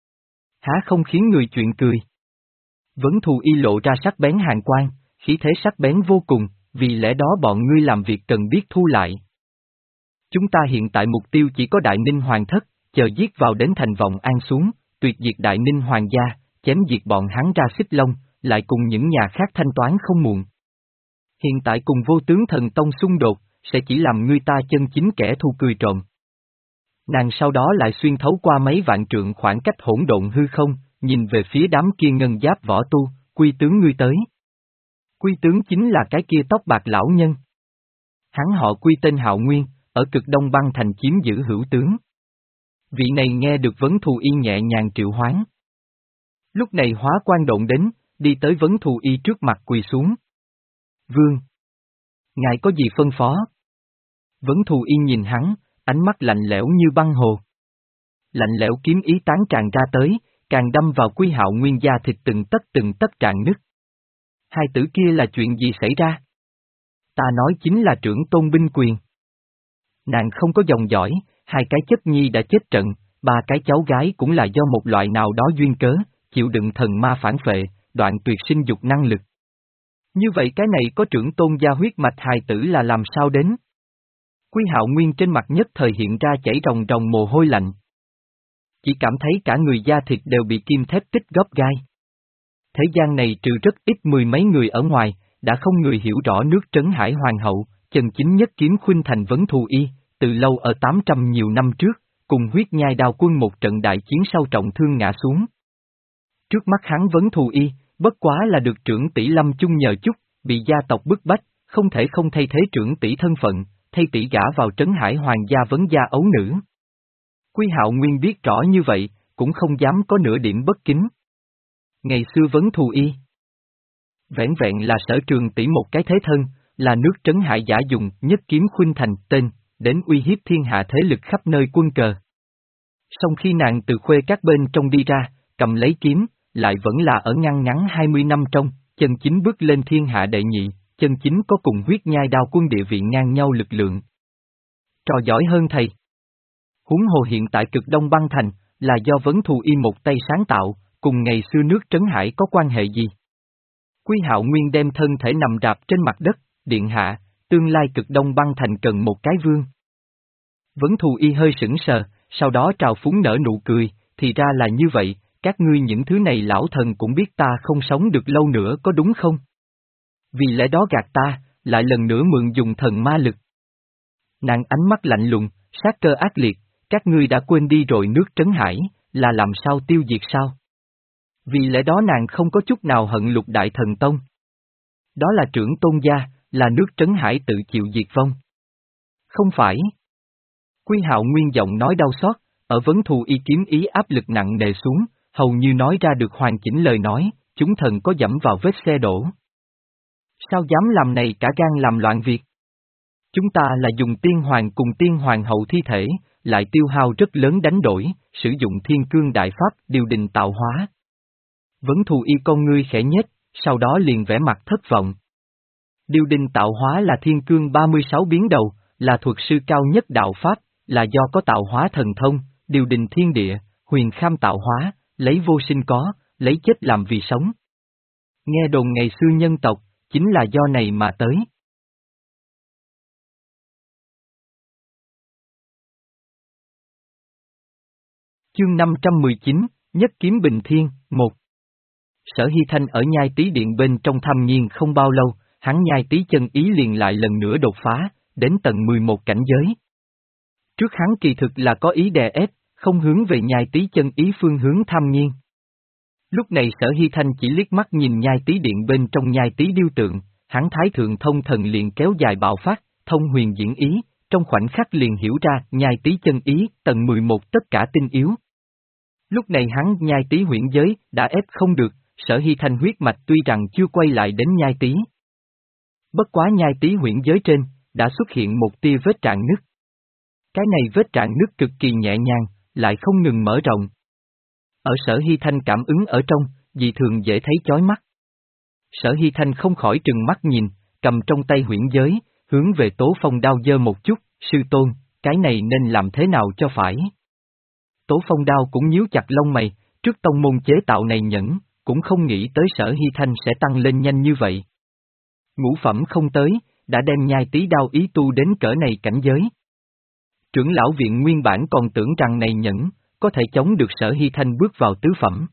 Há không khiến người chuyện cười. Vấn thù y lộ ra sắc bén hàn quang, khí thế sắc bén vô cùng, vì lẽ đó bọn ngươi làm việc cần biết thu lại. Chúng ta hiện tại mục tiêu chỉ có Đại Ninh Hoàng thất, chờ giết vào đến thành vọng an xuống, tuyệt diệt Đại Ninh Hoàng gia, chém diệt bọn hắn ra xích lông, lại cùng những nhà khác thanh toán không muộn. Hiện tại cùng vô tướng thần tông xung đột, sẽ chỉ làm ngươi ta chân chính kẻ thù cười trộm. Nàng sau đó lại xuyên thấu qua mấy vạn trượng khoảng cách hỗn độn hư không, nhìn về phía đám kia ngân giáp võ tu, Quy tướng ngươi tới. Quy tướng chính là cái kia tóc bạc lão nhân. Hắn họ Quy tên Hạo Nguyên, ở cực đông băng thành chiếm giữ hữu tướng. Vị này nghe được vấn thù y nhẹ nhàng triệu hoán. Lúc này hóa quan độn đến, đi tới vấn thù y trước mặt quỳ xuống. Vương! Ngài có gì phân phó? Vấn thù y nhìn hắn, ánh mắt lạnh lẽo như băng hồ. Lạnh lẽo kiếm ý tán tràn ra tới, càng đâm vào Quy Hạo Nguyên da thịt từng tấc từng tấc tràn nứt. Hai tử kia là chuyện gì xảy ra? Ta nói chính là trưởng tôn binh quyền. Nàng không có dòng dõi, hai cái chất nhi đã chết trận, ba cái cháu gái cũng là do một loại nào đó duyên cớ, chịu đựng thần ma phản phệ, đoạn tuyệt sinh dục năng lực. Như vậy cái này có trưởng tôn gia huyết mạch hài tử là làm sao đến? Quy Hạo Nguyên trên mặt nhất thời hiện ra chảy ròng ròng mồ hôi lạnh. Chỉ cảm thấy cả người da thịt đều bị kim thép tích góp gai. Thế gian này trừ rất ít mười mấy người ở ngoài, đã không người hiểu rõ nước Trấn Hải Hoàng hậu, chân chính nhất kiếm khuynh thành Vấn Thù Y, từ lâu ở tám trăm nhiều năm trước, cùng huyết nhai đao quân một trận đại chiến sau trọng thương ngã xuống. Trước mắt hắn Vấn Thù Y, bất quá là được trưởng tỷ Lâm Chung nhờ chút, bị gia tộc bức bách, không thể không thay thế trưởng tỷ thân phận, thay tỷ gả vào Trấn Hải Hoàng gia Vấn gia ấu nữ. Quy Hạo Nguyên biết rõ như vậy, cũng không dám có nửa điểm bất kính. Ngày xưa Vấn Thù Y, vẻn vẹn là Sở Trường tỷ một cái thế thân, là nước Trấn Hải giả dùng nhất kiếm khuynh thành tên, đến uy hiếp thiên hạ thế lực khắp nơi quân cờ. Song khi nàng từ khuê các bên trong đi ra, cầm lấy kiếm, lại vẫn là ở ngăn ngắn hai mươi năm trong, chân chính bước lên thiên hạ đệ nhị, chân chính có cùng huyết nhai đao quân địa vị ngang nhau lực lượng. Trò giỏi hơn thầy. Huống hồ hiện tại cực Đông băng thành, là do Vấn Thù Y một tay sáng tạo, cùng ngày xưa nước Trấn Hải có quan hệ gì? Quy Hạo Nguyên đem thân thể nằm rạp trên mặt đất, điện hạ, tương lai cực Đông băng thành cần một cái vương. Vấn Thù Y hơi sững sờ, sau đó trào phúng nở nụ cười, thì ra là như vậy, các ngươi những thứ này lão thần cũng biết ta không sống được lâu nữa có đúng không? Vì lẽ đó gạt ta, lại lần nữa mượn dùng thần ma lực. Nàng ánh mắt lạnh lùng, sát cơ ác liệt, các ngươi đã quên đi rồi nước Trấn Hải, là làm sao tiêu diệt sao? Vì lẽ đó nàng không có chút nào hận Lục Đại Thần Tông. Đó là trưởng tôn gia, là nước Trấn Hải tự chịu diệt vong. Không phải. Quy Hạo Nguyên giọng nói đau xót, ở Vấn Thù Y kiếm ý áp lực nặng nề xuống, hầu như nói ra được hoàn chỉnh lời nói, chúng thần có dẫm vào vết xe đổ. Sao dám làm này cả gan làm loạn việc? Chúng ta là dùng tiên hoàng cùng tiên hoàng hậu thi thể, lại tiêu hao rất lớn đánh đổi, sử dụng thiên cương đại pháp điều đình tạo hóa. Vấn Thù Y con ngươi khẽ nhếch, sau đó liền vẽ mặt thất vọng. Điều đình tạo hóa là thiên cương ba mươi sáu biến đầu, là thuật sư cao nhất đạo pháp, là do có tạo hóa thần thông, điều đình thiên địa, huyền kham tạo hóa, lấy vô sinh có, lấy chết làm vì sống. Nghe đồn ngày xưa nhân tộc, chính là do này mà tới. Chương năm trăm mười chín, Nhất Kiếm Bình Thiên, một. Sở Hy Thanh ở nhai tí điện bên trong thâm nhiên không bao lâu, hắn nhai tí chân ý liền lại lần nữa đột phá, đến tầng mười một cảnh giới. Trước hắn kỳ thực là có ý đè ép, không hướng về nhai tí chân ý phương hướng tham nhiên. Lúc này Sở Hy Thanh chỉ liếc mắt nhìn nhai tí điện bên trong nhai tí điêu tượng, hắn thái thượng thông thần liền kéo dài bạo phát, thông huyền diễn ý, trong khoảnh khắc liền hiểu ra nhai tí chân ý, tầng mười một tất cả tinh yếu. Lúc này hắn nhai tí huyễn giới, đã ép không được, Sở Hy Thanh huyết mạch tuy rằng chưa quay lại đến nhai tí. Bất quá nhai tí huyễn giới trên, đã xuất hiện một tia vết rạn nứt. Cái này vết rạn nứt cực kỳ nhẹ nhàng, lại không ngừng mở rộng. Ở Sở Hy Thanh cảm ứng ở trong, dị thường dễ thấy chói mắt. Sở Hy Thanh không khỏi trừng mắt nhìn, cầm trong tay huyễn giới, hướng về Tố Phong đao giơ một chút, sư tôn, cái này nên làm thế nào cho phải. Tố Phong đao cũng nhíu chặt lông mày, trước tông môn chế tạo này nhẫn, cũng không nghĩ tới Sở Hy Thanh sẽ tăng lên nhanh như vậy. Ngũ phẩm không tới, đã đem nhai tí đao ý tu đến cỡ này cảnh giới. Trưởng lão viện nguyên bản còn tưởng rằng này nhẫn, có thể chống được Sở Hy Thanh bước vào tứ phẩm.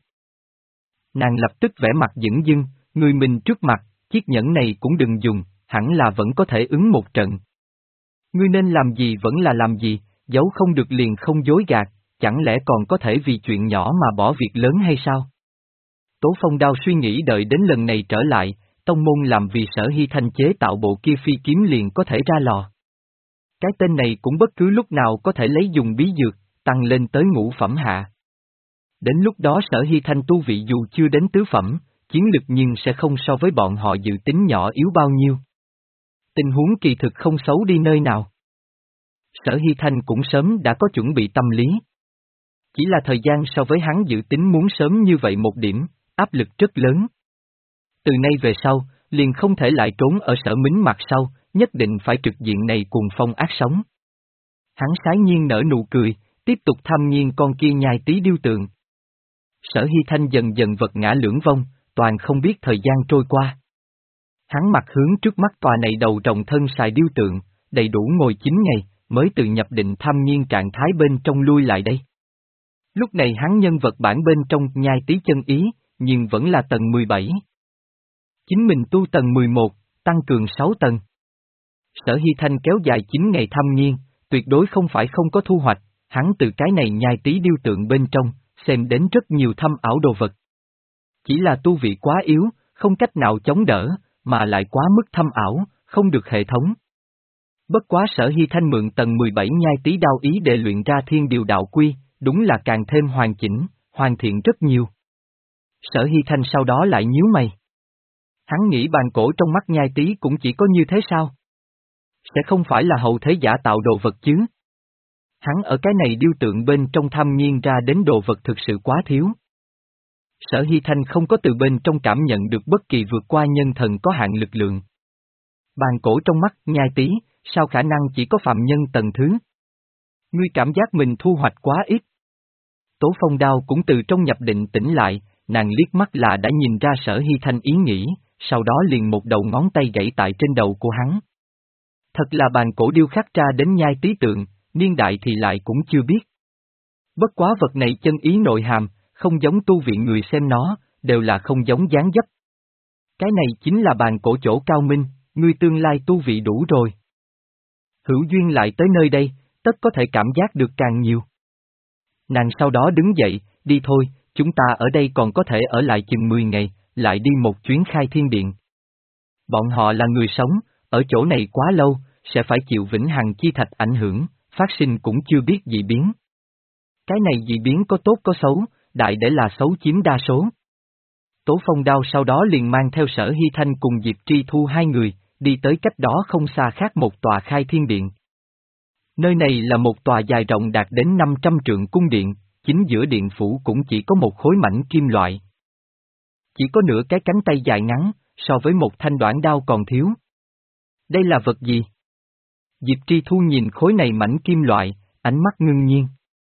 Nàng lập tức vẽ mặt dửng dưng, người mình trước mặt, chiếc nhẫn này cũng đừng dùng, hẳn là vẫn có thể ứng một trận. Ngươi nên làm gì vẫn là làm gì, giấu không được liền không dối gạt, chẳng lẽ còn có thể vì chuyện nhỏ mà bỏ việc lớn hay sao? Tố Phong đao suy nghĩ đợi đến lần này trở lại, tông môn làm vì Sở Hy Thanh chế tạo bộ kia phi kiếm liền có thể ra lò. Cái tên này cũng bất cứ lúc nào có thể lấy dùng bí dược, tăng lên tới ngũ phẩm hạ. Đến lúc đó Sở Hy Thanh tu vị dù chưa đến tứ phẩm, chiến lực nhưng sẽ không so với bọn họ dự tính nhỏ yếu bao nhiêu. Tình huống kỳ thực không xấu đi nơi nào. Sở Hy Thanh cũng sớm đã có chuẩn bị tâm lý. Chỉ là thời gian so với hắn dự tính muốn sớm như vậy một điểm, áp lực rất lớn. Từ nay về sau, liền không thể lại trốn ở Sở Mính mặt sau, nhất định phải trực diện này cùng phong ác sống. Hắn sái nhiên nở nụ cười, tiếp tục tham nhiên con kia nhai tí điêu tượng. Sở Hy Thanh dần dần vật ngã lưỡng vong, toàn không biết thời gian trôi qua. Hắn mặt hướng trước mắt tòa này đầu rồng thân xài điêu tượng, đầy đủ ngồi chín ngày, mới từ nhập định tham nhiên trạng thái bên trong lui lại đây. Lúc này hắn nhân vật bản bên trong nhai tí chân ý, nhưng vẫn là tầng mười bảy. Chính mình tu tầng mười một, tăng cường sáu tầng. Sở Hy Thanh kéo dài chín ngày thăm nghiên, tuyệt đối không phải không có thu hoạch, hắn từ cái này nhai tí điêu tượng bên trong, xem đến rất nhiều thâm ảo đồ vật. Chỉ là tu vị quá yếu, không cách nào chống đỡ, mà lại quá mức thâm ảo, không được hệ thống. Bất quá Sở Hy Thanh mượn tầng mười bảy nhai tí đao ý để luyện ra thiên điều đạo quy, đúng là càng thêm hoàn chỉnh, hoàn thiện rất nhiều. Sở Hy Thanh sau đó lại nhíu mày. Hắn nghĩ bàn cổ trong mắt nhai tí cũng chỉ có như thế sao? Sẽ không phải là hậu thế giả tạo đồ vật chứ? Hắn ở cái này điêu tượng bên trong thăm nghiên ra đến đồ vật thực sự quá thiếu. Sở Hy Thanh không có từ bên trong cảm nhận được bất kỳ vượt qua nhân thần có hạn lực lượng. Bàn cổ trong mắt nhai tí, sao khả năng chỉ có phạm nhân tầng thứ? Ngươi cảm giác mình thu hoạch quá ít. Tố Phong Đao cũng từ trong nhập định tỉnh lại, nàng liếc mắt là đã nhìn ra Sở Hy Thanh ý nghĩ, sau đó liền một đầu ngón tay gãy tại trên đầu của hắn. Thật là bàn cổ điêu khắc ra đến nhai tí tượng, niên đại thì lại cũng chưa biết. Bất quá vật này chân ý nội hàm, không giống tu viện người xem nó, đều là không giống dáng dấp. Cái này chính là bàn cổ chỗ cao minh, ngươi tương lai tu vị đủ rồi. Hữu duyên lại tới nơi đây, tất có thể cảm giác được càng nhiều. Nàng sau đó đứng dậy, đi thôi, chúng ta ở đây còn có thể ở lại chừng mười ngày, lại đi một chuyến khai thiên điện. Bọn họ là người sống, ở chỗ này quá lâu, sẽ phải chịu vĩnh hằng chi thạch ảnh hưởng, phát sinh cũng chưa biết dị biến. Cái này dị biến có tốt có xấu, đại để là xấu chiếm đa số. Tố Phong Đao sau đó liền mang theo Sở Hy Thanh cùng Diệp Tri Thu hai người, đi tới cách đó không xa khác một tòa khai thiên điện. Nơi này là một tòa dài rộng đạt đến năm trăm trượng cung điện, chính giữa điện phủ cũng chỉ có một khối mảnh kim loại. Chỉ có nửa cái cánh tay dài ngắn, so với một thanh đoạn đao còn thiếu. Đây là vật gì? Diệp Tri Thu nhìn khối này mảnh kim loại, ánh mắt ngưng nhiên.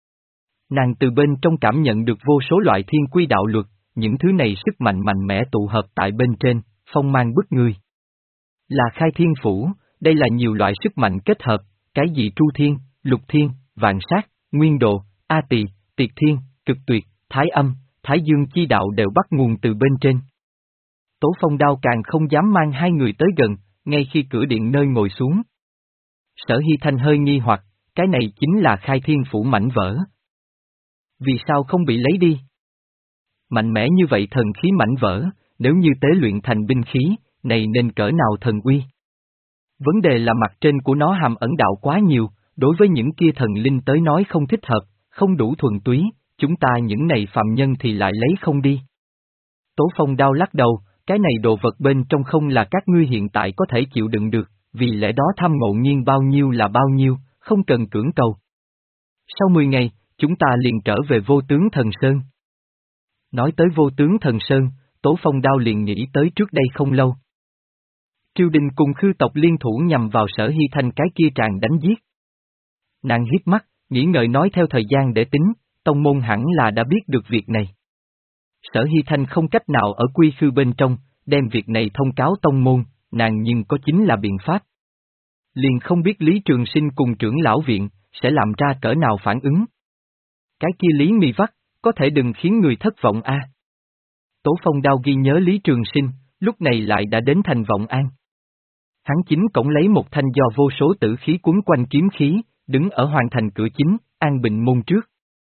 Nàng từ bên trong cảm nhận được vô số loại thiên quy đạo luật, những thứ này sức mạnh mạnh mẽ tụ hợp tại bên trên, phong mang bức người. Là khai thiên phủ, đây là nhiều loại sức mạnh kết hợp, cái gì tru thiên, lục thiên, vạn sát, nguyên độ, a tỳ, tiệt thiên, cực tuyệt, thái âm, thái dương chi đạo đều bắt nguồn từ bên trên. Tố Phong Đao càng không dám mang hai người tới gần, ngay khi cửa điện nơi ngồi xuống. Sở Hy Thanh hơi nghi hoặc, cái này chính là khai thiên phủ mảnh vỡ. Vì sao không bị lấy đi? Mạnh mẽ như vậy thần khí mảnh vỡ, nếu như tế luyện thành binh khí, này nên cỡ nào thần uy? Vấn đề là mặt trên của nó hàm ẩn đạo quá nhiều, đối với những kia thần linh tới nói không thích hợp, không đủ thuần túy, chúng ta những này phàm nhân thì lại lấy không đi. Tố Phong Đao lắc đầu, cái này đồ vật bên trong không là các ngươi hiện tại có thể chịu đựng được, vì lẽ đó tham ngộ nhiên bao nhiêu là bao nhiêu, không cần cưỡng cầu. Sau mười ngày, chúng ta liền trở về Vô Tướng Thần Sơn. Nói tới Vô Tướng Thần Sơn, Tố Phong Đao liền nghĩ tới trước đây không lâu. Triều đình cùng khư tộc liên thủ nhằm vào Sở Hy Thanh cái kia tràn đánh giết. Nàng hiếp mắt, nghĩ ngợi nói theo thời gian để tính, tông môn hẳn là đã biết được việc này. Sở Hy Thanh không cách nào ở quy khư bên trong, đem việc này thông cáo tông môn, nàng nhưng có chính là biện pháp. Liền không biết Lý Trường Sinh cùng trưởng lão viện, sẽ làm ra cỡ nào phản ứng. Cái kia Lý Mi Vắt, có thể đừng khiến người thất vọng a. À. Tố Phong Đao ghi nhớ Lý Trường Sinh, lúc này lại đã đến thành Vọng An. Hắn chính cổng lấy một thanh do vô số tử khí cuốn quanh kiếm khí, đứng ở hoàn thành cửa chính, An Bình môn trước.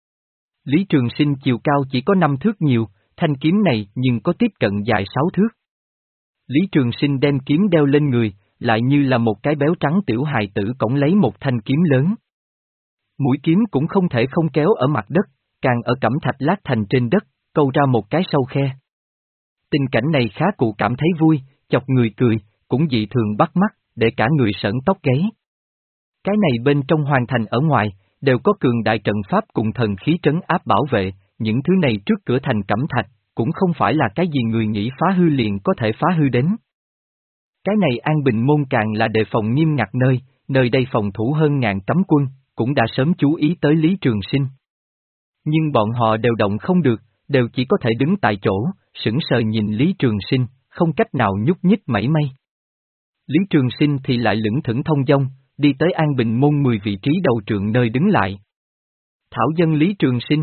Lý Trường Sinh chiều cao chỉ có năm thước nhiều, thanh kiếm này nhưng có tiếp cận dài sáu thước. Lý Trường Sinh đem kiếm đeo lên người, lại như là một cái béo trắng tiểu hài tử cổng lấy một thanh kiếm lớn. Mũi kiếm cũng không thể không kéo ở mặt đất, càng ở cẩm thạch lát thành trên đất, câu ra một cái sâu khe. Tình cảnh này khá cụ cảm thấy vui, chọc người cười, cũng dị thường bắt mắt, để cả người sởn tóc gáy. Cái này bên trong hoàn thành ở ngoài, đều có cường đại trận pháp cùng thần khí trấn áp bảo vệ, những thứ này trước cửa thành cẩm thạch, cũng không phải là cái gì người nghĩ phá hư liền có thể phá hư đến. Cái này An Bình môn càng là đề phòng nghiêm ngặt nơi, nơi đây phòng thủ hơn ngàn cấm quân, cũng đã sớm chú ý tới Lý Trường Sinh. Nhưng bọn họ đều động không được, đều chỉ có thể đứng tại chỗ, sững sờ nhìn Lý Trường Sinh, không cách nào nhúc nhích mảy may. Lý Trường Sinh thì lại lững thững thông dong, đi tới An Bình môn mười vị trí đầu trượng nơi đứng lại. Thảo dân Lý Trường Sinh.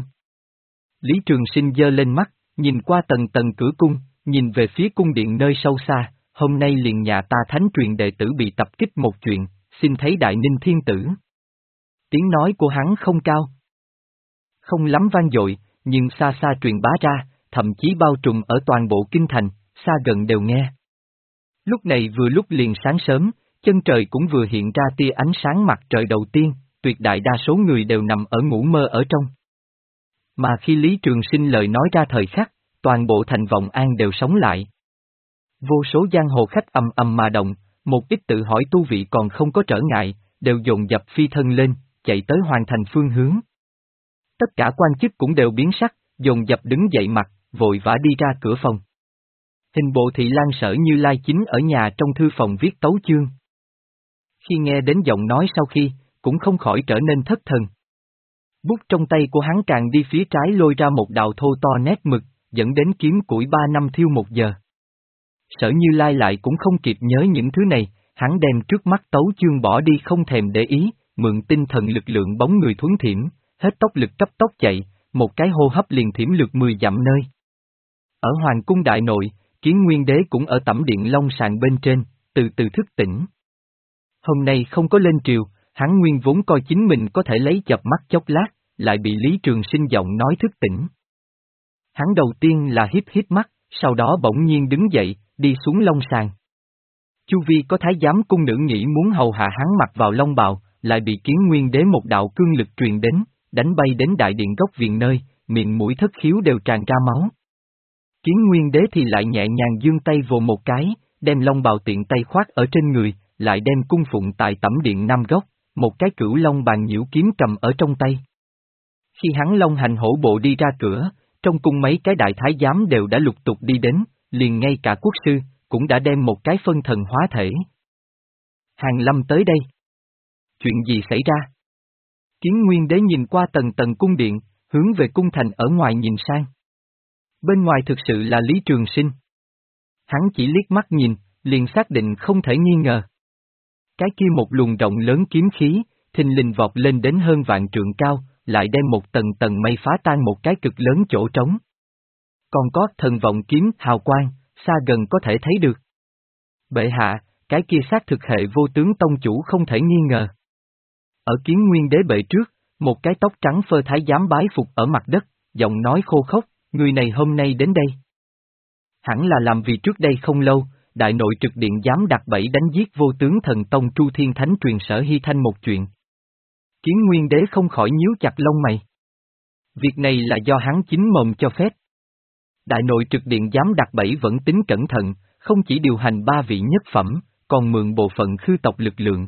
Lý Trường Sinh giơ lên mắt, nhìn qua tầng tầng cửa cung, nhìn về phía cung điện nơi sâu xa, hôm nay liền nhà ta thánh truyền đệ tử bị tập kích một chuyện, xin thấy Đại Ninh Thiên Tử. Tiếng nói của hắn không cao, không lắm vang dội, nhưng xa xa truyền bá ra, thậm chí bao trùm ở toàn bộ kinh thành, xa gần đều nghe. Lúc này vừa lúc liền sáng sớm, chân trời cũng vừa hiện ra tia ánh sáng mặt trời đầu tiên, tuyệt đại đa số người đều nằm ở ngủ mơ ở trong. Mà khi Lý Trường Sinh lời nói ra thời khắc, toàn bộ thành Vọng An đều sống lại. Vô số giang hồ khách ầm ầm mà động, một ít tự hỏi tu vị còn không có trở ngại, đều dồn dập phi thân lên, chạy tới hoàn thành phương hướng. Tất cả quan chức cũng đều biến sắc, dồn dập đứng dậy mặt, vội vã đi ra cửa phòng. Hình bộ thị lang Sở Như Lai chính ở nhà trong thư phòng viết tấu chương. Khi nghe đến giọng nói sau khi, cũng không khỏi trở nên thất thần. Bút trong tay của hắn càng đi phía trái lôi ra một đạo thô to nét mực, dẫn đến kiếm củi ba năm thiêu một giờ. Sở Như Lai lại cũng không kịp nhớ những thứ này, hắn đem trước mắt tấu chương bỏ đi không thèm để ý, mượn tinh thần lực lượng bóng người thuấn thiểm, hết tốc lực cấp tốc chạy, một cái hô hấp liền thiểm lược mười dặm nơi. Ở Hoàng cung đại nội, Kiến Nguyên Đế cũng ở tẩm điện long sàng bên trên, từ từ thức tỉnh. Hôm nay không có lên triều, hắn nguyên vốn coi chính mình có thể lấy chập mắt chốc lát, lại bị Lý Trường Sinh giọng nói thức tỉnh. Hắn đầu tiên là híp híp mắt, sau đó bỗng nhiên đứng dậy, đi xuống long sàng. Chu vi có thái giám cung nữ nghĩ muốn hầu hạ hắn mặc vào long bào, lại bị Kiến Nguyên Đế một đạo cương lực truyền đến, đánh bay đến đại điện góc viện nơi, miệng mũi thất khiếu đều tràn ra máu. Kiến Nguyên Đế thì lại nhẹ nhàng giương tay vồ một cái, đem long bào tiện tay khoác ở trên người, lại đem cung phụng tại tẩm điện năm góc, một cái cửu long bàn nhiễu kiếm cầm ở trong tay. Khi hắn long hành hổ bộ đi ra cửa, trong cung mấy cái đại thái giám đều đã lục tục đi đến, liền ngay cả quốc sư, cũng đã đem một cái phân thần hóa thể. Hàng Lâm tới đây. Chuyện gì xảy ra? Kiến Nguyên Đế nhìn qua tầng tầng cung điện, hướng về cung thành ở ngoài nhìn sang. Bên ngoài thực sự là Lý Trường Sinh. Hắn chỉ liếc mắt nhìn, liền xác định không thể nghi ngờ. Cái kia một luồng rộng lớn kiếm khí, thình lình vọt lên đến hơn vạn trượng cao, lại đem một tầng tầng mây phá tan một cái cực lớn chỗ trống. Còn có thần vọng kiếm hào quang, xa gần có thể thấy được. Bệ hạ, cái kia xác thực hệ vô tướng tông chủ không thể nghi ngờ. Ở Kiến Nguyên Đế bệ trước, một cái tóc trắng phơ thái giám bái phục ở mặt đất, giọng nói khô khốc, người này hôm nay đến đây. Hẳn là làm vì trước đây không lâu, đại nội trực điện dám đặt bẫy đánh giết vô tướng thần tông Tru Thiên Thánh truyền Sở Hy Thanh một chuyện. Kiến Nguyên Đế không khỏi nhíu chặt lông mày. Việc này là do hắn chính mồm cho phép. Đại nội trực điện dám đặt bẫy vẫn tính cẩn thận, không chỉ điều hành ba vị nhất phẩm, còn mượn bộ phận khư tộc lực lượng.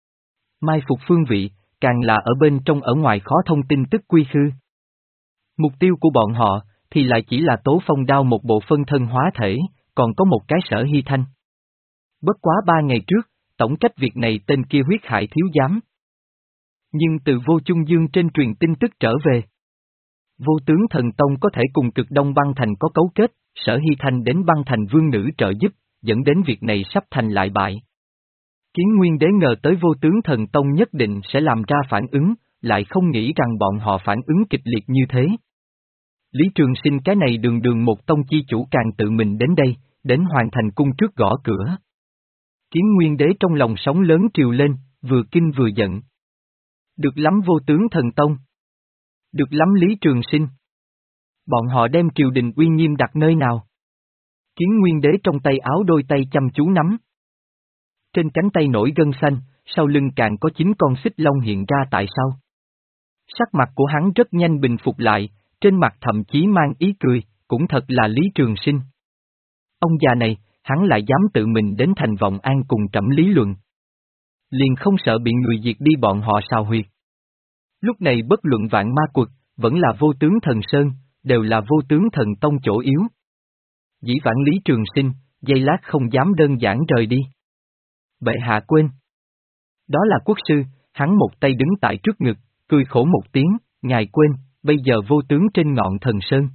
Mai phục phương vị, càng là ở bên trong ở ngoài khó thông tin tức quy khư. Mục tiêu của bọn họ, thì lại chỉ là Tố Phong Đao một bộ phân thân hóa thể, còn có một cái Sở Hy Thanh. Bất quá ba ngày trước, tổng trách việc này tên kia huyết hại thiếu giám. Nhưng từ Vô Chung Dương trên truyền tin tức trở về. Vô tướng thần tông có thể cùng cực Đông băng thành có cấu kết, Sở Hy Thanh đến băng thành vương nữ trợ giúp, dẫn đến việc này sắp thành lại bại. Kiến Nguyên Đế ngờ tới vô tướng thần tông nhất định sẽ làm ra phản ứng, lại không nghĩ rằng bọn họ phản ứng kịch liệt như thế. Lý Trường Sinh cái này đường đường một tông chi chủ càng tự mình đến đây, đến hoàn thành cung trước gõ cửa. Kiến Nguyên Đế trong lòng sóng lớn triều lên, vừa kinh vừa giận. Được lắm vô tướng thần tông. Được lắm Lý Trường Sinh. Bọn họ đem triều đình uy nghiêm đặt nơi nào? Kiến Nguyên Đế trong tay áo đôi tay chăm chú nắm. Trên cánh tay nổi gân xanh, sau lưng càng có chín con xích long hiện ra tại sau. Sắc mặt của hắn rất nhanh bình phục lại, trên mặt thậm chí mang ý cười, cũng thật là Lý Trường Sinh. Ông già này, hắn lại dám tự mình đến thành Vọng An cùng trẫm lý luận. Liền không sợ bị người diệt đi bọn họ sao huyệt. Lúc này bất luận vạn ma quật, vẫn là vô tướng thần sơn, đều là vô tướng thần tông chỗ yếu. Dĩ vãng Lý Trường Sinh, giây lát không dám đơn giản rời đi. Bệ hạ quên. Đó là quốc sư, hắn một tay đứng tại trước ngực, cười khổ một tiếng, ngài quên, bây giờ vô tướng trên ngọn thần sơn.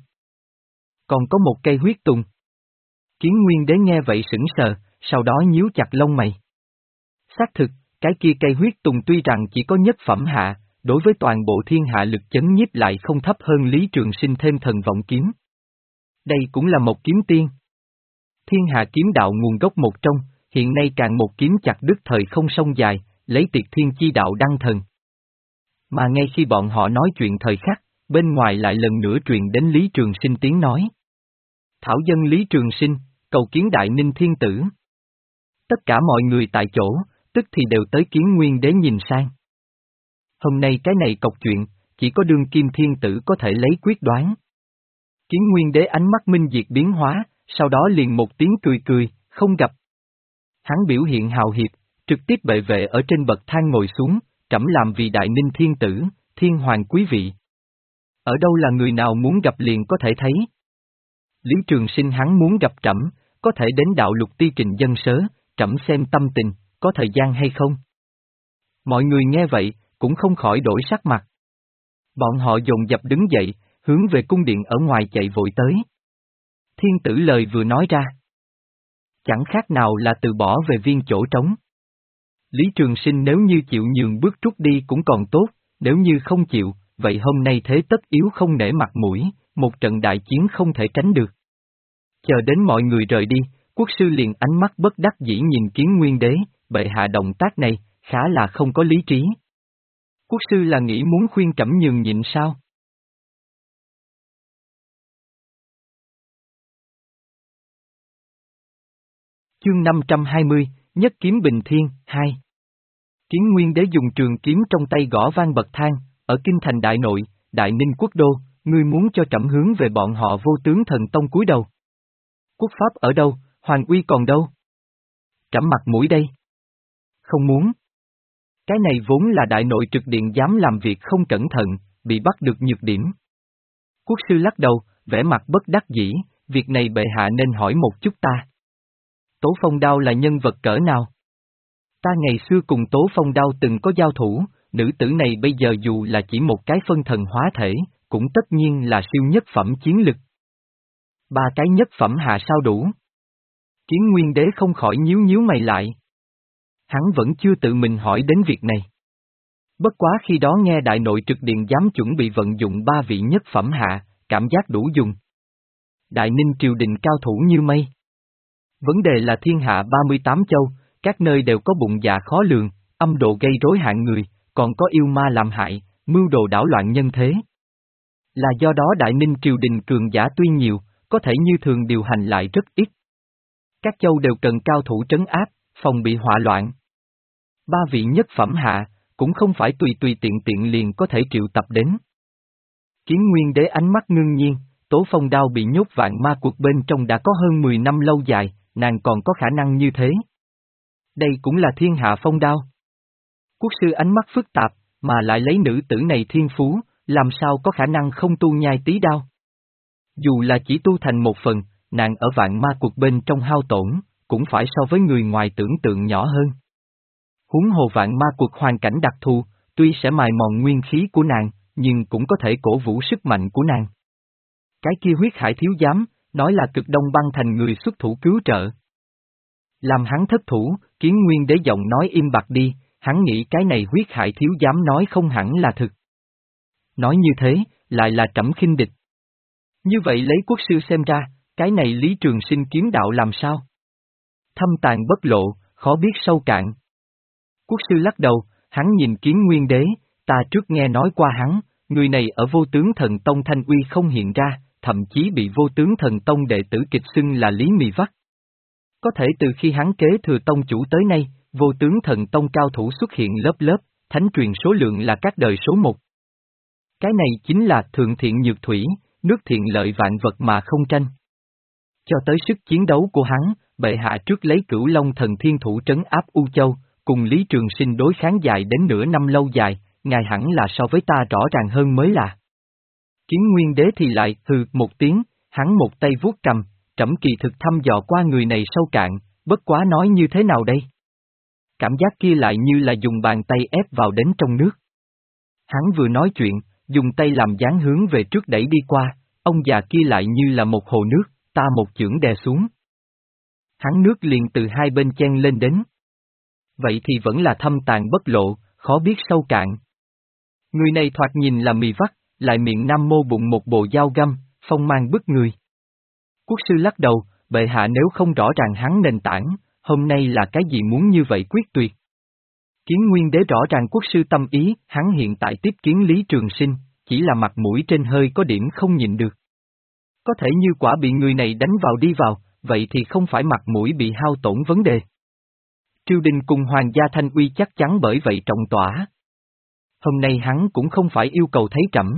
Còn có một cây huyết tùng. Kiến Nguyên Đế nghe vậy sững sờ, sau đó nhíu chặt lông mày. Xác thực, cái kia cây huyết tùng tuy rằng chỉ có nhất phẩm hạ, đối với toàn bộ thiên hạ lực chấn nhiếp lại không thấp hơn Lý Trường Sinh thêm thần vọng kiếm. Đây cũng là một kiếm tiên. Thiên hạ kiếm đạo nguồn gốc một trong, hiện nay càng một kiếm chặt đứt thời không sông dài, lấy tiệt thiên chi đạo đăng thần. Mà ngay khi bọn họ nói chuyện thời khắc, bên ngoài lại lần nữa truyền đến Lý Trường Sinh tiếng nói. Thảo dân Lý Trường Sinh, cầu kiến Đại Ninh Thiên Tử. Tất cả mọi người tại chỗ, tức thì đều tới Kiến Nguyên Đế nhìn sang. Hôm nay cái này cọc chuyện, chỉ có đương kim thiên tử có thể lấy quyết đoán. Kiến Nguyên Đế ánh mắt minh diệt biến hóa, sau đó liền một tiếng cười cười, không gặp. Hắn biểu hiện hào hiệp, trực tiếp bệ vệ ở trên bậc thang ngồi xuống, trẫm làm vì Đại Ninh Thiên Tử, Thiên Hoàng quý vị. Ở đâu là người nào muốn gặp liền có thể thấy. Lý Trường Sinh hắn muốn gặp trẫm, có thể đến đạo lục ti trình dân sớ, trẫm xem tâm tình, có thời gian hay không. Mọi người nghe vậy, cũng không khỏi đổi sắc mặt. Bọn họ dồn dập đứng dậy, hướng về cung điện ở ngoài chạy vội tới. Thiên tử lời vừa nói ra, chẳng khác nào là từ bỏ về viên chỗ trống. Lý Trường Sinh nếu như chịu nhường bước rút đi cũng còn tốt, nếu như không chịu, vậy hôm nay thế tất yếu không nể mặt mũi, một trận đại chiến không thể tránh được. Chờ đến mọi người rời đi, quốc sư liền ánh mắt bất đắc dĩ nhìn Kiến Nguyên Đế, bệ hạ động tác này, khá là không có lý trí. Quốc sư là nghĩ muốn khuyên trẫm nhường nhịn sao? Chương năm trăm hai mươi, Nhất kiếm bình thiên, hai. Kiến Nguyên Đế dùng trường kiếm trong tay gõ vang bậc thang, ở kinh thành đại nội, Đại Ninh quốc đô, ngươi muốn cho trẫm hướng về bọn họ Vô Tướng Thần Tông cúi đầu. Quốc pháp ở đâu, hoàng uy còn đâu? Trẫm mặt mũi đây. Không muốn. Cái này vốn là đại nội trực điện dám làm việc không cẩn thận, bị bắt được nhược điểm. Quốc sư lắc đầu, vẻ mặt bất đắc dĩ, việc này bệ hạ nên hỏi một chút ta. Tố Phong Đao là nhân vật cỡ nào? Ta ngày xưa cùng Tố Phong Đao từng có giao thủ, nữ tử này bây giờ dù là chỉ một cái phân thần hóa thể, cũng tất nhiên là siêu nhất phẩm chiến lực. Ba cái nhất phẩm hạ sao đủ? Kiến Nguyên Đế không khỏi nhíu nhíu mày lại. Hắn vẫn chưa tự mình hỏi đến việc này. Bất quá khi đó nghe đại nội trực điện dám chuẩn bị vận dụng ba vị nhất phẩm hạ, cảm giác đủ dùng. Đại Ninh triều đình cao thủ như mây. Vấn đề là thiên hạ ba mươi tám châu, các nơi đều có bụng dạ khó lường, âm độ gây rối hạng người, còn có yêu ma làm hại, mưu đồ đảo loạn nhân thế. Là do đó Đại Ninh triều đình cường giả tuy nhiều, có thể như thường điều hành lại rất ít. Các châu đều cần cao thủ trấn áp, phòng bị họa loạn. Ba vị nhất phẩm hạ, cũng không phải tùy tùy tiện tiện liền có thể triệu tập đến. Kiến Nguyên Đế ánh mắt ngưng nhiên, Tố Phong Đao bị nhốt vạn ma cuộc bên trong đã có hơn mười năm lâu dài, nàng còn có khả năng như thế. Đây cũng là thiên hạ phong đao. Quốc sư ánh mắt phức tạp, mà lại lấy nữ tử này thiên phú, làm sao có khả năng không tu nhai tí đao. Dù là chỉ tu thành một phần, nàng ở vạn ma cuộc bên trong hao tổn, cũng phải so với người ngoài tưởng tượng nhỏ hơn. Huống hồ vạn ma cuộc hoàn cảnh đặc thù, tuy sẽ mài mòn nguyên khí của nàng, nhưng cũng có thể cổ vũ sức mạnh của nàng. Cái kia huyết hải thiếu giám, nói là cực đông băng thành người xuất thủ cứu trợ. Làm hắn thất thủ, Kiến Nguyên Đế giọng nói im bặt đi, hắn nghĩ cái này huyết hải thiếu giám nói không hẳn là thực. Nói như thế, lại là trẫm khinh địch. Như vậy lấy quốc sư xem ra, cái này Lý Trường Sinh kiếm đạo làm sao? Thâm tàn bất lộ, khó biết sâu cạn. Quốc sư lắc đầu, hắn nhìn Kiến Nguyên Đế, ta trước nghe nói qua hắn, người này ở Vô Tướng Thần Tông thanh uy không hiện ra, thậm chí bị Vô Tướng Thần Tông đệ tử kịch xưng là Lý Mì Vắt. Có thể từ khi hắn kế thừa tông chủ tới nay, Vô Tướng Thần Tông cao thủ xuất hiện lớp lớp, thánh truyền số lượng là các đời số một. Cái này chính là thượng thiện nhược thủy, nước thiện lợi vạn vật mà không tranh. Cho tới sức chiến đấu của hắn, bệ hạ trước lấy Cửu Long Thần Thiên Thủ trấn áp U Châu, cùng Lý Trường Sinh đối kháng dài đến nửa năm lâu dài, ngài hẳn là so với ta rõ ràng hơn mới là. Kiến Nguyên Đế thì lại hừ một tiếng, hắn một tay vuốt cầm, trẫm kỳ thực thăm dò qua người này sâu cạn, bất quá nói như thế nào đây? Cảm giác kia lại như là dùng bàn tay ép vào đến trong nước. Hắn vừa nói chuyện, dùng tay làm dáng hướng về trước đẩy đi qua, ông già kia lại như là một hồ nước, ta một chưởng đè xuống. Hắn nước liền từ hai bên chen lên đến. Vậy thì vẫn là thâm tàn bất lộ, khó biết sâu cạn. Người này thoạt nhìn là mì vắt, lại miệng nam mô bụng một bộ dao găm, phong mang bức người. Quốc sư lắc đầu, bệ hạ nếu không rõ ràng hắn nền tảng, hôm nay là cái gì muốn như vậy quyết tuyệt. Kiến Nguyên Đế rõ ràng quốc sư tâm ý, hắn hiện tại tiếp kiến Lý Trường Sinh, chỉ là mặt mũi trên hơi có điểm không nhịn được. Có thể như quả bị người này đánh vào đi vào, vậy thì không phải mặt mũi bị hao tổn vấn đề. Triều đình cùng hoàng gia Thanh Uy chắc chắn bởi vậy trọng tỏa. Hôm nay hắn cũng không phải yêu cầu thấy trẫm,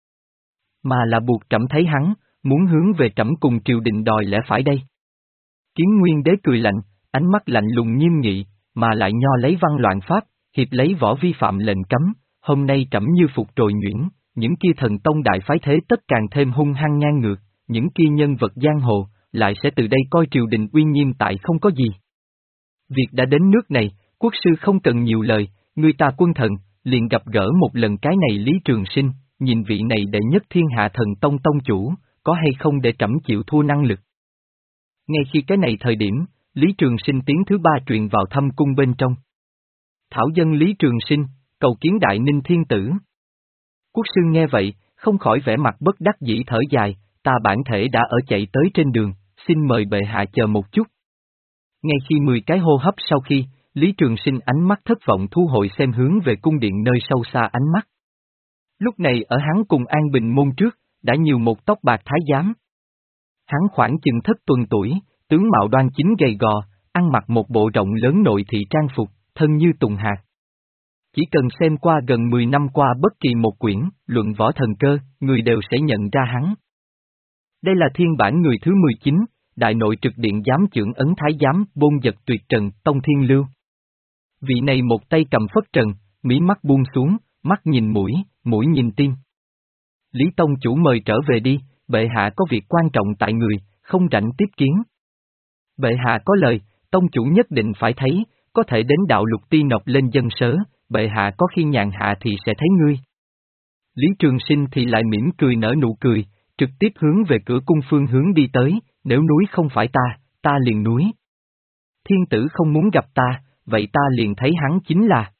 mà là buộc trẫm thấy hắn, muốn hướng về trẫm cùng triều đình đòi lẽ phải đây. Kiến Nguyên Đế cười lạnh, ánh mắt lạnh lùng nghiêm nghị, mà lại nho lấy văn loạn pháp, hiệp lấy võ vi phạm lệnh cấm, hôm nay trẫm như phục trồi nhuyễn, những kia thần tông đại phái thế tất càng thêm hung hăng ngang ngược, những kia nhân vật giang hồ, lại sẽ từ đây coi triều đình uy nghiêm tại không có gì. Việc đã đến nước này, quốc sư không cần nhiều lời, người ta quân thần, liền gặp gỡ một lần cái này Lý Trường Sinh, nhìn vị này đệ nhất thiên hạ thần tông tông chủ, có hay không để trẫm chịu thua năng lực. Ngay khi cái này thời điểm, Lý Trường Sinh tiếng thứ ba truyền vào thâm cung bên trong. Thảo dân Lý Trường Sinh, cầu kiến đại ninh thiên tử. Quốc sư nghe vậy, không khỏi vẻ mặt bất đắc dĩ thở dài, ta bản thể đã ở chạy tới trên đường, xin mời bệ hạ chờ một chút. Ngay khi mười cái hô hấp sau khi, Lý Trường Sinh ánh mắt thất vọng thu hồi xem hướng về cung điện nơi sâu xa ánh mắt. Lúc này ở hắn cùng An Bình môn trước, đã nhiều một tóc bạc thái giám. Hắn khoảng chừng thất tuần tuổi, tướng mạo đoan chính gầy gò, ăn mặc một bộ rộng lớn nội thị trang phục, thân như tùng hạt. Chỉ cần xem qua gần mười năm qua bất kỳ một quyển, luận võ thần cơ, người đều sẽ nhận ra hắn. Đây là thiên bản người thứ mười chín, đại nội trực điện giám chưởng ấn thái giám, Bôn Dật Tuyệt Trần, Tông Thiên Lưu. Vị này một tay cầm phất trần, mí mắt buông xuống, mắt nhìn mũi, mũi nhìn tim. Lý Tông chủ mời trở về đi, bệ hạ có việc quan trọng tại người, không rảnh tiếp kiến. Bệ hạ có lời, Tông chủ nhất định phải thấy, có thể đến đạo lục ti nộp lên dân sớ, bệ hạ có khi nhàn hạ thì sẽ thấy ngươi. Lý Trường Sinh thì lại mỉm cười nở nụ cười, trực tiếp hướng về cửa cung phương hướng đi tới, nếu núi không phải ta, ta liền núi. Thiên tử không muốn gặp ta, vậy ta liền thấy hắn chính là.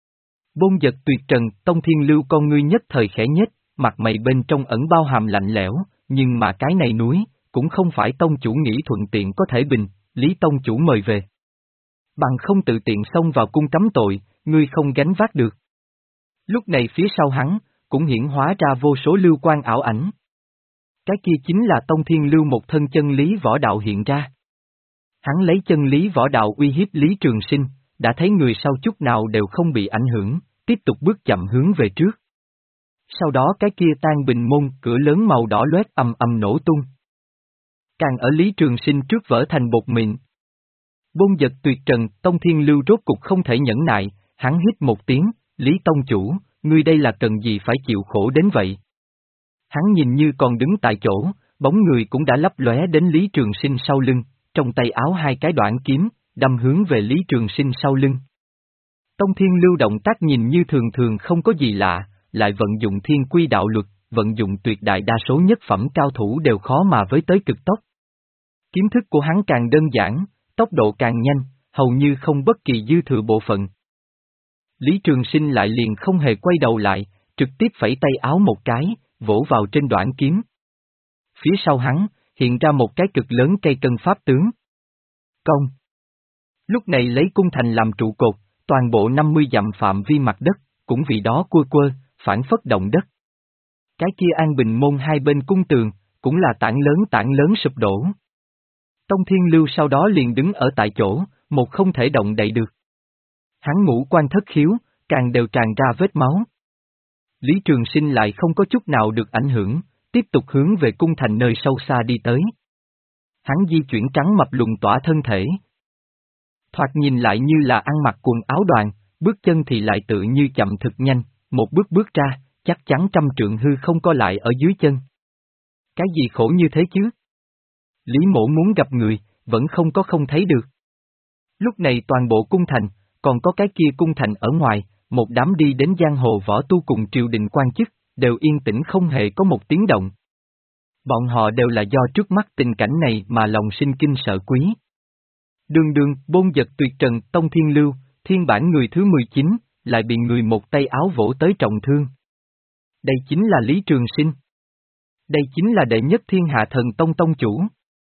Bôn Dật Tuyệt Trần, Tông Thiên Lưu con ngươi nhất thời khẽ nhếch, mặt mày bên trong ẩn bao hàm lạnh lẽo, nhưng mà cái này núi, cũng không phải tông chủ nghĩ thuận tiện có thể bình, Lý tông chủ mời về. Bằng không tự tiện xông vào cung cấm tội, ngươi không gánh vác được. Lúc này phía sau hắn, cũng hiển hóa ra vô số lưu quan ảo ảnh. Cái kia chính là Tông Thiên Lưu một thân chân lý võ đạo hiện ra. Hắn lấy chân lý võ đạo uy hiếp Lý Trường Sinh, đã thấy người sau chút nào đều không bị ảnh hưởng, tiếp tục bước chậm hướng về trước. Sau đó cái kia tan bình môn, cửa lớn màu đỏ loét ầm ầm nổ tung. Càng ở Lý Trường Sinh trước vỡ thành bột mịn. Bôn Dật Tuyệt Trần, Tông Thiên Lưu rốt cục không thể nhẫn nại, hắn hít một tiếng, Lý tông chủ, ngươi đây là cần gì phải chịu khổ đến vậy? Hắn nhìn như còn đứng tại chỗ, bóng người cũng đã lấp lóe đến Lý Trường Sinh sau lưng, trong tay áo hai cái đoạn kiếm, đâm hướng về Lý Trường Sinh sau lưng. Tông Thiên Lưu động tác nhìn như thường thường không có gì lạ, lại vận dụng thiên quy đạo luật, vận dụng tuyệt đại đa số nhất phẩm cao thủ đều khó mà với tới cực tốc. Kiếm thức của hắn càng đơn giản, tốc độ càng nhanh, hầu như không bất kỳ dư thừa bộ phận. Lý Trường Sinh lại liền không hề quay đầu lại, trực tiếp phẩy tay áo một cái, vỗ vào trên đoạn kiếm. Phía sau hắn, hiện ra một cái cực lớn cây cân pháp tướng. Công. Lúc này lấy cung thành làm trụ cột, toàn bộ năm mươi dặm phạm vi mặt đất, cũng vì đó cua quơ, phản phất động đất. Cái kia An Bình môn hai bên cung tường, cũng là tảng lớn tảng lớn sụp đổ. Tông Thiên Lưu sau đó liền đứng ở tại chỗ, một không thể động đậy được. Hắn ngũ quan thất khiếu, càng đều tràn ra vết máu. Lý Trường Sinh lại không có chút nào được ảnh hưởng, tiếp tục hướng về cung thành nơi sâu xa đi tới. Hắn di chuyển trắng mập lùng tỏa thân thể. Thoạt nhìn lại như là ăn mặc quần áo đoàn, bước chân thì lại tự như chậm thực nhanh, một bước bước ra, chắc chắn trăm trượng hư không có lại ở dưới chân. Cái gì khổ như thế chứ? Lý Mỗ muốn gặp người, vẫn không có không thấy được. Lúc này toàn bộ cung thành, còn có cái kia cung thành ở ngoài, một đám đi đến giang hồ võ tu cùng triều đình quan chức, đều yên tĩnh không hề có một tiếng động. Bọn họ đều là do trước mắt tình cảnh này mà lòng sinh kinh sợ quý. Đường đường, Bôn Dật Tuyệt Trần, Tông Thiên Lưu, thiên bản người thứ mười chín, lại bị người một tay áo vỗ tới trọng thương. Đây chính là Lý Trường Sinh. Đây chính là đệ nhất thiên hạ thần tông tông chủ.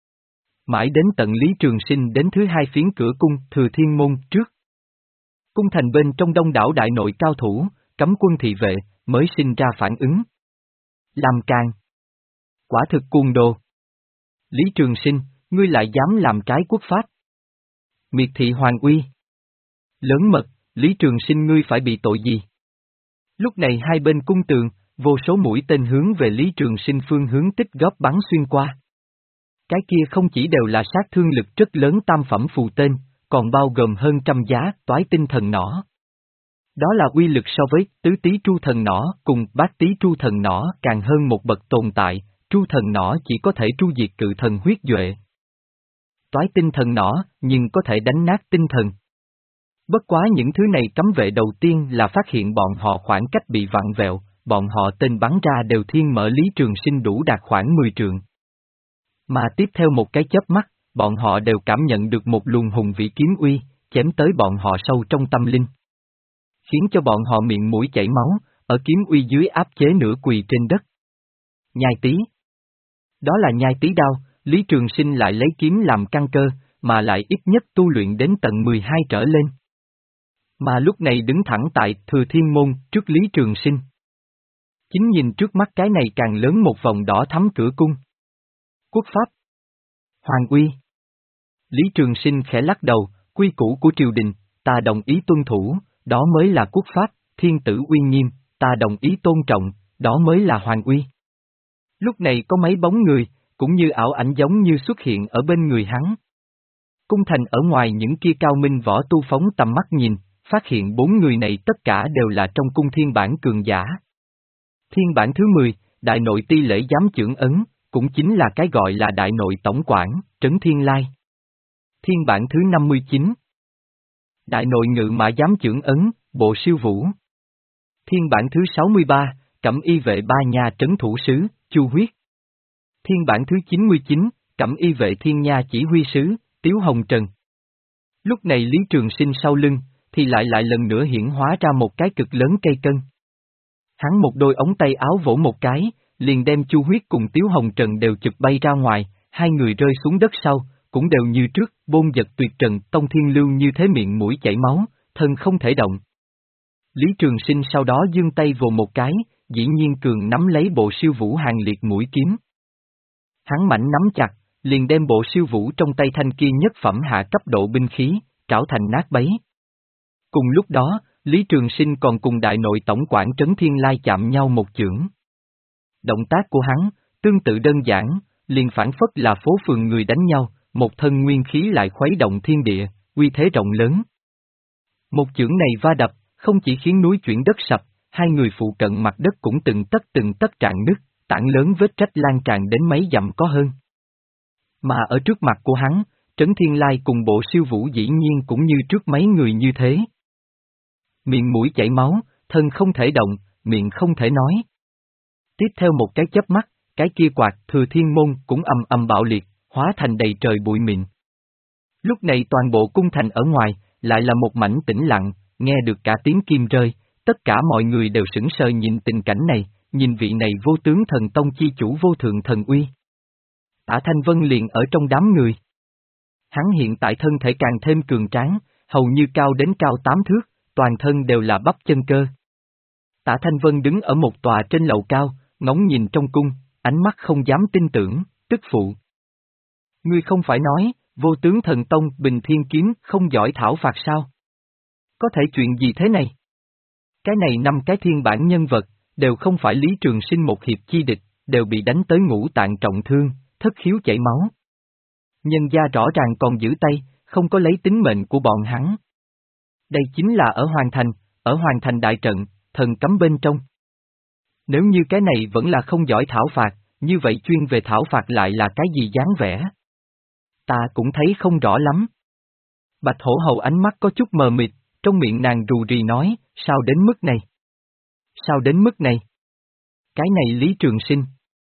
Mãi đến tận Lý Trường Sinh đến thứ hai phiến cửa cung Thừa Thiên Môn trước. Cung thành bên trong đông đảo đại nội cao thủ, cấm quân thị vệ, mới sinh ra phản ứng. Làm càng. Quả thực cuồng đồ. Lý Trường Sinh, ngươi lại dám làm trái quốc pháp. Miệt thị hoàng uy. Lớn mật, Lý Trường Sinh ngươi phải bị tội gì? Lúc này hai bên cung tường, vô số mũi tên hướng về Lý Trường Sinh phương hướng tích góp bắn xuyên qua. Cái kia không chỉ đều là sát thương lực rất lớn tam phẩm phù tên, còn bao gồm hơn trăm giá toái tinh thần nỏ. Đó là uy lực so với tứ tý tru thần nỏ cùng bát tý tru thần nỏ càng hơn một bậc tồn tại, tru thần nỏ chỉ có thể tru diệt cự thần huyết duệ. Toái tinh thần nỏ, nhưng có thể đánh nát tinh thần. Bất quá những thứ này cấm vệ đầu tiên là phát hiện bọn họ khoảng cách bị vặn vẹo, bọn họ tên bắn ra đều thiên mở Lý Trường Sinh đủ đạt khoảng mười trượng. Mà tiếp theo một cái chớp mắt, bọn họ đều cảm nhận được một luồng hùng vĩ kiếm uy, chém tới bọn họ sâu trong tâm linh. Khiến cho bọn họ miệng mũi chảy máu, ở kiếm uy dưới áp chế nửa quỳ trên đất. Nhai tí. Đó là nhai tí đao, Lý Trường Sinh lại lấy kiếm làm căn cơ, mà lại ít nhất tu luyện đến tận mười hai trở lên. Mà lúc này đứng thẳng tại Thừa Thiên Môn trước Lý Trường Sinh. Chính nhìn trước mắt cái này càng lớn một vòng đỏ thắm cửa cung. Quốc pháp. Hoàng uy. Lý Trường Sinh khẽ lắc đầu, quy củ của triều đình, ta đồng ý tuân thủ, đó mới là quốc pháp, thiên tử uy nghiêm, ta đồng ý tôn trọng, đó mới là hoàng uy. Lúc này có mấy bóng người, cũng như ảo ảnh giống như xuất hiện ở bên người hắn. Cung thành ở ngoài những kia cao minh võ tu phóng tầm mắt nhìn, phát hiện bốn người này tất cả đều là trong cung thiên bản cường giả. Thiên bản thứ mười, đại nội ti lễ giám chưởng ấn, cũng chính là cái gọi là đại nội tổng quản, Trấn Thiên Lai. Thiên bản thứ năm mươi chín. Đại nội ngự mã giám chưởng ấn, Bộ Siêu Vũ. Thiên bản thứ sáu mươi ba, Cẩm y vệ ba nha trấn thủ sứ, Chu Huyết. Thiên bản thứ chín mươi chín, Cẩm y vệ thiên nha chỉ huy sứ, Tiếu Hồng Trần. Lúc này Lý Trường Sinh sau lưng, thì lại lại lần nữa hiển hóa ra một cái cực lớn cây cân. Hắn một đôi ống tay áo vỗ một cái, liền đem Chu Huyết cùng Tiếu Hồng Trần đều chụp bay ra ngoài, hai người rơi xuống đất sau, cũng đều như trước, bôn giật tuyệt trần, tông thiên lưu như thế miệng mũi chảy máu, thân không thể động. Lý Trường Sinh sau đó giương tay vồ một cái, dĩ nhiên cường nắm lấy Bộ Siêu Vũ hàng liệt mũi kiếm. Hắn mạnh nắm chặt, liền đem Bộ Siêu Vũ trong tay thanh kia nhất phẩm hạ cấp độ binh khí, trảo thành nát bấy. Cùng lúc đó, Lý Trường Sinh còn cùng đại nội tổng quản Trấn Thiên Lai chạm nhau một chưởng. Động tác của hắn, tương tự đơn giản, liền phản phất là phố phường người đánh nhau, một thân nguyên khí lại khuấy động thiên địa, uy thế rộng lớn. Một chưởng này va đập, không chỉ khiến núi chuyển đất sập, hai người phụ cận mặt đất cũng từng tấc từng tấc rạn nứt, tảng lớn vết rách lan tràn đến mấy dặm có hơn. Mà ở trước mặt của hắn, Trấn Thiên Lai cùng Bộ Siêu Vũ dĩ nhiên cũng như trước mấy người như thế. Miệng mũi chảy máu, thân không thể động, miệng không thể nói. Tiếp theo một cái chớp mắt, cái kia quạt Thừa Thiên Môn cũng ầm ầm bạo liệt, hóa thành đầy trời bụi mịn. Lúc này toàn bộ cung thành ở ngoài, lại là một mảnh tĩnh lặng, nghe được cả tiếng kim rơi, tất cả mọi người đều sững sờ nhìn tình cảnh này, nhìn vị này vô tướng thần tông chi chủ vô thượng thần uy. Tả Thanh Vân liền ở trong đám người. Hắn hiện tại thân thể càng thêm cường tráng, hầu như cao đến cao tám thước, toàn thân đều là bắp chân cơ. Tả Thanh Vân đứng ở một tòa trên lầu cao, ngóng nhìn trong cung, ánh mắt không dám tin tưởng, tức phụ. Ngươi không phải nói, vô tướng thần tông Bình Thiên Kiếm không giỏi thảo phạt sao? Có thể chuyện gì thế này? Cái này năm cái thiên bản nhân vật, đều không phải Lý Trường Sinh một hiệp chi địch, đều bị đánh tới ngũ tạng trọng thương, thất khiếu chảy máu. Nhân gia rõ ràng còn giữ tay, không có lấy tính mệnh của bọn hắn. Đây chính là ở Hoàng Thành, ở Hoàng Thành đại trận, thần cấm bên trong. Nếu như cái này vẫn là không giỏi thảo phạt, như vậy chuyên về thảo phạt lại là cái gì dáng vẻ? Ta cũng thấy không rõ lắm. Bạch Hổ Hầu ánh mắt có chút mờ mịt, trong miệng nàng rù rì nói, sao đến mức này? Sao đến mức này? Cái này Lý Trường Sinh.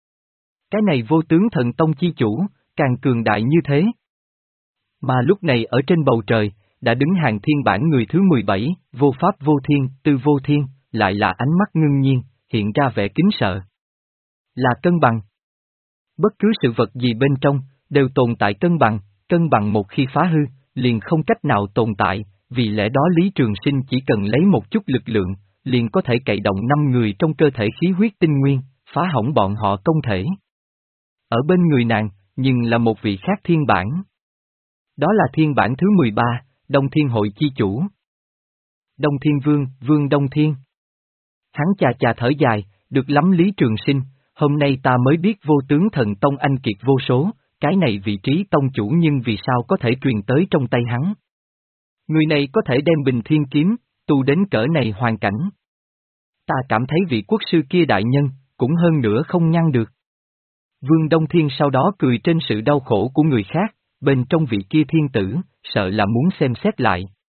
Cái này vô tướng thần tông chi chủ, càng cường đại như thế. Mà lúc này ở trên bầu trời, đã đứng hàng thiên bản người thứ mười bảy, vô pháp vô thiên, tư vô thiên, lại là ánh mắt ngưng nhiên, hiện ra vẻ kính sợ. Là cân bằng. Bất cứ sự vật gì bên trong, đều tồn tại cân bằng, cân bằng một khi phá hư, liền không cách nào tồn tại, vì lẽ đó Lý Trường Sinh chỉ cần lấy một chút lực lượng, liền có thể cậy động năm người trong cơ thể khí huyết tinh nguyên, phá hỏng bọn họ công thể. Ở bên người nàng, nhưng là một vị khác thiên bản. Đó là thiên bản thứ mười ba, Đông Thiên Hội chi chủ. Đông Thiên Vương, Vương Đông Thiên. Hắn chà chà thở dài, được lắm Lý Trường Sinh, hôm nay ta mới biết vô tướng thần tông anh kiệt vô số, cái này vị trí tông chủ nhưng vì sao có thể truyền tới trong tay hắn. Người này có thể đem Bình Thiên Kiếm, tu đến cỡ này hoàn cảnh. Ta cảm thấy vị quốc sư kia đại nhân, cũng hơn nữa không ngăn được. Vương Đông Thiên sau đó cười trên sự đau khổ của người khác, bên trong vị kia thiên tử, sợ là muốn xem xét lại.